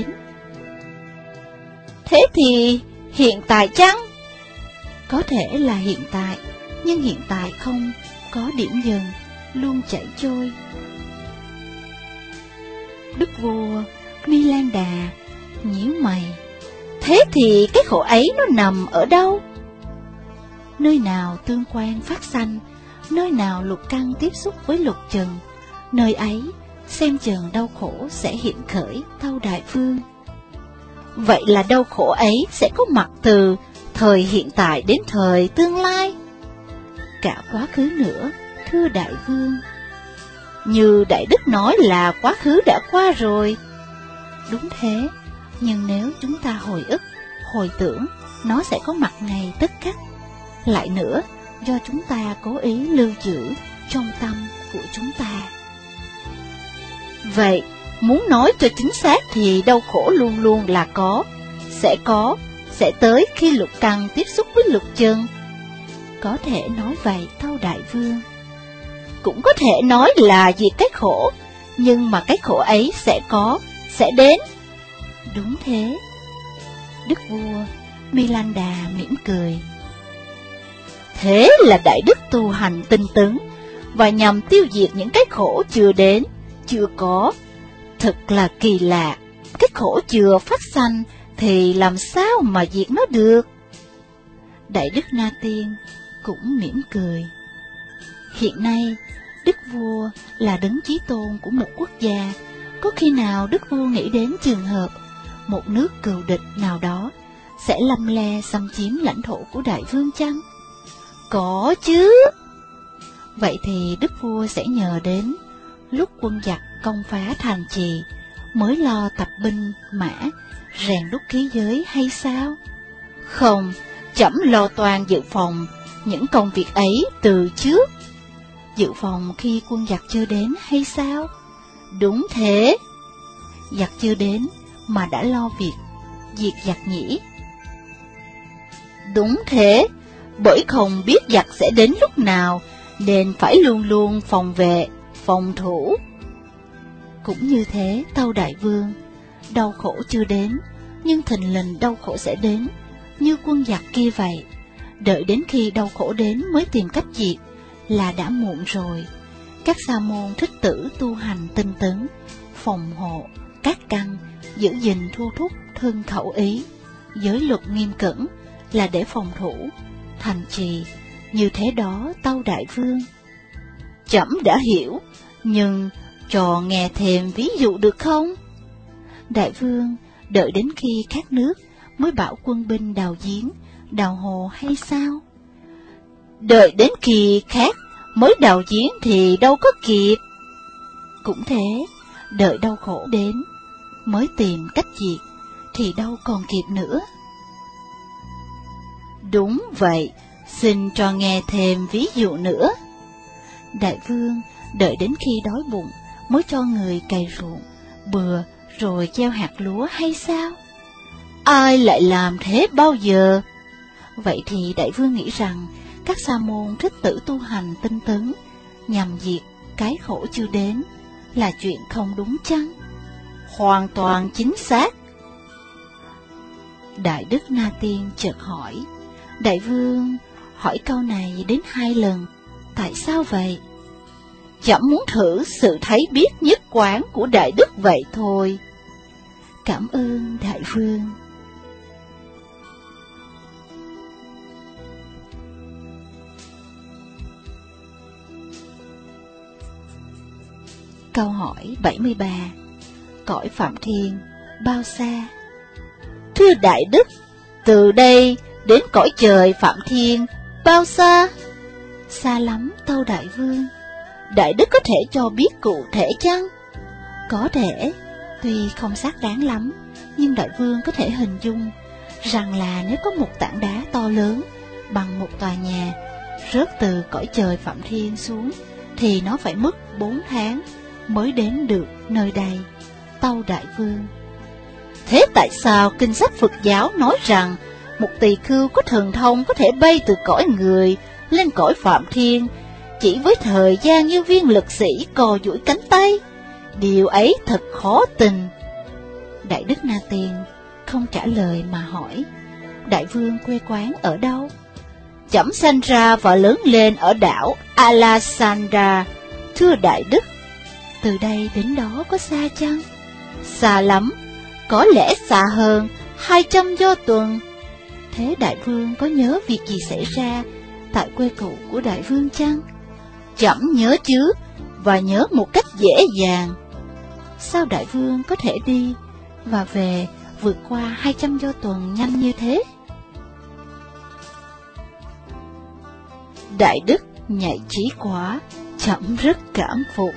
Thế thì hiện tại chăng? Có thể là hiện tại, nhưng hiện tại không có điểm dừng, luôn chảy trôi. Đức vua Milinda nhíu mày. Thế thì cái khổ ấy nó nằm ở đâu? Nơi nào tương quan phát sanh, nơi nào lục căn tiếp xúc với lục trần, nơi ấy xem chừng đau khổ sẽ hiện khởi, tâu đại vương. Vậy là đau khổ ấy sẽ có mặt từ thời hiện tại đến thời tương lai, cả quá khứ nữa, thưa đại vương. Như Đại Đức nói là quá khứ đã qua rồi. Đúng thế, nhưng nếu chúng ta hồi ức, hồi tưởng, nó sẽ có mặt ngay tức khắc. Lại nữa, do chúng ta cố ý lưu giữ trong tâm của chúng ta. Vậy, muốn nói cho chính xác thì đau khổ luôn luôn là có, sẽ có, sẽ tới khi lục căn tiếp xúc với lục chân. Có thể nói vậy, tâu đại vương. Cũng có thể nói là diệt cái khổ, nhưng mà cái khổ ấy sẽ có, sẽ đến. Đúng thế. Đức vua Milinda mỉm cười. Thế là Đại Đức tu hành tinh tấn, và nhằm tiêu diệt những cái khổ chưa đến, chưa có. Thật là kỳ lạ, cái khổ chưa phát sanh thì làm sao mà diệt nó được? Đại Đức Na Tiên cũng mỉm cười. Hiện nay, Đức vua là đấng chí tôn của một quốc gia. Có khi nào Đức vua nghĩ đến trường hợp một nước cừu địch nào đó sẽ lăm le xâm chiếm lãnh thổ của đại vương chăng? Có chứ. Vậy thì Đức vua sẽ nhờ đến lúc quân giặc công phá thành trì mới lo tập binh mã, rèn đúc khí giới hay sao? Không, trẫm lo toan dự phòng những công việc ấy từ trước. Dự phòng khi quân giặc chưa đến hay sao? Đúng thế. Giặc chưa đến mà đã lo việc diệt giặc nhỉ? Đúng thế, bởi không biết giặc sẽ đến lúc nào, nên phải luôn luôn phòng vệ, phòng thủ. Cũng như thế, tâu đại vương, đau khổ chưa đến, nhưng thình lình đau khổ sẽ đến, như quân giặc kia vậy. Đợi đến khi đau khổ đến mới tìm cách diệt là đã muộn rồi. Các sa môn thích tử tu hành tinh tấn, phòng hộ các căn, giữ gìn thu thúc thân khẩu ý, giới luật nghiêm cẩn là để phòng thủ thành trì. Như thế đó, tâu đại vương. Trẫm đã hiểu, nhưng trò nghe thêm ví dụ được không? Đại vương, đợi đến khi khát nước mới bảo quân binh đào giếng, đào hồ hay sao? Đợi đến khi khát mới đào giếng thì đâu có kịp. Cũng thế, đợi đau khổ đến mới tìm cách diệt thì đâu còn kịp nữa. Đúng vậy, xin cho nghe thêm ví dụ nữa. Đại vương, đợi đến khi đói bụng mới cho người cày ruộng, bừa rồi gieo hạt lúa hay sao? Ai lại làm thế bao giờ? Vậy thì đại vương nghĩ rằng các sa môn thích tử tu hành tinh tấn nhằm diệt cái khổ chưa đến là chuyện không đúng chăng? Hoàn toàn chính xác. Đại Đức Na Tiên chợt hỏi. Đại vương hỏi câu này đến hai lần, tại sao vậy? Trẫm muốn thử sự thấy biết nhất quán của Đại Đức vậy thôi. Cảm ơn đại vương. Câu hỏi bảy mươi ba. Cõi Phạm Thiên bao xa? Thưa Đại Đức, từ đây đến cõi trời Phạm Thiên bao xa? Xa lắm, tâu đại vương. Đại Đức có thể cho biết cụ thể chăng? Có thể, tuy không xác đáng lắm, nhưng đại vương có thể hình dung rằng là nếu có một tảng đá to lớn bằng một tòa nhà rớt từ cõi trời Phạm Thiên xuống, thì nó phải mất bốn tháng mới đến được nơi đây, tâu đại vương. Thế tại sao kinh sách Phật giáo nói rằng một tỳ khưu có thần thông có thể bay từ cõi người lên cõi Phạm Thiên, chỉ với thời gian như viên lực sĩ cò duỗi cánh tay? Điều ấy thật khó tin. Đại đức Na Tiên không trả lời mà hỏi: đại vương quê quán ở đâu? Trẫm sanh ra và lớn lên ở đảo Alasandra, thưa đại đức. Từ đây đến đó có xa chăng? Xa lắm, có lẽ xa hơn hai trăm do tuần. Thế đại vương có nhớ việc gì xảy ra tại quê cũ của đại vương chăng? Trẫm nhớ chứ, và nhớ một cách dễ dàng. Sao đại vương có thể đi và về vượt qua hai trăm do tuần nhanh như thế? Đại đức nhạy trí quá, trẫm rất cảm phục.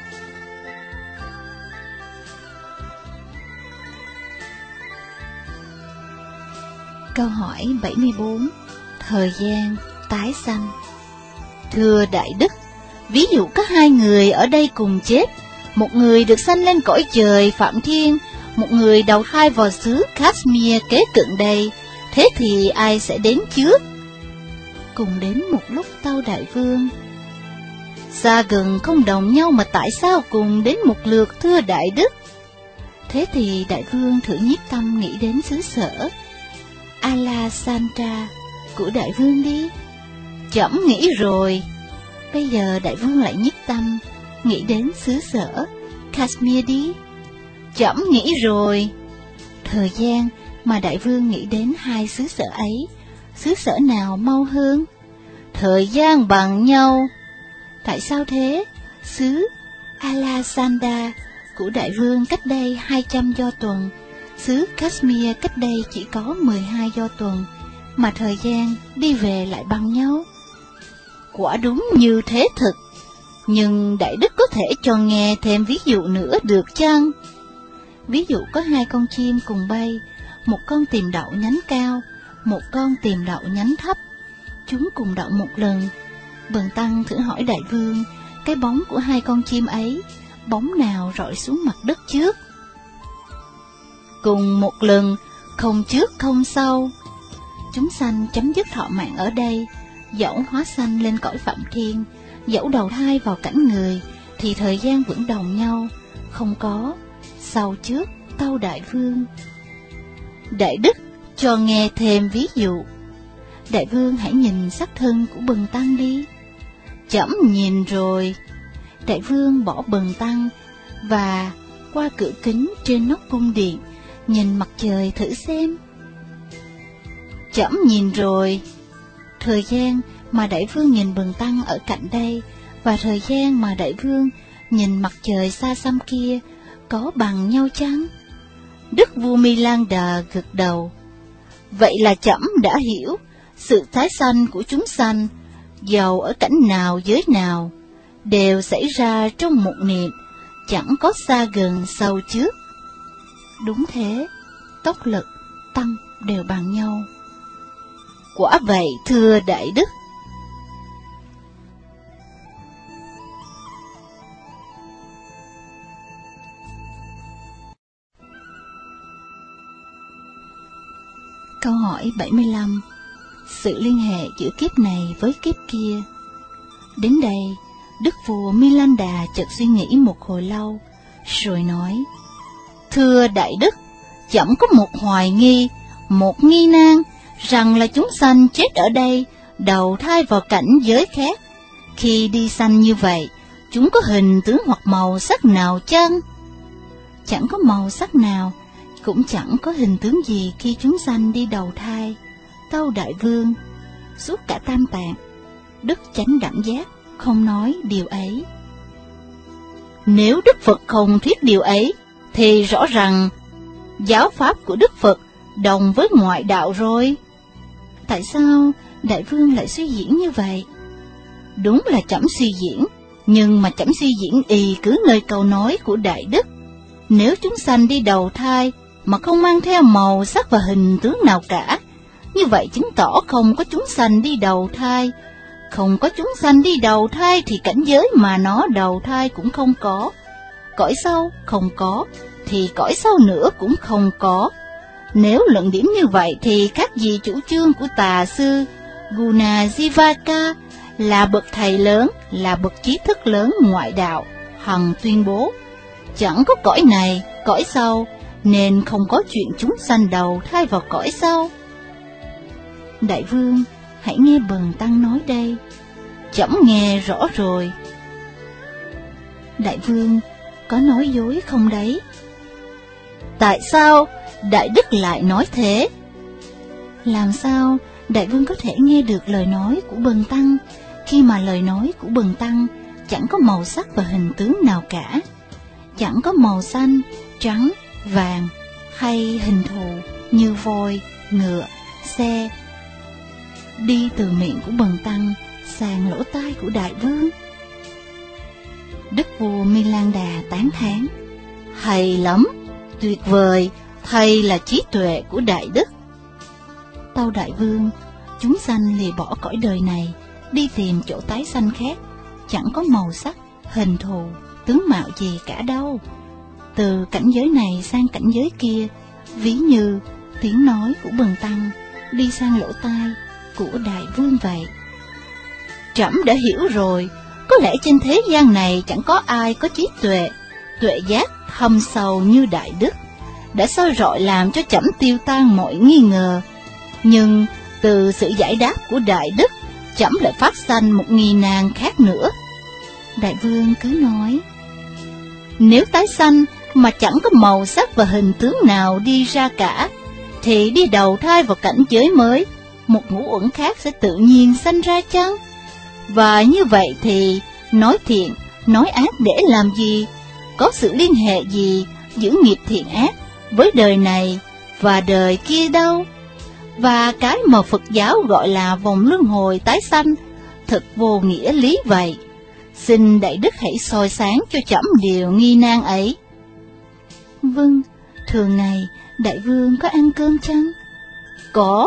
Câu hỏi bảy mươi bốn. Thời gian tái sanh. Thưa đại đức, ví dụ có hai người ở đây cùng chết, một người được sanh lên cõi trời Phạm Thiên, một người đầu thai vào xứ Kashmir kế cận đây, thế thì ai sẽ đến trước? Cùng đến một lúc tâu đại vương. Xa gần không đồng nhau mà tại sao cùng đến một lượt, thưa đại đức? Thế thì đại vương thử nhiếp tâm nghĩ đến xứ sở Alasandra của đại vương đi. Trẫm nghĩ rồi. Bây giờ đại vương lại nhiếp tâm nghĩ đến xứ sở Kashmir đi. Trẫm nghĩ rồi. Thời gian mà đại vương nghĩ đến hai xứ sở ấy, xứ sở nào mau hơn? Thời gian bằng nhau. Tại sao thế? Xứ Alasandra của đại vương cách đây hai trăm do tuần, xứ Kashmir cách đây chỉ có mười hai do tuần, mà thời gian đi về lại bằng nhau. Quả đúng như thế thực, nhưng đại đức có thể cho nghe thêm ví dụ nữa được chăng? Ví dụ có hai con chim cùng bay, một con tìm đậu nhánh cao, một con tìm đậu nhánh thấp. Chúng cùng đậu một lần. Bần tăng thử hỏi đại vương, cái bóng của hai con chim ấy, bóng nào rọi xuống mặt đất trước? Cùng một lần, không trước không sau. Chúng sanh chấm dứt thọ mạng ở đây, dẫu hóa sanh lên cõi Phạm Thiên, dẫu đầu thai vào cảnh người, thì thời gian vẫn đồng nhau, không có sau trước, tâu đại vương. Đại đức cho nghe thêm ví dụ. Đại vương hãy nhìn sắc thân của bần tăng đi. Trẫm nhìn rồi. Đại vương bỏ bần tăng và qua cửa kính trên nóc cung điện, nhìn mặt trời thử xem. Trẫm nhìn rồi. Thời gian mà đại vương nhìn bần tăng ở cạnh đây và thời gian mà đại vương nhìn mặt trời xa xăm kia có bằng nhau chăng? Đức vua Milanda gật đầu. Vậy là trẫm đã hiểu. Sự tái sanh của chúng sanh, dầu ở cảnh nào giới nào, đều xảy ra trong một niệm, chẳng có xa gần sau trước. Đúng thế, tốc lực, tâm đều bằng nhau. Quả vậy, thưa đại đức. Câu hỏi bảy mươi lăm. Sự liên hệ giữa kiếp này với kiếp kia. Đến đây, đức vua Milanda chợt suy nghĩ một hồi lâu, rồi nói: Thưa đại đức, trẫm có một hoài nghi, một nghi nan, rằng là chúng sanh chết ở đây, đầu thai vào cảnh giới khác. Khi đi sanh như vậy, chúng có hình tướng hoặc màu sắc nào chăng? Chẳng có màu sắc nào, cũng chẳng có hình tướng gì khi chúng sanh đi đầu thai, tâu đại vương. Suốt cả tam tạng, đức chánh đẳng giác không nói điều ấy. Nếu Đức Phật không thuyết điều ấy, thì rõ rằng giáo pháp của Đức Phật đồng với ngoại đạo rồi. Tại sao đại vương lại suy diễn như vậy? Đúng là trẫm suy diễn, nhưng mà trẫm suy diễn y cứ lời câu nói của đại đức. Nếu chúng sanh đi đầu thai mà không mang theo màu sắc và hình tướng nào cả, như vậy chứng tỏ không có chúng sanh đi đầu thai. Không có chúng sanh đi đầu thai thì cảnh giới mà nó đầu thai cũng không có, cõi sau không có, thì cõi sau nữa cũng không có. Nếu luận điểm như vậy thì khác gì chủ trương của tà sư Gunajivaka là bậc thầy lớn, là bậc trí thức lớn ngoại đạo, hằng tuyên bố chẳng có cõi này, cõi sau, nên không có chuyện chúng sanh đầu thai vào cõi sau. Đại vương, hãy nghe Bần tăng nói đây. Trẫm nghe rõ rồi. Đại vương, có nói dối không đấy? Tại sao Đại Đức lại nói thế? Làm sao Đại vương có thể nghe được lời nói của Bần tăng, khi mà lời nói của Bần tăng chẳng có màu sắc và hình tướng nào cả, chẳng có màu xanh, trắng, vàng hay hình thù như voi, ngựa, xe đi từ miệng của Bần tăng sang lỗ tai của Đại vương? Đức vua Milan-đà tán thán: hay lắm, tuyệt vời, thầy là trí tuệ của Đại Đức. Tâu Đại vương, chúng sanh lìa bỏ cõi đời này, đi tìm chỗ tái sanh khác, chẳng có màu sắc, hình thù, tướng mạo gì cả đâu. Từ cảnh giới này sang cảnh giới kia, ví như tiếng nói của Bần tăng đi sang lỗ tai của Đại vương vậy. Trẫm đã hiểu rồi, có lẽ trên thế gian này chẳng có ai có trí tuệ, tuệ giác thâm sâu như Đại Đức, đã soi rọi làm cho trẫm tiêu tan mọi nghi ngờ. Nhưng từ sự giải đáp của Đại Đức, trẫm lại phát sanh một nghi nan khác nữa. Đại vương cứ nói. Nếu tái sanh mà chẳng có màu sắc và hình tướng nào đi ra cả, thì đi đầu thai vào cảnh giới mới, một ngũ uẩn khác sẽ tự nhiên sanh ra chăng? Và như vậy thì nói thiện, nói ác để làm gì? Có sự liên hệ gì giữa nghiệp thiện ác với đời này và đời kia đâu? Và cái mà Phật giáo gọi là vòng luân hồi tái sanh thật vô nghĩa lý vậy. Xin Đại Đức hãy soi sáng cho trẫm điều nghi nan ấy. Vâng, thường ngày Đại vương có ăn cơm chăng? Có.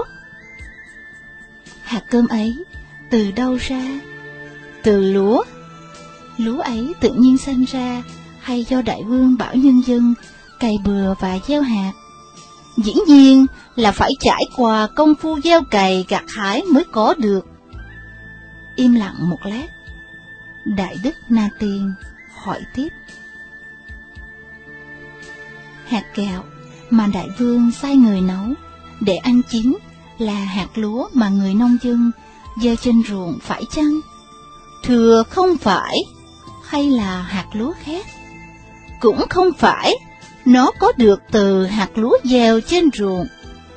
Hạt cơm ấy từ đâu ra? Từ lúa. Lúa ấy tự nhiên sanh ra hay do Đại vương bảo nhân dân cày bừa và gieo hạt? Dĩ nhiên là phải trải qua công phu gieo cày gặt hái mới có được. Im lặng một lát, Đại Đức Na Tiên hỏi tiếp. Hạt gạo mà Đại vương sai người nấu để ăn chín là hạt lúa mà người nông dân gieo trên ruộng phải chăng? Thưa không phải. Hay là hạt lúa khác? Cũng không phải, nó có được từ hạt lúa gieo trên ruộng.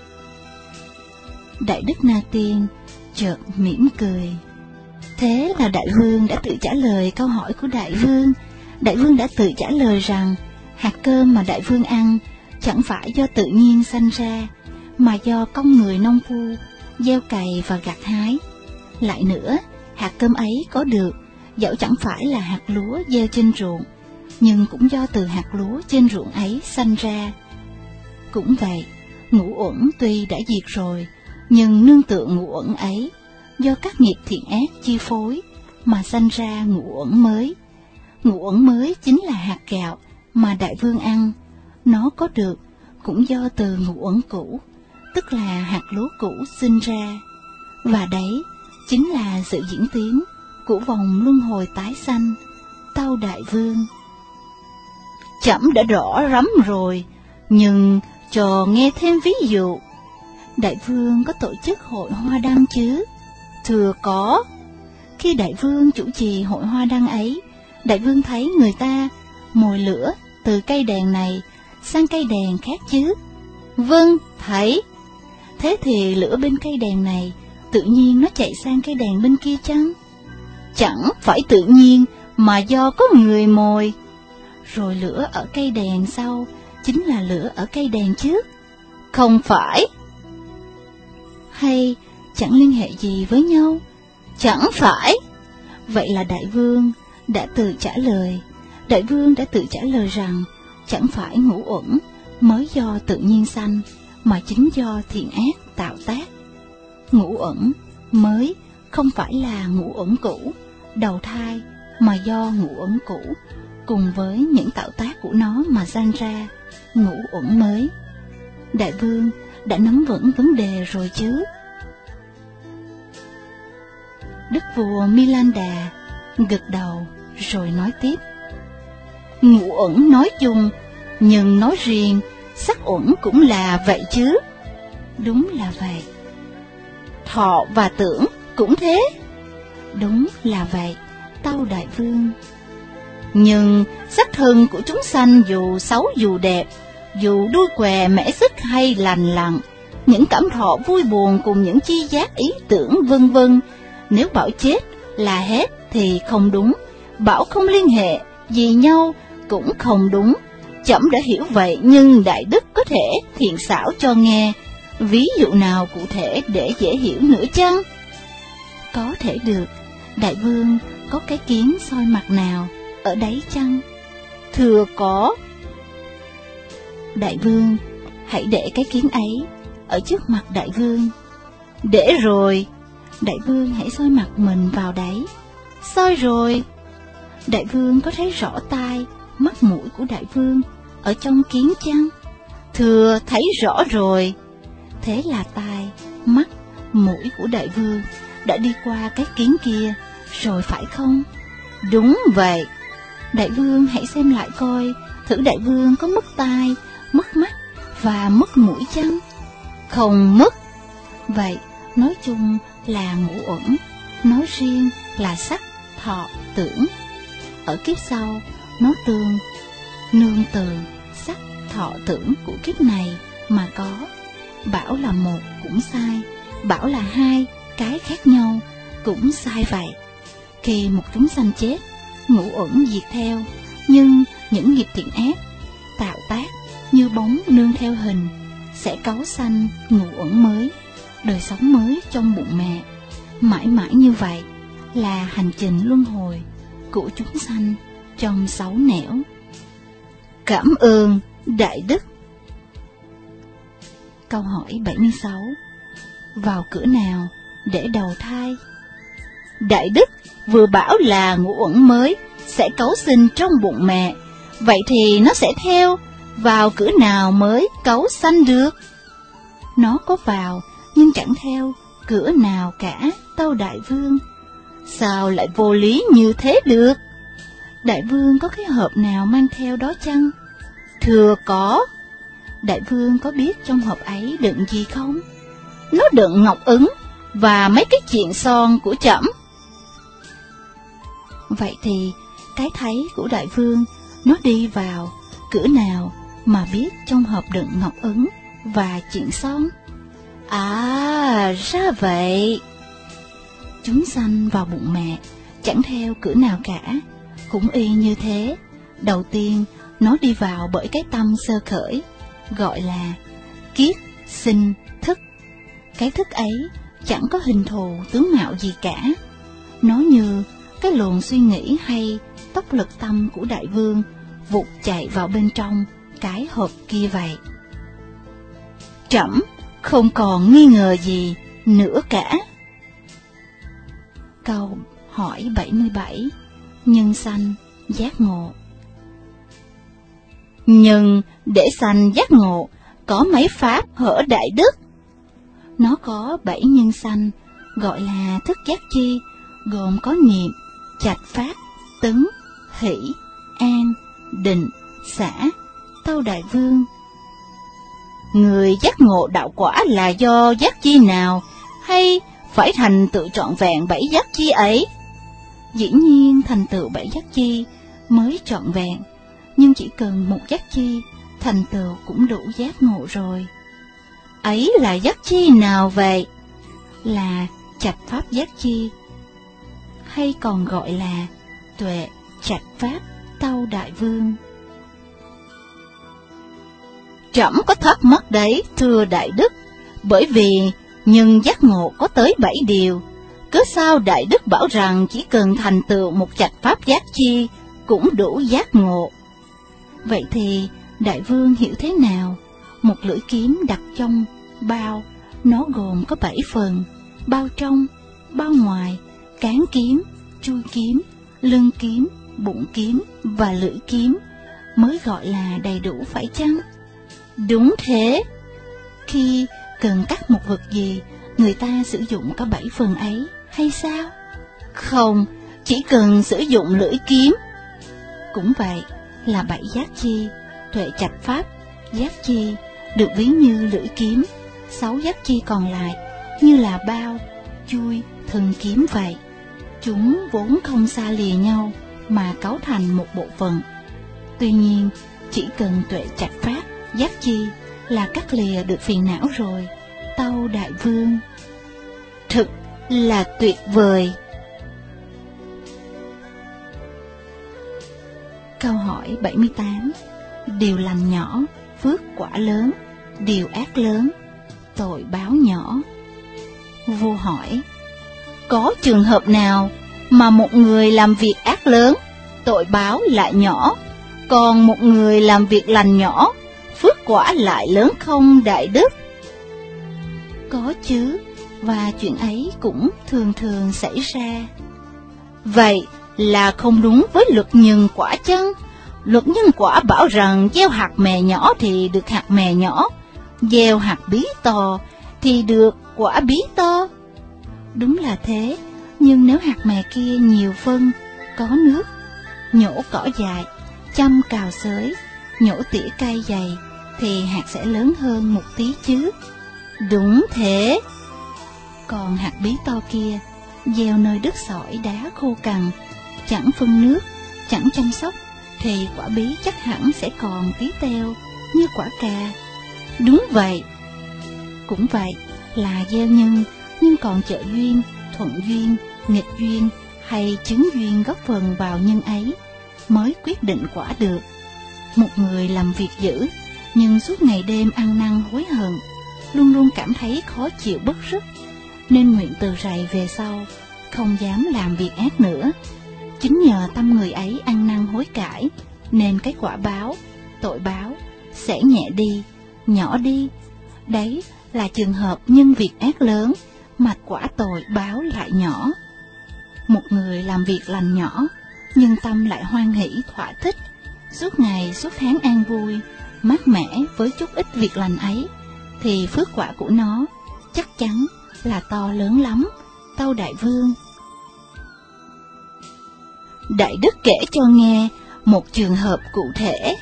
Đại Đức Na Tiên chợt mỉm cười. Thế là Đại vương đã tự trả lời câu hỏi của Đại vương. Đại vương đã tự trả lời rằng hạt cơm mà Đại vương ăn chẳng phải do tự nhiên sanh ra, mà do công người nông phu gieo cày và gặt hái. Lại nữa, hạt cơm ấy có được dẫu chẳng phải là hạt lúa gieo trên ruộng, nhưng cũng do từ hạt lúa trên ruộng ấy sanh ra. Cũng vậy, ngũ uẩn tuy đã diệt rồi, nhưng nương tựa ngũ uẩn ấy, do các nghiệp thiện ác chi phối mà sanh ra ngũ uẩn mới. Ngũ uẩn mới chính là hạt gạo mà Đại vương ăn, nó có được cũng do từ ngũ uẩn cũ, tức là hạt lúa cũ sinh ra. Và đấy chính là sự diễn tiến của vòng luân hồi tái sanh. Tâu Đại vương. Trẫm đã rõ lắm rồi, nhưng cho nghe thêm ví dụ. Đại vương có tổ chức hội hoa đăng chứ? Thưa có. Khi Đại vương chủ trì hội hoa đăng ấy, Đại vương thấy người ta mồi lửa từ cây đèn này sang cây đèn khác chứ? Vâng, thấy. Thế thì lửa bên cây đèn này tự nhiên nó chạy sang cây đèn bên kia chăng? Chẳng phải tự nhiên, mà do có người mồi. Rồi lửa ở cây đèn sau chính là lửa ở cây đèn trước? Không phải. Hay chẳng liên hệ gì với nhau? Chẳng phải. Vậy là Đại vương đã tự trả lời. Đại vương đã tự trả lời rằng chẳng phải ngũ uẩn mới do tự nhiên sanh, mà chính do thiện ác tạo tác. Ngũ uẩn mới không phải là ngũ uẩn cũ đầu thai, mà do ngũ uẩn cũ cùng với những tạo tác của nó mà sanh ra ngũ uẩn mới. Đại vương đã nắm vững vấn đề rồi chứ? Đức vua Milanda gật đầu rồi nói tiếp. Ngũ uẩn nói chung, nhưng nói riêng, sắc uẩn cũng là vậy chứ? Đúng là vậy. Thọ và tưởng cũng thế? Đúng là vậy, tâu đại vương. Nhưng sắc thân của chúng sanh dù xấu dù đẹp, dù đuôi què mẻ xích hay lành lặn, những cảm thọ vui buồn cùng những chi giác ý tưởng vân vân, nếu bảo chết là hết thì không đúng, bảo không liên hệ gì nhau cũng không đúng. Trẫm đã hiểu vậy, nhưng đại đức có thể thiện xảo cho nghe ví dụ nào cụ thể để dễ hiểu nữa chăng? Có thể được. Đại vương có cái kiến soi mặt nào ở đấy chăng? Thưa có. Đại vương hãy để cái kiến ấy ở trước mặt đại vương. Để rồi. Đại vương hãy soi mặt mình vào đấy. Soi rồi. Đại vương có thấy rõ tai, mắt mũi của đại vương ở trong kiến chăng? Thưa thấy rõ rồi. Thế là tai, mắt, mũi của đại vương đã đi qua cái kiến kia rồi phải không? Đúng vậy. Đại vương hãy xem lại coi, thử đại vương có mất tai, mất mắt và mất mũi chăng? Không mất. Vậy nói chung là ngũ uẩn, nói riêng là sắc, thọ, tưởng. Ở kiếp sau nó tương nương từ sắc, thọ, tưởng của kiếp này mà có. Bảo là một cũng sai, bảo là hai cái khác nhau cũng sai vậy. Khi một chúng sanh chết, ngũ uẩn diệt theo, nhưng những nghiệp thiện ác tạo tác như bóng nương theo hình sẽ cấu sanh ngũ uẩn mới, đời sống mới trong bụng mẹ. Mãi mãi như vậy là hành trình luân hồi của chúng sanh trong sáu nẻo. Cảm ơn đại đức. Câu hỏi bảy mươi sáu. Vào cửa nào để đầu thai? Đại đức vừa bảo là ngũ uẩn mới sẽ cấu sinh trong bụng mẹ, vậy thì nó sẽ theo vào cửa nào mới cấu sanh được? Nó có vào nhưng chẳng theo cửa nào cả, tâu đại vương. Sao lại vô lý như thế được? Đại vương có cái hộp nào mang theo đó chăng? Thưa có. Đại vương có biết trong hộp ấy đựng gì không? Nó đựng ngọc ứng và mấy cái chuyện son của trẫm. Vậy thì cái thấy của đại vương nó đi vào cửa nào mà biết trong hộp đựng ngọc ứng và chuyện son? À, ra vậy. Chúng sanh vào bụng mẹ chẳng theo cửa nào cả, cũng y như thế. Đầu tiên nó đi vào bởi cái tâm sơ khởi, gọi là kiết sinh thức. Cái thức ấy chẳng có hình thù tướng mạo gì cả. Nó như cái luồng suy nghĩ hay tốc lực tâm của đại vương vụt chạy vào bên trong cái hộp kia vậy. Trẫm không còn nghi ngờ gì nữa cả. Câu hỏi bảy mươi bảy. Nhân sanh giác ngộ. Nhưng để sanh giác ngộ có mấy pháp hở đại đức? Nó có bảy nhân sanh, gọi là thức giác chi, gồm có niệm, trạch pháp, tấn, hỷ, an, định, xả, tâu đại vương. Người giác ngộ đạo quả là do giác chi nào, hay phải thành tựu trọn vẹn bảy giác chi ấy? Dĩ nhiên thành tựu bảy giác chi mới trọn vẹn, nhưng chỉ cần một giác chi thành tựu cũng đủ giác ngộ rồi. Ấy là giác chi nào vậy? Là trạch pháp giác chi, hay còn gọi là tuệ trạch pháp, tâu đại vương. Trẫm có thắc mắc đấy, thưa đại đức, bởi vì nhân giác ngộ có tới bảy điều, cớ sao đại đức bảo rằng chỉ cần thành tựu một trạch pháp giác chi cũng đủ giác ngộ? Vậy thì đại vương hiểu thế nào? Một lưỡi kiếm đặt trong bao, nó gồm có bảy phần: bao trong, bao ngoài, cán kiếm, chui kiếm, lưng kiếm, bụng kiếm và lưỡi kiếm mới gọi là đầy đủ phải chăng? Đúng thế. Khi cần cắt một vật gì, người ta sử dụng có bảy phần ấy hay sao? Không, chỉ cần sử dụng lưỡi kiếm. Cũng vậy, là bảy giác chi, tuệ trạch pháp, giác chi được ví như lưỡi kiếm, sáu giác chi còn lại như là bao, chui, thân kiếm vậy. Chúng vốn không xa lìa nhau mà cấu thành một bộ phận. Tuy nhiên, chỉ cần tuệ trạch pháp, giác chi là cắt lìa được phiền não rồi, tâu đại vương. Thực là tuyệt vời. Câu hỏi bảy mươi tám. Điều lành nhỏ, phước quả lớn, điều ác lớn, tội báo nhỏ. Vua hỏi, có trường hợp nào mà một người làm việc ác lớn, tội báo lại nhỏ, còn một người làm việc lành nhỏ, phước quả lại lớn không đại đức? Có chứ, và chuyện ấy cũng thường thường xảy ra. Vậy là không đúng với luật nhân quả chăng? Luật nhân quả bảo rằng gieo hạt mè nhỏ thì được hạt mè nhỏ, gieo hạt bí to thì được quả bí to. Đúng là thế, nhưng nếu hạt mè kia nhiều phân, có nước, nhổ cỏ dại, chăm cào xới, nhổ tỉa cây dày, thì hạt sẽ lớn hơn một tí chứ. Đúng thế. Còn hạt bí to kia, gieo nơi đất sỏi đá khô cằn, chẳng phân nước, chẳng chăm sóc, thì quả bí chắc hẳn sẽ còn tí teo như quả cà. Đúng vậy. Cũng vậy, là gieo nhân, nhưng còn trợ duyên, thuận duyên, nghịch duyên hay chứng duyên góp phần vào nhân ấy mới quyết định quả được. Một người làm việc dữ, nhưng suốt ngày đêm ăn năn hối hận, luôn luôn cảm thấy khó chịu bứt rứt, nên nguyện từ rày về sau, không dám làm việc ác nữa. Chính nhờ tâm người ấy ăn năn hối cải, nên cái quả báo, tội báo sẽ nhẹ đi, nhỏ đi. Đấy là trường hợp nhân việc ác lớn, mà quả tội báo lại nhỏ. Một người làm việc lành nhỏ, nhưng tâm lại hoan hỷ thỏa thích, suốt ngày suốt tháng an vui, mát mẻ với chút ít việc lành ấy, thì phước quả của nó chắc chắn là to lớn lắm, tâu đại vương. Đại đức kể cho nghe một trường hợp cụ thể.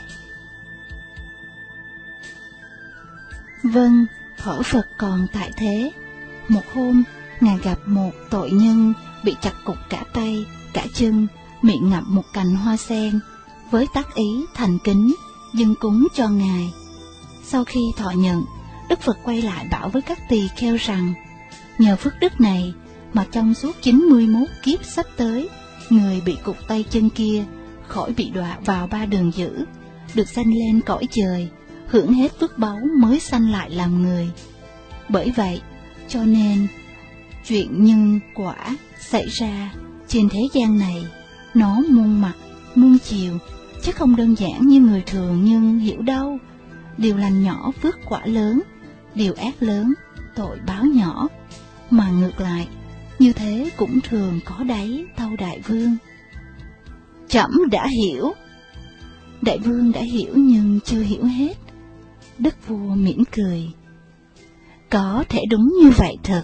Vâng, thổi Phật còn tại thế. Một hôm, Ngài gặp một tội nhân bị chặt cụt cả tay, cả chân, miệng ngậm một cành hoa sen, với tác ý thành kính, dâng cúng cho Ngài. Sau khi thọ nhận, Đức Phật quay lại bảo với các tỳ kheo rằng, nhờ phước đức này mà trong suốt chín mươi mốt kiếp sắp tới, người bị cụt tay chân kia khỏi bị đọa vào ba đường dữ, được sanh lên cõi trời, hưởng hết phước báu mới sanh lại làm người. Bởi vậy, cho nên, chuyện nhân quả xảy ra trên thế gian này, nó muôn mặt, muôn chiều, chứ không đơn giản như người thường nhân hiểu đâu. Điều lành nhỏ phước quả lớn, điều ác lớn tội báo nhỏ, mà ngược lại, như thế cũng thường có đấy, tâu đại vương. Trẫm đã hiểu. Đại vương đã hiểu nhưng chưa hiểu hết. Đức vua mỉm cười. Có thể đúng như vậy thật.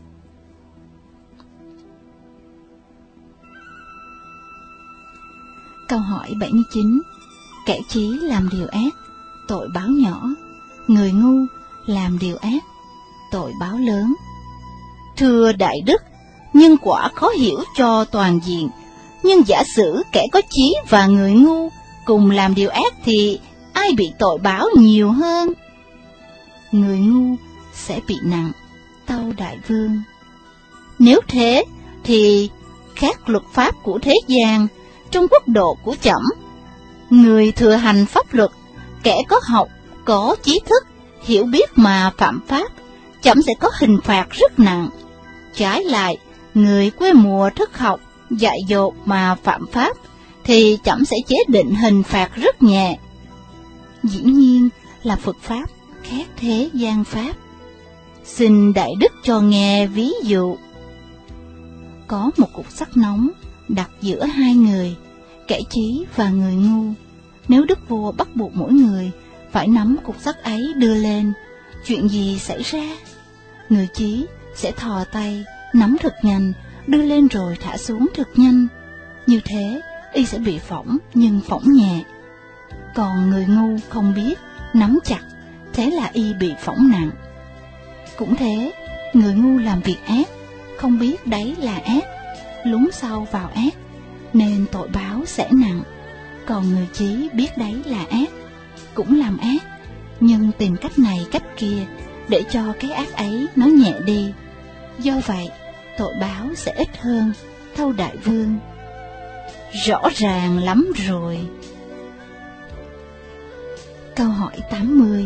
Câu hỏi bảy mươi chín. Kẻ trí làm điều ác, tội báo nhỏ. Người ngu làm điều ác, tội báo lớn. Thưa đại đức, nhân quả khó hiểu cho toàn diện, nhưng giả sử kẻ có trí và người ngu cùng làm điều ác thì ai bị tội báo nhiều hơn? Người ngu sẽ bị nặng, tâu đại vương. Nếu thế thì khác luật pháp của thế gian, trong quốc độ của trẫm, người thừa hành pháp luật, kẻ có học, có trí thức, hiểu biết mà phạm pháp, trẫm sẽ có hình phạt rất nặng. Trái lại, người quê mùa thất học, dại dột mà phạm pháp, thì trẫm sẽ chế định hình phạt rất nhẹ. Dĩ nhiên là Phật Pháp khác thế gian Pháp. Xin đại đức cho nghe ví dụ. Có một cục sắt nóng đặt giữa hai người, kẻ trí và người ngu. Nếu đức vua bắt buộc mỗi người phải nắm cục sắt ấy đưa lên, chuyện gì xảy ra? Người trí sẽ thò tay, nắm thật nhanh, đưa lên rồi thả xuống thật nhanh. Như thế, y sẽ bị phỏng nhưng phỏng nhẹ. Còn người ngu không biết, nắm chặt, thế là y bị phỏng nặng. Cũng thế, người ngu làm việc ác, không biết đấy là ác, lún sâu vào ác, nên tội báo sẽ nặng. Còn người trí biết đấy là ác, cũng làm ác, nhưng tìm cách này cách kia để cho cái ác ấy nó nhẹ đi. Do vậy, tội báo sẽ ít hơn, thâu đại vương. Rõ ràng lắm rồi. Câu hỏi tám mươi.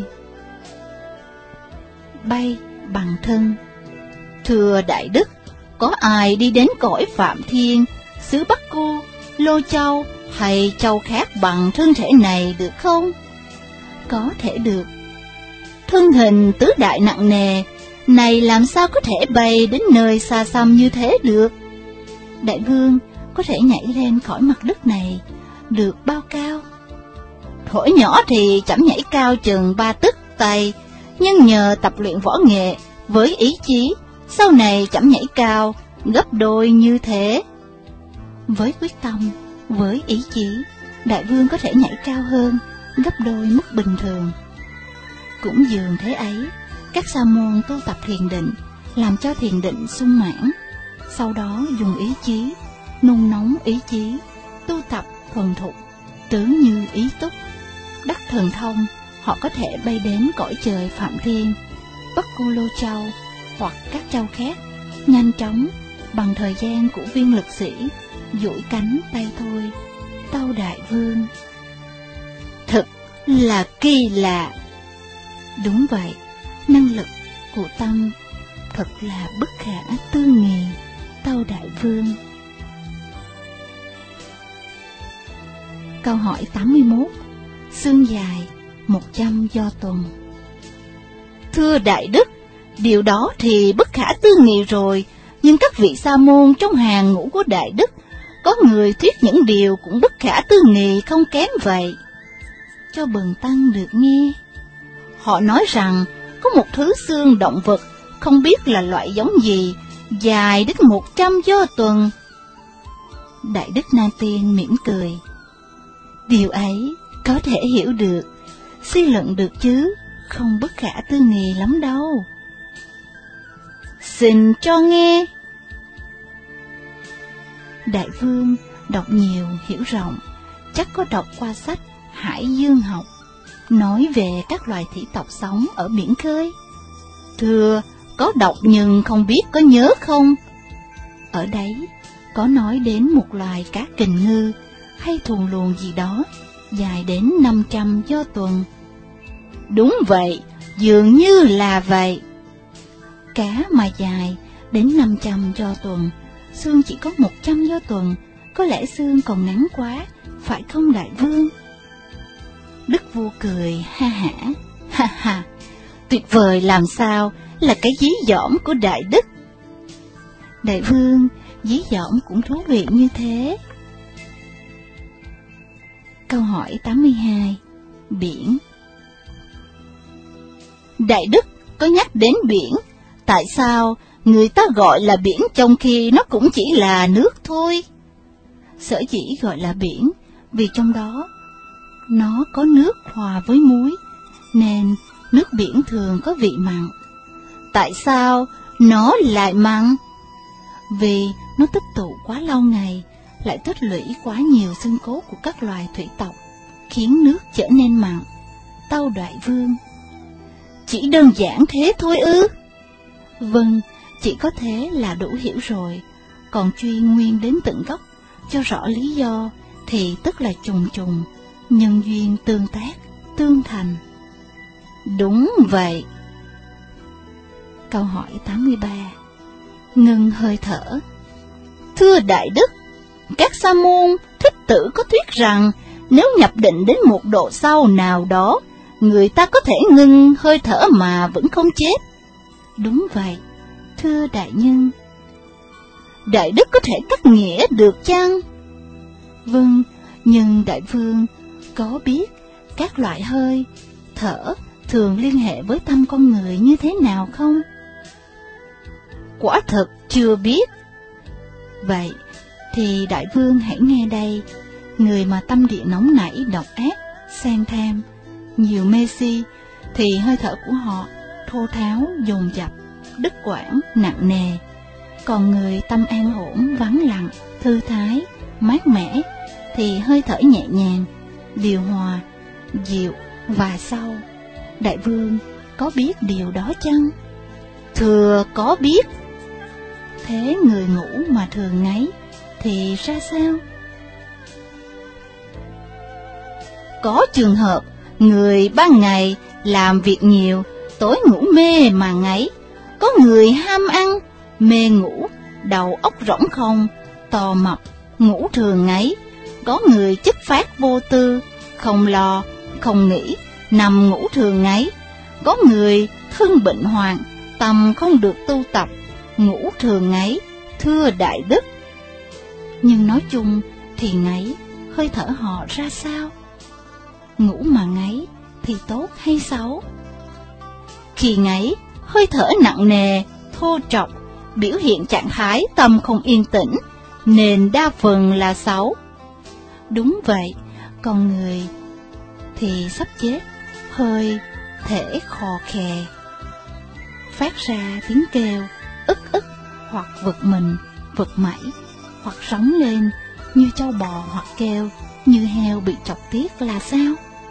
Bay bằng thân. Thưa đại đức, có ai đi đến cõi Phạm Thiên, xứ Bắc Cô, Lô Châu hay châu khác bằng thân thể này được không? Có thể được. Thân hình tứ đại nặng nề này làm sao có thể bay đến nơi xa xăm như thế được? Đại vương có thể nhảy lên khỏi mặt đất này được bao cao? Thuở nhỏ thì chậm nhảy cao chừng ba tấc tay, nhưng nhờ tập luyện võ nghệ với ý chí, sau này chậm nhảy cao gấp đôi như thế. Với quyết tâm, với ý chí, đại vương có thể nhảy cao hơn gấp đôi mức bình thường. Cũng dường thế ấy, các sa môn tu tập thiền định, làm cho thiền định sung mãn, sau đó dùng ý chí, nung nóng ý chí, tu tập thuần thục, tướng như ý túc. Đắc thần thông, họ có thể bay đến cõi trời Phạm Thiên, Bắc Cô Lô Châu hoặc các châu khác, nhanh chóng, bằng thời gian của viên lực sĩ, duỗi cánh tay thôi. Tâu đại vương. Thật là kỳ lạ. Đúng vậy, năng lực của tâm thật là bất khả tư nghị, tâu đại vương. Câu hỏi tám mươi mốt. Xương dài một trăm do tuần. Thưa đại đức, điều đó thì bất khả tư nghị rồi, nhưng các vị sa môn trong hàng ngũ của đại đức, có người thuyết những điều cũng bất khả tư nghị không kém vậy. Cho bần tăng được nghe. Họ nói rằng có một thứ xương động vật, không biết là loại giống gì, dài đến một trăm do tuần. Đại đức Nam Tiên mỉm cười. Điều ấy có thể hiểu được, suy luận được chứ, không bất khả tư nghị lắm đâu. Xin cho nghe. Đại vương đọc nhiều hiểu rộng, chắc có đọc qua sách Hải Dương Học, nói về các loài thủy tộc sống ở biển khơi. Thưa, có đọc nhưng không biết có nhớ không? Ở đấy có nói đến một loài cá kình ngư hay thuồng luồng gì đó, dài đến năm trăm do tuần. Đúng vậy, dường như là vậy. Cá mà dài đến năm trăm do tuần, xương chỉ có một trăm do tuần, có lẽ xương còn ngắn quá, phải không đại vương? Đức vua cười ha hả, ha ha, tuyệt vời làm sao, là cái dí dỏm của đại đức. Đại vương, dí dỏm cũng thú vị như thế. Câu hỏi tám mươi hai. Biển. Đại đức có nhắc đến biển, tại sao người ta gọi là biển trong khi nó cũng chỉ là nước thôi? Sở dĩ gọi là biển vì trong đó nó có nước hòa với muối, nên nước biển thường có vị mặn. Tại sao nó lại mặn? Vì nó tích tụ quá lâu ngày, lại tích lũy quá nhiều xương cốt của các loài thủy tộc, khiến nước trở nên mặn. Tâu đại vương. Chỉ đơn giản thế thôi ư? Vâng, chỉ có thế là đủ hiểu rồi, còn truy nguyên đến tận gốc, cho rõ lý do, thì tức là trùng trùng, nhân duyên tương tác, tương thành. Đúng vậy. Câu hỏi tám mươi ba. Ngừng hơi thở. Thưa đại đức, các sa môn Thích Tử có thuyết rằng nếu nhập định đến một độ sâu nào đó, người ta có thể ngưng hơi thở mà vẫn không chết. Đúng vậy, thưa đại nhân. Đại đức có thể cắt nghĩa được chăng? Vâng, Nhưng đại vương có biết các loại hơi, thở thường liên hệ với tâm con người như thế nào không? Quả thực chưa biết. Vậy thì đại vương hãy nghe đây, người mà tâm địa nóng nảy, độc ác, sang tham, nhiều mê si, thì hơi thở của họ thô tháo, dồn dập, đứt quãng, nặng nề. Còn người tâm an ổn, vắng lặng, thư thái, mát mẻ, thì hơi thở nhẹ nhàng, điều hòa, dịu và sâu. Đại vương có biết điều đó chăng? Thưa có biết. Thế người ngủ mà thường ngáy thì ra sao? Có trường hợp người ban ngày làm việc nhiều, tối ngủ mê mà ngáy. Có người ham ăn, mê ngủ, đầu óc rỗng không, tò mập, ngủ thường ngáy. Có người chất phát vô tư, không lo, không nghĩ, nằm ngủ thường ngáy. Có người thân bệnh hoạn, tâm không được tu tập, ngủ thường ngáy, thưa đại đức. Nhưng nói chung thì ngáy, hơi thở họ ra sao? Ngủ mà ngáy thì tốt hay xấu? Khi ngáy, hơi thở nặng nề, thô trọc, biểu hiện trạng thái tâm không yên tĩnh, nên đa phần là xấu. Đúng vậy, con người thì sắp chết, hơi thể khò khè, phát ra tiếng kêu ức ức, hoặc vực mình, vực mẩy, hoặc rống lên như trâu bò, hoặc kêu như heo bị chọc tiết là sao?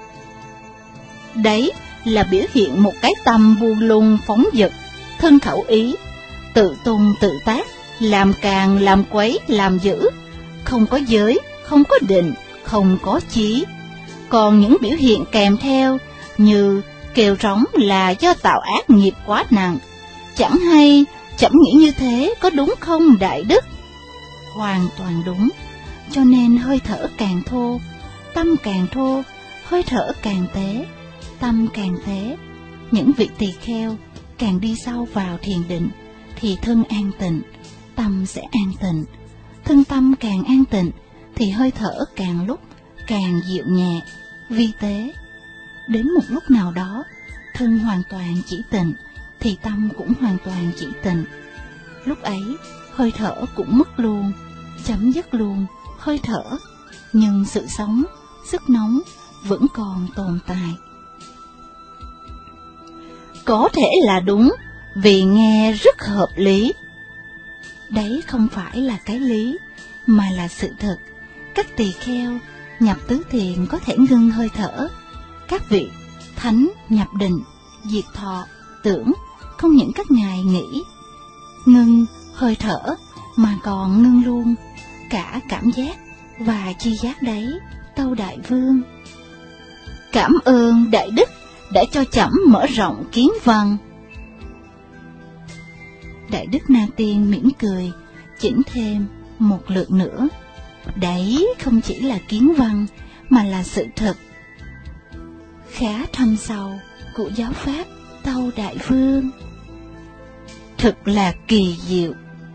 Đấy là biểu hiện một cái tâm buông lung phóng dật, thân khẩu ý, tự tung tự tác, làm càng làm quấy làm dữ, không có giới, không có định, không có chí. Còn những biểu hiện kèm theo như kêu rống là do tạo ác nghiệp quá nặng. Chẳng hay, chẳng nghĩ như thế có đúng không đại đức? Hoàn toàn đúng. Cho nên hơi thở càng thô, tâm càng thô, hơi thở càng tế, tâm càng tế. Những vị tỳ kheo càng đi sâu vào thiền định thì thân an tịnh, tâm sẽ an tịnh. Thân tâm càng an tịnh thì hơi thở càng lúc càng dịu nhẹ, vi tế. Đến một lúc nào đó, thân hoàn toàn chỉ tịnh thì tâm cũng hoàn toàn chỉ tịnh. Lúc ấy, hơi thở cũng mất luôn, chấm dứt luôn hơi thở, nhưng sự sống, sức nóng vẫn còn tồn tại. Có thể là đúng, vì nghe rất hợp lý. Đấy không phải là cái lý, mà là sự thật. Các tỳ kheo nhập tứ thiền có thể ngưng hơi thở. Các vị thánh nhập định, diệt thọ, tưởng, không những các ngài nghĩ ngưng hơi thở, mà còn ngưng luôn cả cảm giác và chi giác đấy, tâu đại vương. Cảm ơn đại đức đã cho trẫm mở rộng kiến văn. Đại đức Na Tiên mỉm cười, chỉnh thêm một lượt nữa. Đấy không chỉ là kiến văn, mà là sự thật, khá thâm sâu của giáo pháp, tâu đại vương. Thật là kỳ diệu.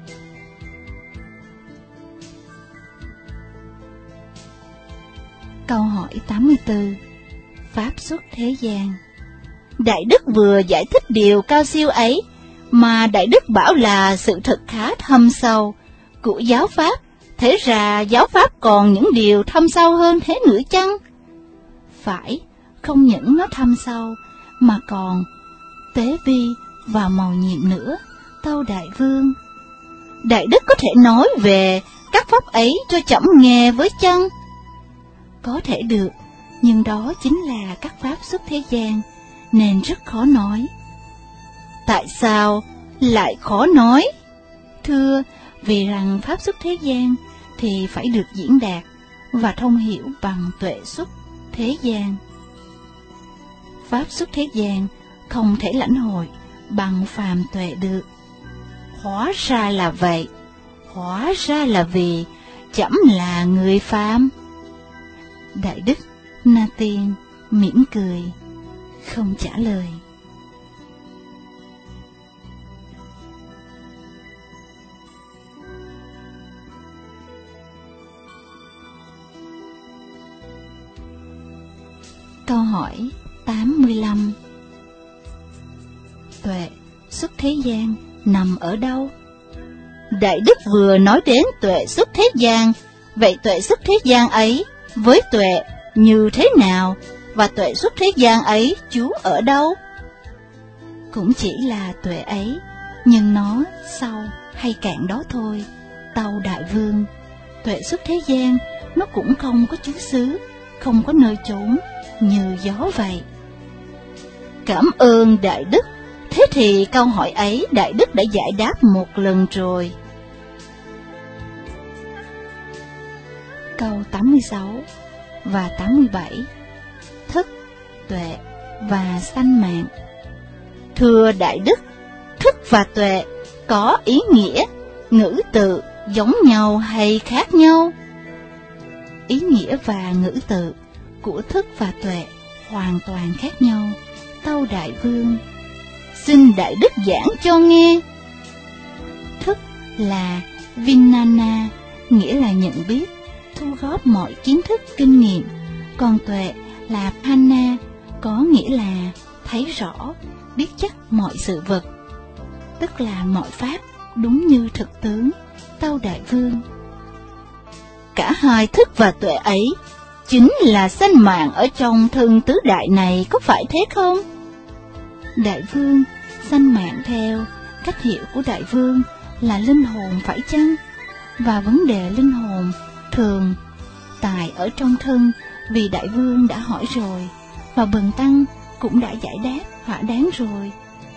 Câu hỏi tám mươi tư. Pháp xuất thế gian. Đại đức vừa giải thích điều cao siêu ấy, mà đại đức bảo là sự thật khá thâm sâu của giáo pháp. Thế ra giáo pháp còn những điều thâm sâu hơn thế nữa chăng? Phải, không những nó thâm sâu, mà còn tế vi và màu nhiệm nữa, tâu đại vương. Đại đức có thể nói về các pháp ấy cho trẫm nghe với chăng? Có thể được, nhưng đó chính là các pháp xuất thế gian, nên rất khó nói. Tại sao lại khó nói? Thưa, vì rằng pháp xuất thế gian thì phải được diễn đạt và thông hiểu bằng tuệ xuất thế gian. Pháp xuất thế gian không thể lãnh hội bằng phàm tuệ được. Hóa ra là vậy, hóa ra là vì trẫm là người phàm. Đại đức Na Tiên mỉm cười, không trả lời. Câu hỏi tám mươi lăm. Tuệ xuất thế gian nằm ở đâu? Đại Đức vừa nói đến tuệ xuất thế gian, vậy tuệ xuất thế gian ấy với tuệ như thế nào, và tuệ xuất thế gian ấy trú ở đâu? Cũng chỉ là tuệ ấy, nhưng nó sau hay cạn đó thôi. Tâu Đại Vương, tuệ xuất thế gian nó cũng không có trú xứ, không có nơi trốn, như gió vậy. Cảm ơn Đại Đức. Thế thì câu hỏi ấy Đại Đức đã giải đáp một lần rồi. Câu tám mươi sáu và tám mươi bảy. Thức, tuệ và sanh mạng. Thưa Đại Đức, thức và tuệ có ý nghĩa, ngữ tự giống nhau hay khác nhau? Ý nghĩa và ngữ tự của thức và tuệ hoàn toàn khác nhau. Tâu Đại Vương, xin Đại Đức giảng cho nghe. Thức là Vijnana, nghĩa là nhận biết, thu góp mọi kiến thức kinh nghiệm. Còn tuệ là Panna, có nghĩa là thấy rõ, biết chắc mọi sự vật, tức là mọi pháp đúng như thực tướng. Tâu Đại Vương, cả hai thức và tuệ ấy chính là sanh mạng ở trong thân tứ đại này, có phải thế không? Đại Vương, sanh mạng theo cách hiểu của Đại Vương là linh hồn phải chăng? Và vấn đề linh hồn thường tại ở trong thân, vì Đại Vương đã hỏi rồi, và Bần Tăng cũng đã giải đáp thỏa đáng rồi.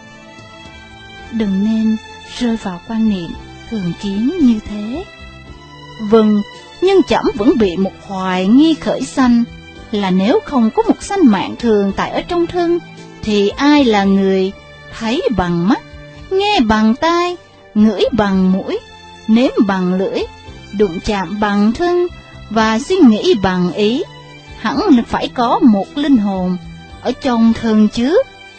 Đừng nên rơi vào quan niệm thường kiến như thế. Vâng, nhưng chậm vẫn bị một hoài nghi khởi sanh, là nếu không có một sanh mạng thường tại ở trong thân, thì ai là người thấy bằng mắt, nghe bằng tai, ngửi bằng mũi, nếm bằng lưỡi, đụng chạm bằng thân và suy nghĩ bằng ý? Hẳn phải có một linh hồn ở trong thân chứ.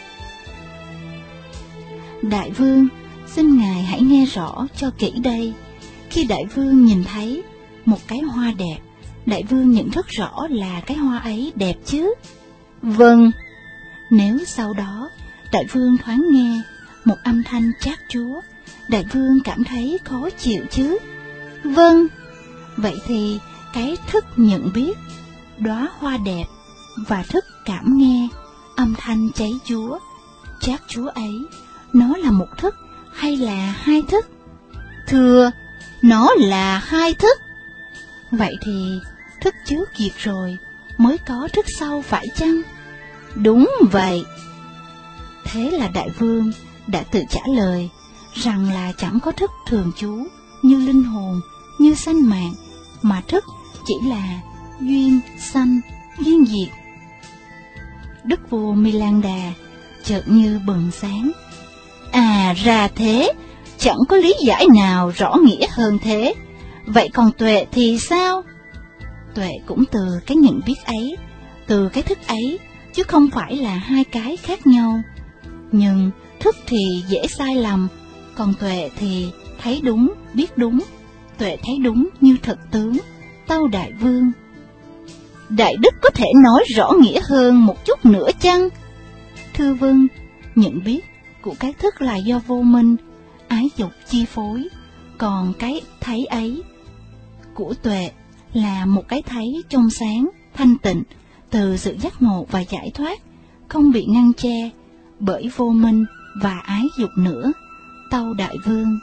Đại Vương, xin Ngài hãy nghe rõ cho kỹ đây. Khi Đại Vương nhìn thấy một cái hoa đẹp, Đại Vương nhận rất rõ là cái hoa ấy đẹp chứ? Vâng. Nếu sau đó Đại Vương thoáng nghe một âm thanh chát chúa, Đại Vương cảm thấy khó chịu chứ? Vâng. Vậy thì cái thức nhận biết đóa hoa đẹp và thức cảm nghe âm thanh cháy chúa, chát chúa ấy, nó là một thức hay là hai thức? Thưa, nó là hai thức. Vậy thì thức trước diệt rồi mới có thức sau phải chăng? Đúng vậy. Thế là Đại Vương đã tự trả lời rằng là chẳng có thức thường trú như linh hồn, như sanh mạng, mà thức chỉ là duyên sanh, duyên diệt. Đức vua Milanda chợt như bừng sáng. À ra thế, chẳng có lý giải nào rõ nghĩa hơn thế. Vậy còn tuệ thì sao? Tuệ cũng từ cái nhận biết ấy, từ cái thức ấy, chứ không phải là hai cái khác nhau. Nhưng thức thì dễ sai lầm, còn tuệ thì thấy đúng, biết đúng. Tuệ thấy đúng như thực tướng. Tâu Đại Vương, Đại Đức có thể nói rõ nghĩa hơn một chút nữa chăng? Thưa vâng, nhận biết của cái thức là do vô minh, ái dục chi phối, còn cái thấy ấy của tuệ là một cái thấy trong sáng, thanh tịnh, từ sự giác ngộ và giải thoát, không bị ngăn che bởi vô minh và ái dục nữa. Tâu Đại Vương,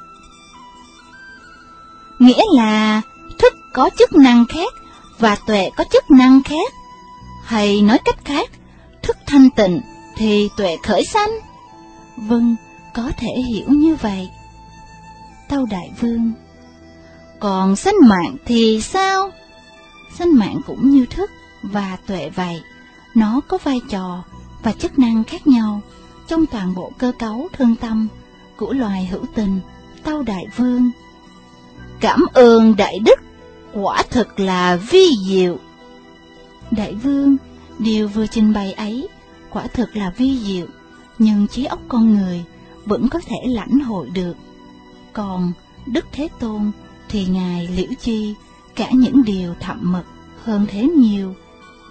nghĩa là thức có chức năng khác và tuệ có chức năng khác, hay nói cách khác, thức thanh tịnh thì tuệ khởi sanh? Vâng, có thể hiểu như vậy. Tâu Đại Vương, còn sanh mạng thì sao? Sanh mạng cũng như thức và tuệ vậy, nó có vai trò và chức năng khác nhau trong toàn bộ cơ cấu thân tâm của loài hữu tình. Tâu Đại Vương, cảm ơn Đại Đức, quả thật là vi diệu. Đại Vương, điều vừa trình bày ấy quả thật là vi diệu, nhưng trí óc con người vẫn có thể lãnh hội được. Còn Đức Thế Tôn thì Ngài liễu chi cả những điều thậm mật hơn thế nhiều.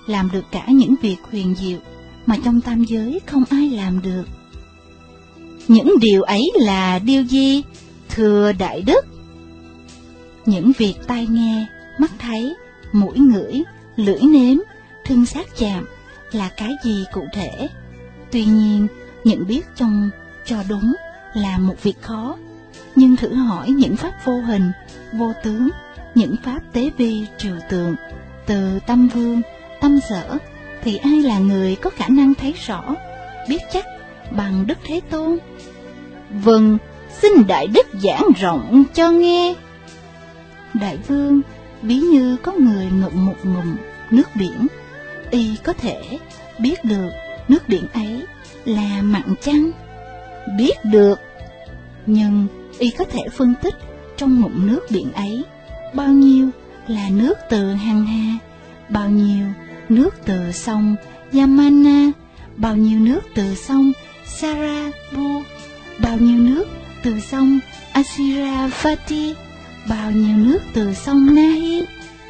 làm được cả những việc huyền diệu mà trong tam giới không ai làm được. Những điều ấy là điều gì, thưa Đại Đức? Những việc tai nghe, mắt thấy, mũi ngửi, lưỡi nếm, thân xác chạm là cái gì cụ thể? Tuy nhiên, nhận biết trong cho đúng là một việc khó, nhưng thử hỏi những pháp vô hình, vô tướng, những pháp tế vi trừu tượng, từ tâm vương, tâm sở, thì ai là người có khả năng thấy rõ, biết chắc bằng Đức Thế Tôn? Vâng, xin Đại Đức giảng rộng cho nghe. Đại vương, ví như có người ngụm một ngụm nước biển, y có thể biết được nước biển ấy là mặn chăng? Biết được, nhưng y có thể phân tích trong ngụm nước biển ấy bao nhiêu là nước từ Hằng Hà, bao nhiêu nước từ sông Yamana, bao nhiêu nước từ sông Sarabhu, bao nhiêu nước từ sông Asiravati, bao nhiêu nước từ sông Nahi.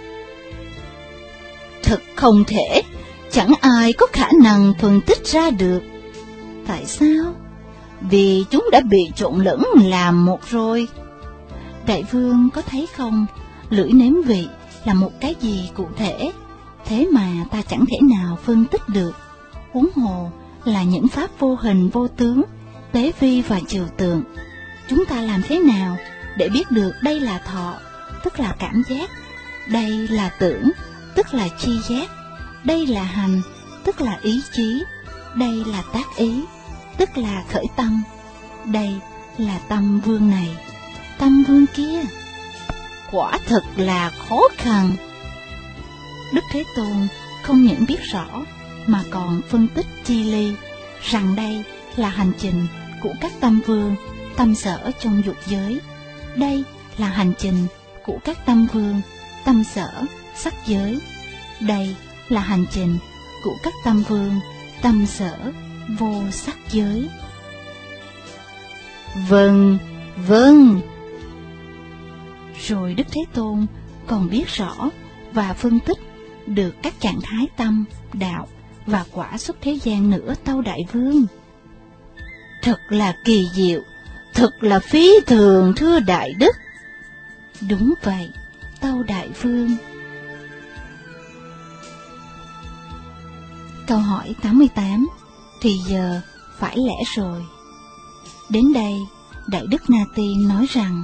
Thật không thể, chẳng ai có khả năng phân tích ra được. Tại sao? Vì chúng đã bị trộn lẫn làm một rồi. Đại vương có thấy không, lưỡi nếm vị là một cái gì cụ thể, thế mà ta chẳng thể nào phân tích được, huống hồ là những pháp vô hình vô tướng, tế vi và trừu tượng. Chúng ta làm thế nào để biết được đây là thọ, tức là cảm giác, đây là tưởng, tức là tri giác, đây là hành, tức là ý chí, đây là tác ý, tức là khởi tâm, đây là tâm vương này, tâm vương kia? Quả thật là khó khăn. Đức Thế Tôn không những biết rõ mà còn phân tích chi ly rằng đây là hành trình của các tâm vương, tâm sở trong dục giới, đây là hành trình của các tâm vương, tâm sở, sắc giới, đây là hành trình của các tâm vương, tâm sở, vô sắc giới. Vâng, vâng. Rồi Đức Thế Tôn còn biết rõ và phân tích được các trạng thái tâm, đạo và quả xuất thế gian nữa, tâu Đại Vương. Thật là kỳ diệu, thật là phi thường, thưa Đại Đức. Đúng vậy, tâu Đại Vương. Câu hỏi tám mươi tám. Thì giờ phải lẽ rồi. Đến đây, Đại Đức Na Tiên nói rằng: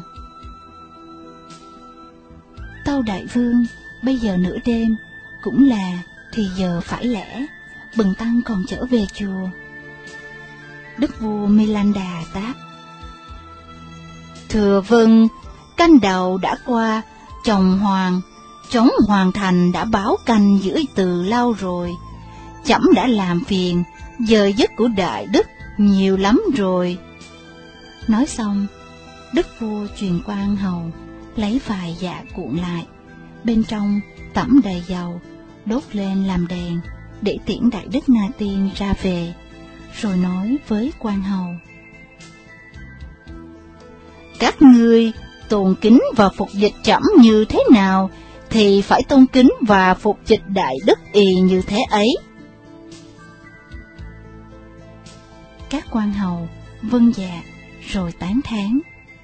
Tâu Đại Vương, bây giờ nửa đêm, cũng là thì giờ phải lẽ, bần tăng còn trở về chùa. Đức vua Milanda đáp: Thưa vâng, canh đầu đã qua, chồng hoàng, trống hoàng thành đã báo canh giữ từ lâu rồi. Chấm đã làm phiền, giờ giấc của Đại Đức nhiều lắm rồi. Nói xong, Đức vua truyền quan hầu lấy vài dạ cuộn lại, bên trong tẩm đầy dầu, đốt lên làm đèn để tiễn Đại Đức Na Tiên ra về, rồi nói với quan hầu: Các ngươi tôn kính và phục dịch trẫm như thế nào thì phải tôn kính và phục dịch Đại Đức y như thế ấy. Các quan hầu vâng dạ rồi tán thán.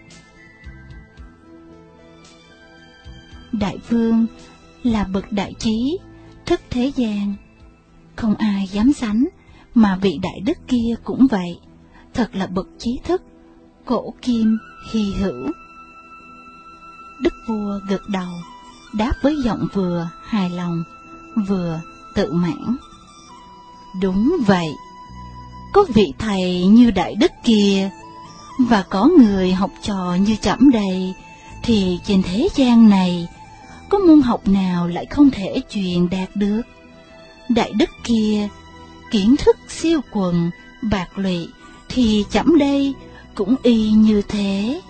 Đại Vương là bậc đại trí, thức thế gian, không ai dám sánh, mà vị Đại Đức kia cũng vậy, thật là bậc trí thức, cổ kim hy hữu. Đức vua gật đầu, đáp với giọng vừa hài lòng, vừa tự mãn. Đúng vậy, có vị thầy như Đại Đức kia, và có người học trò như trẫm đây, thì trên thế gian này, có môn học nào lại không thể truyền đạt được. Đại Đức kia, kiến thức siêu quần, bạc lụy, thì trẫm đây cũng y như thế.